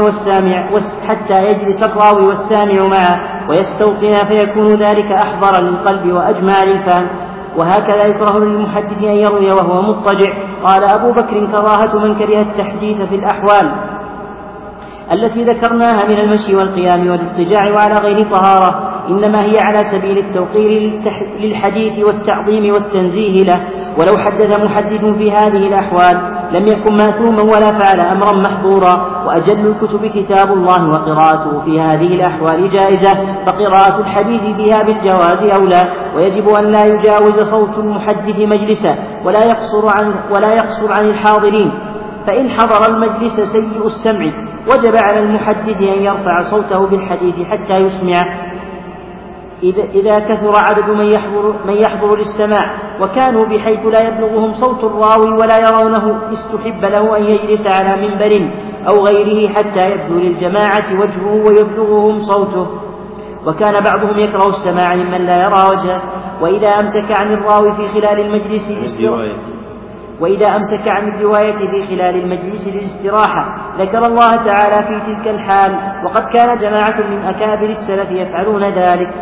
الراوي والسامع معه ويستوطن، فيكون ذلك أحضر للقلب وأجمع للفهم. وهكذا يكره للمحدث أن يروي وهو مضطجع. قال أبو بكر: كراهة من كره التحديث في الأحوال التي ذكرناها من المشي والقيام والاضطجاع وعلى غير طهارة إنما هي على سبيل التوقير للحديث والتعظيم والتنزيه له. ولو حدث محدث في هذه الأحوال لم يكن مأثوما ولا فعل أمرا محظورا. وأجل الكتب كتاب الله، وقراءته في هذه الأحوال جائزة، فقراءة الحديث فيها بالجواز أولى. ويجب أن لا يجاوز صوت المحدث مجلسه ولا يقصر عن الحاضرين، فإن حضر المجلس سيء السمع وجب على المحدث أن يرفع صوته بالحديث حتى يسمع. إذا كثر عدد من يحضر للسماع وكانوا بحيث لا يبلغهم صوت الراوي ولا يرونه، استحب له أن يجلس على منبر أو غيره حتى يبدو للجماعة وجهه ويبلغهم صوته. وكان بعضهم يكره السماع ممن لا يرى وجهه. وإذا أمسك عن الراوي في خلال المجلس وإذا أمسك عن الرواية في خلال المجلس للاستراحة ذكر الله تعالى في تلك الحال، وقد كان جماعة من أكابر السلف يفعلون ذلك.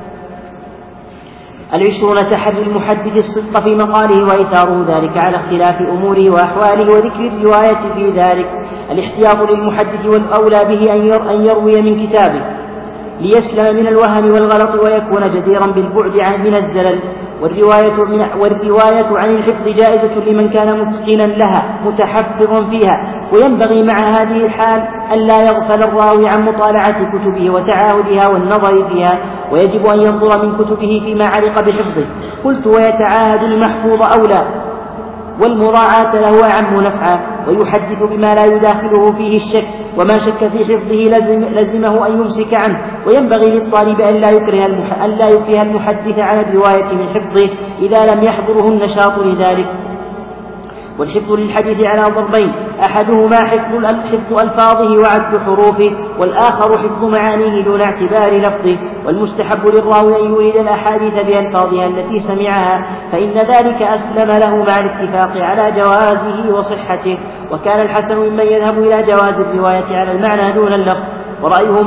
20 تحري المحدث الصدق في مقاله وإيثاره ذلك على اختلاف أموره وأحواله وذكر الرواية في ذلك. الاحتياط للمحدث والأولى به أن يروي من كتابه ليسلم من الوهم والغلط ويكون جديرا بالبعد من الزلل. والرواية عن الحفظ جائزة لمن كان متقنا لها متحفظا فيها، وينبغي مع هذه الحال أن لا يغفل الراوي عن مطالعة كتبه وتعاهدها والنظر فيها، ويجب أن ينظر من كتبه فيما علق بحفظه. قلت ويتعاهد المحفوظ أولى، والمراعاة له أعم نفعا، ويحدث بما لا يداخله فيه الشك، وما شك في حفظه لزمه أن يمسك عنه. وينبغي للطالب أن لا يكره المحدث على الرواية من حفظه إذا لم يحضره النشاط لذلك. والحفظ للحديث على ضربين: أحدهما حفظ ألفاظه وعد حروفه، والآخر حفظ معانيه دون اعتبار لفظه. والمستحب للراوي أن يريد الأحاديث بألفاظها التي سمعها، فإن ذلك أسلم له مع الاتفاق على جوازه وصحته. وكان الحسن ممن يذهب إلى جواز الرواية على المعنى دون اللفظ، ورأيه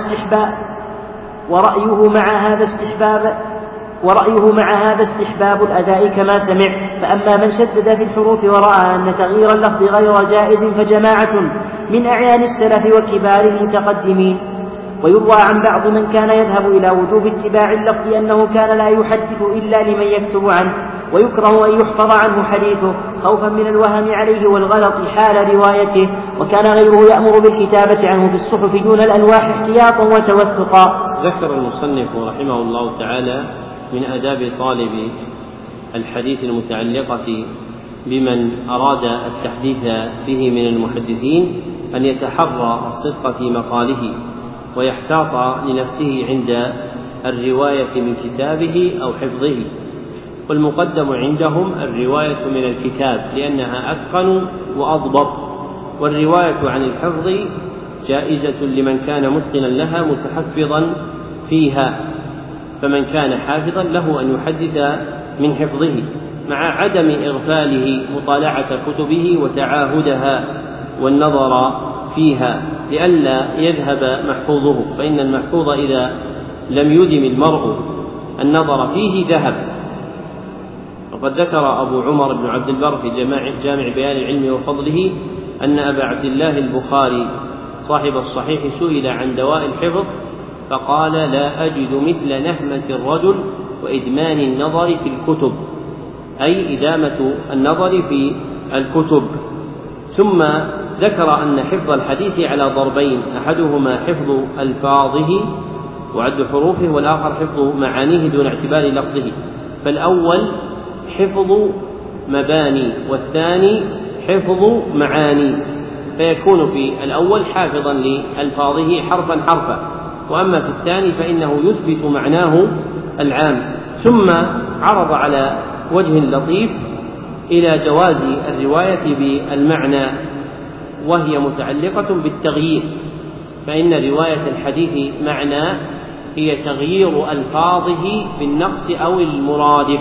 مع هذا استحباب الأداء كما سمع. فأما من شدد في الحروف ورأى أن تغيير اللفظ غير جائز فجماعة من أعيان السلف وكبار المتقدمين. ويروى عن بعض من كان يذهب إلى وجوب اتباع اللفظ أنه كان لا يحدث إلا لمن يكتب عنه، ويكره أن يحفظ عنه حديثه خوفا من الوهم عليه والغلط حال روايته. وكان غيره يأمر بالكتابة عنه في الصحف دون الألواح احتياطا وتوثقا. ذكر المصنف رحمه الله تعالى من آداب طالب الحديث المتعلقة بمن أراد التحديث به من المحدثين أن يتحرى الصدق في مقاله، ويحتاط لنفسه عند الرواية من كتابه أو حفظه. والمقدم عندهم الرواية من الكتاب لأنها أتقن وأضبط، والرواية عن الحفظ جائزة لمن كان متقنا لها متحفظا فيها، فمن كان حافظا له أن يحدث من حفظه مع عدم إغفاله مطالعة كتبه وتعاهدها والنظر فيها لئلا يذهب محفوظه، فإن المحفوظ إذا لم يدم المرء النظر فيه ذهب. وقد ذكر أبو عمر بن عبد البر في جامع بيان العلم وفضله أن أبا عبد الله البخاري صاحب الصحيح سئل عن دواء الحفظ فقال: لا أجد مثل نهمة الرجل وإدمان النظر في الكتب، أي إدامة النظر في الكتب. ثم ذكر أن حفظ الحديث على ضربين: أحدهما حفظ ألفاظه وعد حروفه، والآخر حفظ معانيه دون اعتبار لفظه. فالأول حفظ مباني والثاني حفظ معاني، فيكون في الأول حافظا لألفاظه حرفا حرفا، وأما في الثاني فإنه يثبت معناه العام. ثم عرض على وجه لطيف إلى جواز الرواية بالمعنى، وهي متعلقة بالتغيير، فإن رواية الحديث معنى هي تغيير ألفاظه بالنقص أو المرادف،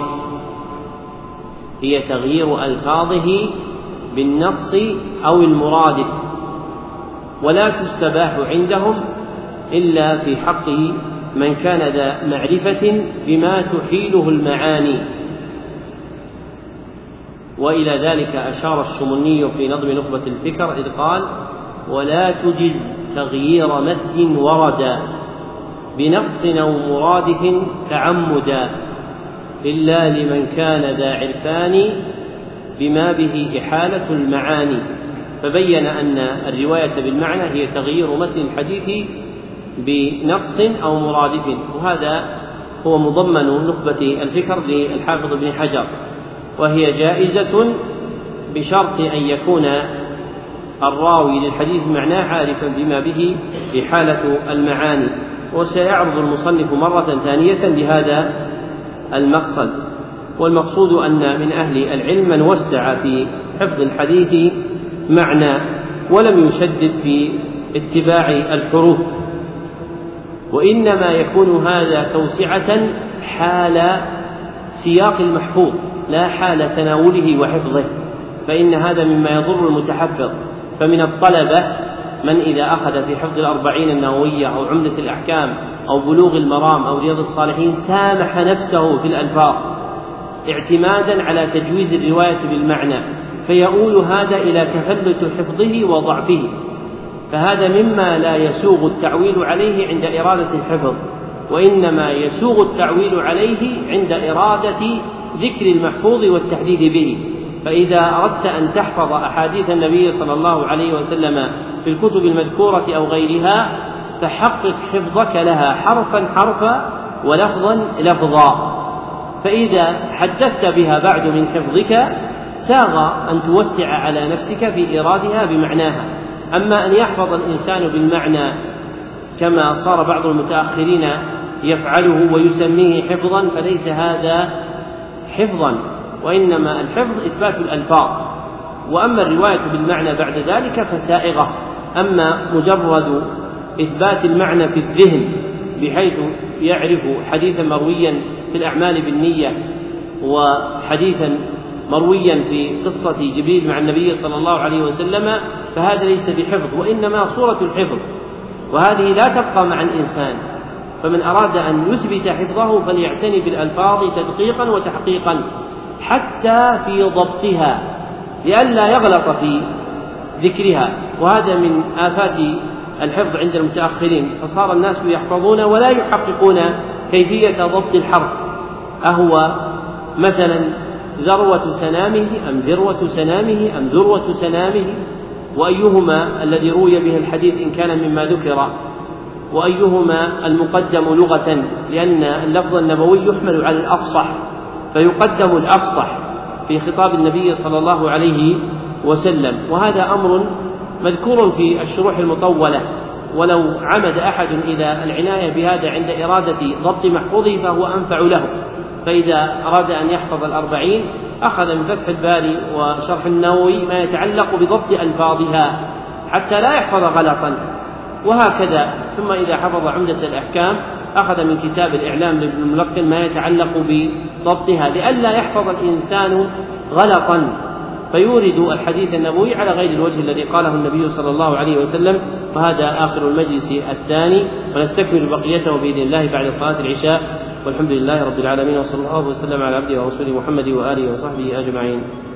هي تغيير ألفاظه بالنقص أو المرادف، ولا تستباح عندهم إلا في حق من كان ذا معرفة بما تحيله المعاني. وإلى ذلك أشار الشمني في نظم نخبة الفكر إذ قال: ولا تجز تغيير مد وردا بنقص أو مرادف تعمدا إلا لمن كان ذا عرفان بما به إحالة المعاني. فبين أن الرواية بالمعنى هي تغيير متن الحديث بنقص أو مرادف، وهذا هو مضمن نخبة الفكر للحافظ ابن حجر، وهي جائزة بشرط أن يكون الراوي للحديث معناه عارفا بما به إحالة المعاني. وسيعرض المصنف مرة ثانية لهذا المقصد. والمقصود أن من أهل العلم من وسع في حفظ الحديث معنى ولم يشدد في اتباع الحروف، وإنما يكون هذا توسعة حال سياق المحفوظ لا حال تناوله وحفظه. فإن هذا مما يضر المتحفظ. فمن الطلبة من إذا أخذ في حفظ 40 النووية أو عمدة الأحكام أو بلوغ المرام أو رياض الصالحين سامح نفسه في الألفاظ اعتمادا على تجويز الرواية بالمعنى، فيؤول هذا إلى تفلت حفظه وضعفه، فهذا مما لا يسوغ التعويل عليه عند إرادة الحفظ، وإنما يسوغ التعويل عليه عند إرادة ذكر المحفوظ والتحديد به. فإذا أردت أن تحفظ أحاديث النبي صلى الله عليه وسلم في الكتب المذكورة أو غيرها فحقق حفظك لها حرفا حرفا ولفظا لفظا، فإذا حدثت بها بعد من حفظك ساغ أن توسع على نفسك في إيرادها بمعناها. أما أن يحفظ الإنسان بالمعنى كما صار بعض المتأخرين يفعله ويسميه حفظا فليس هذا حفظا، وإنما الحفظ إثبات الألفاظ، وأما الرواية بالمعنى بعد ذلك فسائغة. أما مجرد إثبات المعنى في الذهن بحيث يعرف حديثا مرويا في الأعمال بالنية وحديثا مرويا في قصة جبريل مع النبي صلى الله عليه وسلم فهذا ليس بحفظ، وإنما صورة الحفظ، وهذه لا تبقى مع الإنسان. فمن أراد أن يثبت حفظه فليعتني بالألفاظ تدقيقا وتحقيقا حتى في ضبطها لئلا يغلط في ذكرها، وهذا من آفات الحفظ عند المتأخرين، فصار الناس يحفظون ولا يحققون كيفية ضبط الحرف، أهو مثلا ذروة سنامه أم ذروة سنامه أم ذروة سنامه، وأيهما الذي روي به الحديث إن كان مما ذكر، وأيهما المقدم لغة، لأن اللفظ النبوي يحمل على الأفصح فيقدم الأفصح في خطاب النبي صلى الله عليه وسلم، وهذا أمر مذكور في الشروح المطولة، ولو عمد أحد إلى العناية بهذا عند إرادة ضبط محفوظه فهو أنفع له. فإذا أراد أن يحفظ 40 أخذ من فتح الباري وشرح النووي ما يتعلق بضبط ألفاظها حتى لا يحفظ غلطا، وهكذا. ثم إذا حفظ عمدة الأحكام أخذ من كتاب الإعلام لابن الملقن ما يتعلق بضبطها لئلا يحفظ الإنسان غلطا فيورد الحديث النبوي على غير الوجه الذي قاله النبي صلى الله عليه وسلم. وهذا آخر المجلس الثاني، ونستكمل بقيته بإذن الله بعد صلاة العشاء، والحمد لله رب العالمين، وصلى الله وسلم على عبده ورسوله محمد وآله وصحبه أجمعين.